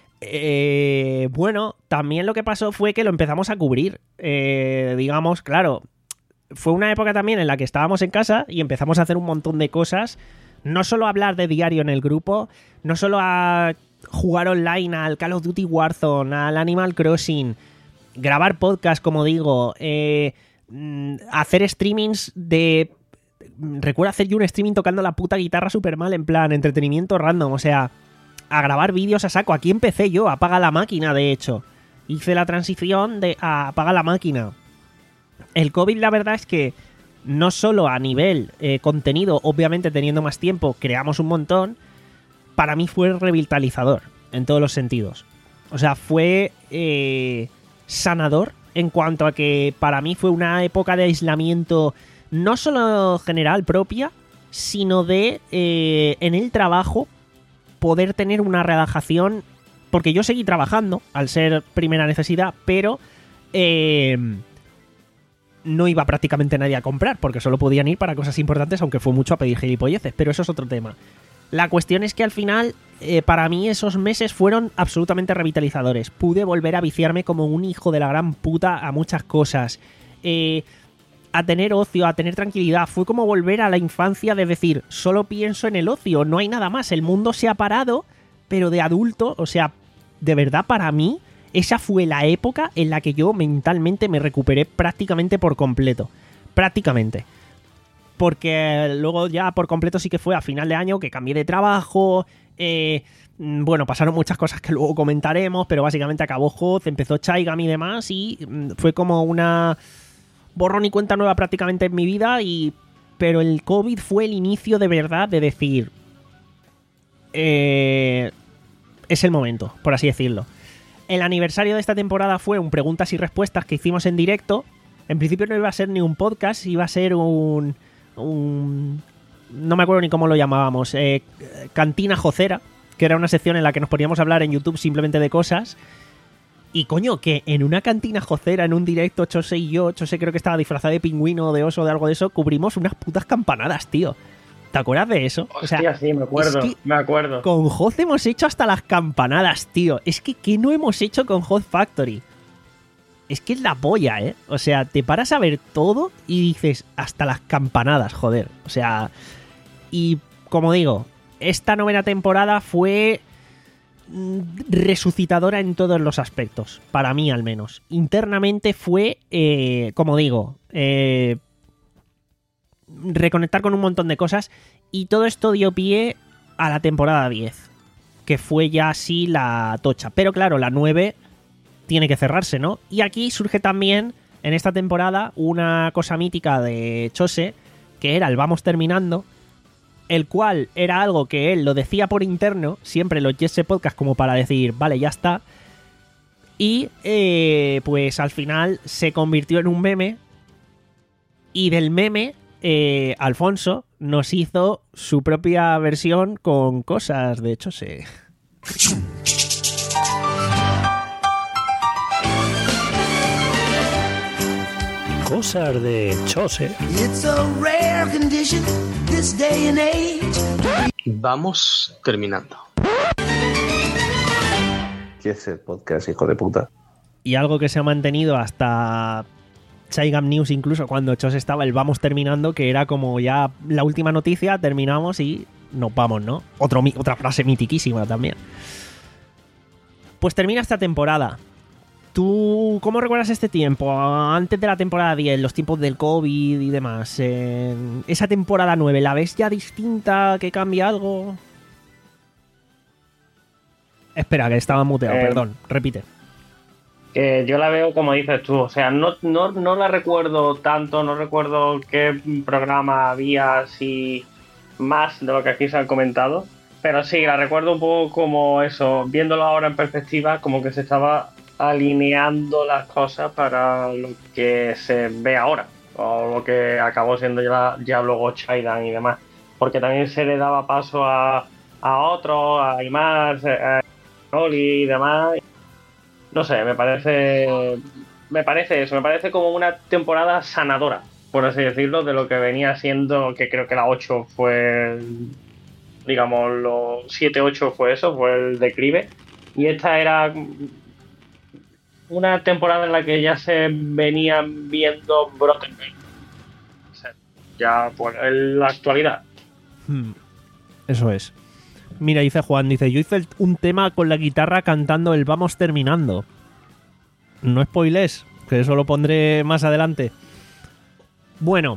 Eh, bueno, también lo que pasó fue que lo empezamos a cubrir. Eh, digamos, claro, fue una época también en la que estábamos en casa y empezamos a hacer un montón de cosas. No solo a hablar de diario en el grupo, no solo a jugar online al Call of Duty Warzone, al Animal Crossing, grabar podcast, como digo, eh, hacer streamings de... Recuerdo hacer yo un streaming tocando la puta guitarra super mal, en plan, entretenimiento random, o sea, a grabar vídeos a saco. Aquí empecé yo, Apaga la Máquina, de hecho. Hice la transición de a Apaga la Máquina. El COVID, la verdad es que no solo a nivel eh, contenido, obviamente teniendo más tiempo, creamos un montón, para mí fue revitalizador, en todos los sentidos. O sea, fue eh, sanador en cuanto a que para mí fue una época de aislamiento no solo general propia, sino de, eh, en el trabajo, poder tener una relajación, porque yo seguí trabajando, al ser primera necesidad, pero eh, no iba prácticamente nadie a comprar, porque solo podían ir para cosas importantes, aunque fue mucho a pedir gilipolleces, pero eso es otro tema. La cuestión es que al final, eh, para mí esos meses fueron absolutamente revitalizadores. Pude volver a viciarme como un hijo de la gran puta a muchas cosas. Eh... a tener ocio, a tener tranquilidad. Fue como volver a la infancia de decir, solo pienso en el ocio, no hay nada más, el mundo se ha parado, pero de adulto, o sea, de verdad para mí, esa fue la época en la que yo mentalmente me recuperé prácticamente por completo. Prácticamente. Porque luego ya por completo sí que fue a final de año que cambié de trabajo, eh, bueno, pasaron muchas cosas que luego comentaremos, pero básicamente acabó Hot, empezó Chaigam y demás, y fue como una... borrón y cuenta nueva prácticamente en mi vida, y pero el COVID fue el inicio de verdad de decir eh, es el momento, por así decirlo. El aniversario de esta temporada fue un preguntas y respuestas que hicimos en directo. En principio no iba a ser ni un podcast, iba a ser un, un no me acuerdo ni cómo lo llamábamos, eh, Cantina Jocera, que era una sección en la que nos poníamos a hablar en YouTube simplemente de cosas. Y coño, que en una cantina jocera, en un directo, Chose y yo, Chose creo que estaba disfrazado de pingüino, de oso, de algo de eso, cubrimos unas putas campanadas, tío. ¿Te acuerdas de eso? Hostia, o sea, sí, me acuerdo, es que me acuerdo. Con Hot hemos hecho hasta las campanadas, tío. Es que, ¿qué no hemos hecho con Hot Factory? Es que es la polla, ¿eh? O sea, te paras a ver todo y dices, hasta las campanadas, joder. O sea, y como digo, esta novena temporada fue resucitadora en todos los aspectos, para mí al menos. Internamente fue, eh, como digo, eh, reconectar con un montón de cosas, y todo esto dio pie a la temporada diez, que fue ya así la tocha. Pero claro, la nueve tiene que cerrarse, ¿no? Y aquí surge también, en esta temporada, una cosa mítica de Chose, que era el vamos terminando, el cual era algo que él lo decía por interno, siempre los Jesse Podcast, como para decir, vale, ya está. Y eh, pues al final se convirtió en un meme, y del meme eh, Alfonso nos hizo su propia versión con cosas de Chose. Cosas de Chose. It's a rare condition this day and age. Vamos terminando. ¿Qué es el podcast, hijo de puta? Y algo que se ha mantenido hasta Chaigam News, incluso cuando Chose estaba el vamos terminando, que era como ya la última noticia, terminamos y nos vamos, ¿no? Otro, otra frase mitiquísima también. Pues termina esta temporada. ¿Tú cómo recuerdas este tiempo? Antes de la temporada diez, los tiempos del COVID y demás. Eh, esa temporada nueve, ¿la ves ya distinta? ¿Que cambia algo? Espera, que estaba muteado, Eh, perdón. Repite. Que yo la veo como dices tú, o sea, no, no, no la recuerdo tanto, no recuerdo qué programa había así más de lo que aquí se han comentado, pero sí, la recuerdo un poco como eso, viéndolo ahora en perspectiva, como que se estaba alineando las cosas para lo que se ve ahora, o lo que acabó siendo ya, ya luego Shaidan y demás, porque también se le daba paso a, a otros, a Aymar, a Oli y demás. No sé, me parece me parece eso, me parece como una temporada sanadora, por así decirlo, de lo que venía siendo, que creo que la ocho fue, digamos, los siete ocho fue eso, fue el declive, y esta era una temporada en la que ya se venían viendo brotes, o sea, ya pues en la actualidad. Hmm, Eso es. Mira, dice Juan, dice, yo hice un tema con la guitarra cantando el Vamos terminando. No spoilers, que eso lo pondré más adelante. Bueno.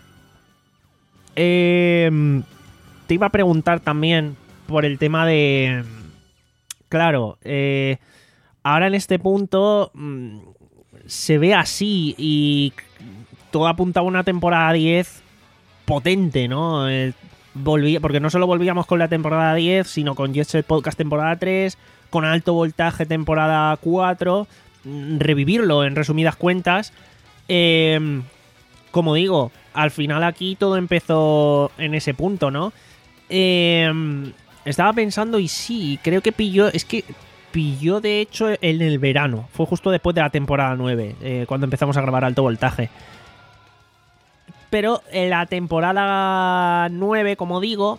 Eh, te iba a preguntar también por el tema de... Claro, eh, ahora en este punto mmm, se ve así y todo apunta a una temporada diez potente, ¿no? Eh, Volví, porque no solo volvíamos con la temporada diez, sino con Jet Set Podcast temporada tres, con Alto Voltaje temporada cuatro, revivirlo en resumidas cuentas. Eh, como digo, al final aquí todo empezó en ese punto, ¿no? Eh, estaba pensando y sí, creo que pilló, es que pilló de hecho en el verano, fue justo después de la temporada nueve, eh, cuando empezamos a grabar Alto Voltaje. Pero en la temporada nueve, como digo,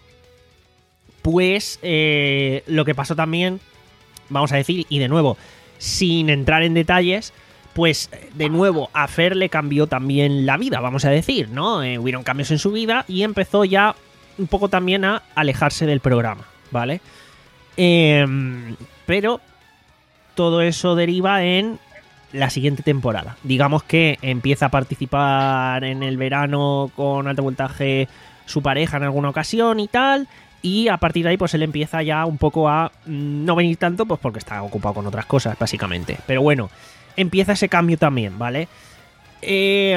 pues eh, lo que pasó también, vamos a decir, y de nuevo, sin entrar en detalles, pues de nuevo a Fer le cambió también la vida, vamos a decir, ¿no? Eh, hubieron cambios en su vida y empezó ya un poco también a alejarse del programa, ¿vale? Eh, pero todo eso deriva en la siguiente temporada. Digamos que empieza a participar en el verano con Alto Voltaje su pareja en alguna ocasión y tal, y a partir de ahí pues él empieza ya un poco a no venir tanto, pues porque está ocupado con otras cosas básicamente. Pero bueno, empieza ese cambio también, ¿vale? Eh,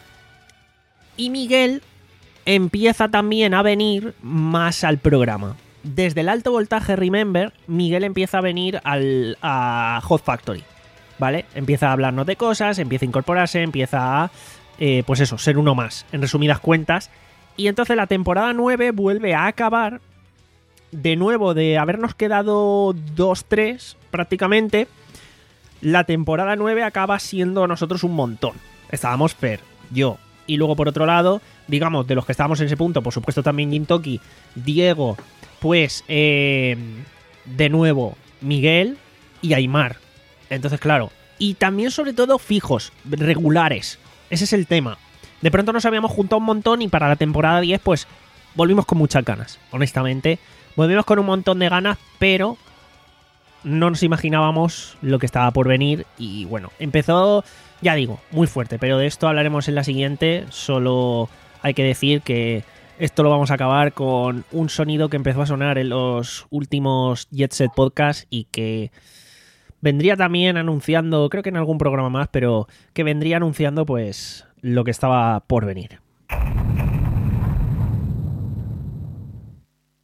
y Miguel empieza también a venir más al programa. Desde el Alto Voltaje Remember, Miguel empieza a venir al, a Hot Factory, ¿vale? Empieza a hablarnos de cosas, empieza a incorporarse, empieza a, eh, pues eso, ser uno más, en resumidas cuentas. Y entonces la temporada nueve vuelve a acabar, de nuevo, de habernos quedado dos tres prácticamente. La temporada nueve acaba siendo nosotros un montón. Estábamos Fer, yo, y luego por otro lado, digamos, de los que estábamos en ese punto, por supuesto también Gintoki, Diego, pues, eh, de nuevo, Miguel y Aymar. Entonces, claro, y también sobre todo fijos, regulares. Ese es el tema. De pronto nos habíamos juntado un montón y para la temporada diez, pues, volvimos con muchas ganas, honestamente. Volvimos con un montón de ganas, pero no nos imaginábamos lo que estaba por venir. Y bueno, empezó, ya digo, muy fuerte, pero de esto hablaremos en la siguiente. Solo hay que decir que esto lo vamos a acabar con un sonido que empezó a sonar en los últimos Jet Set Podcast y que vendría también anunciando, creo que en algún programa más, pero que vendría anunciando pues lo que estaba por venir.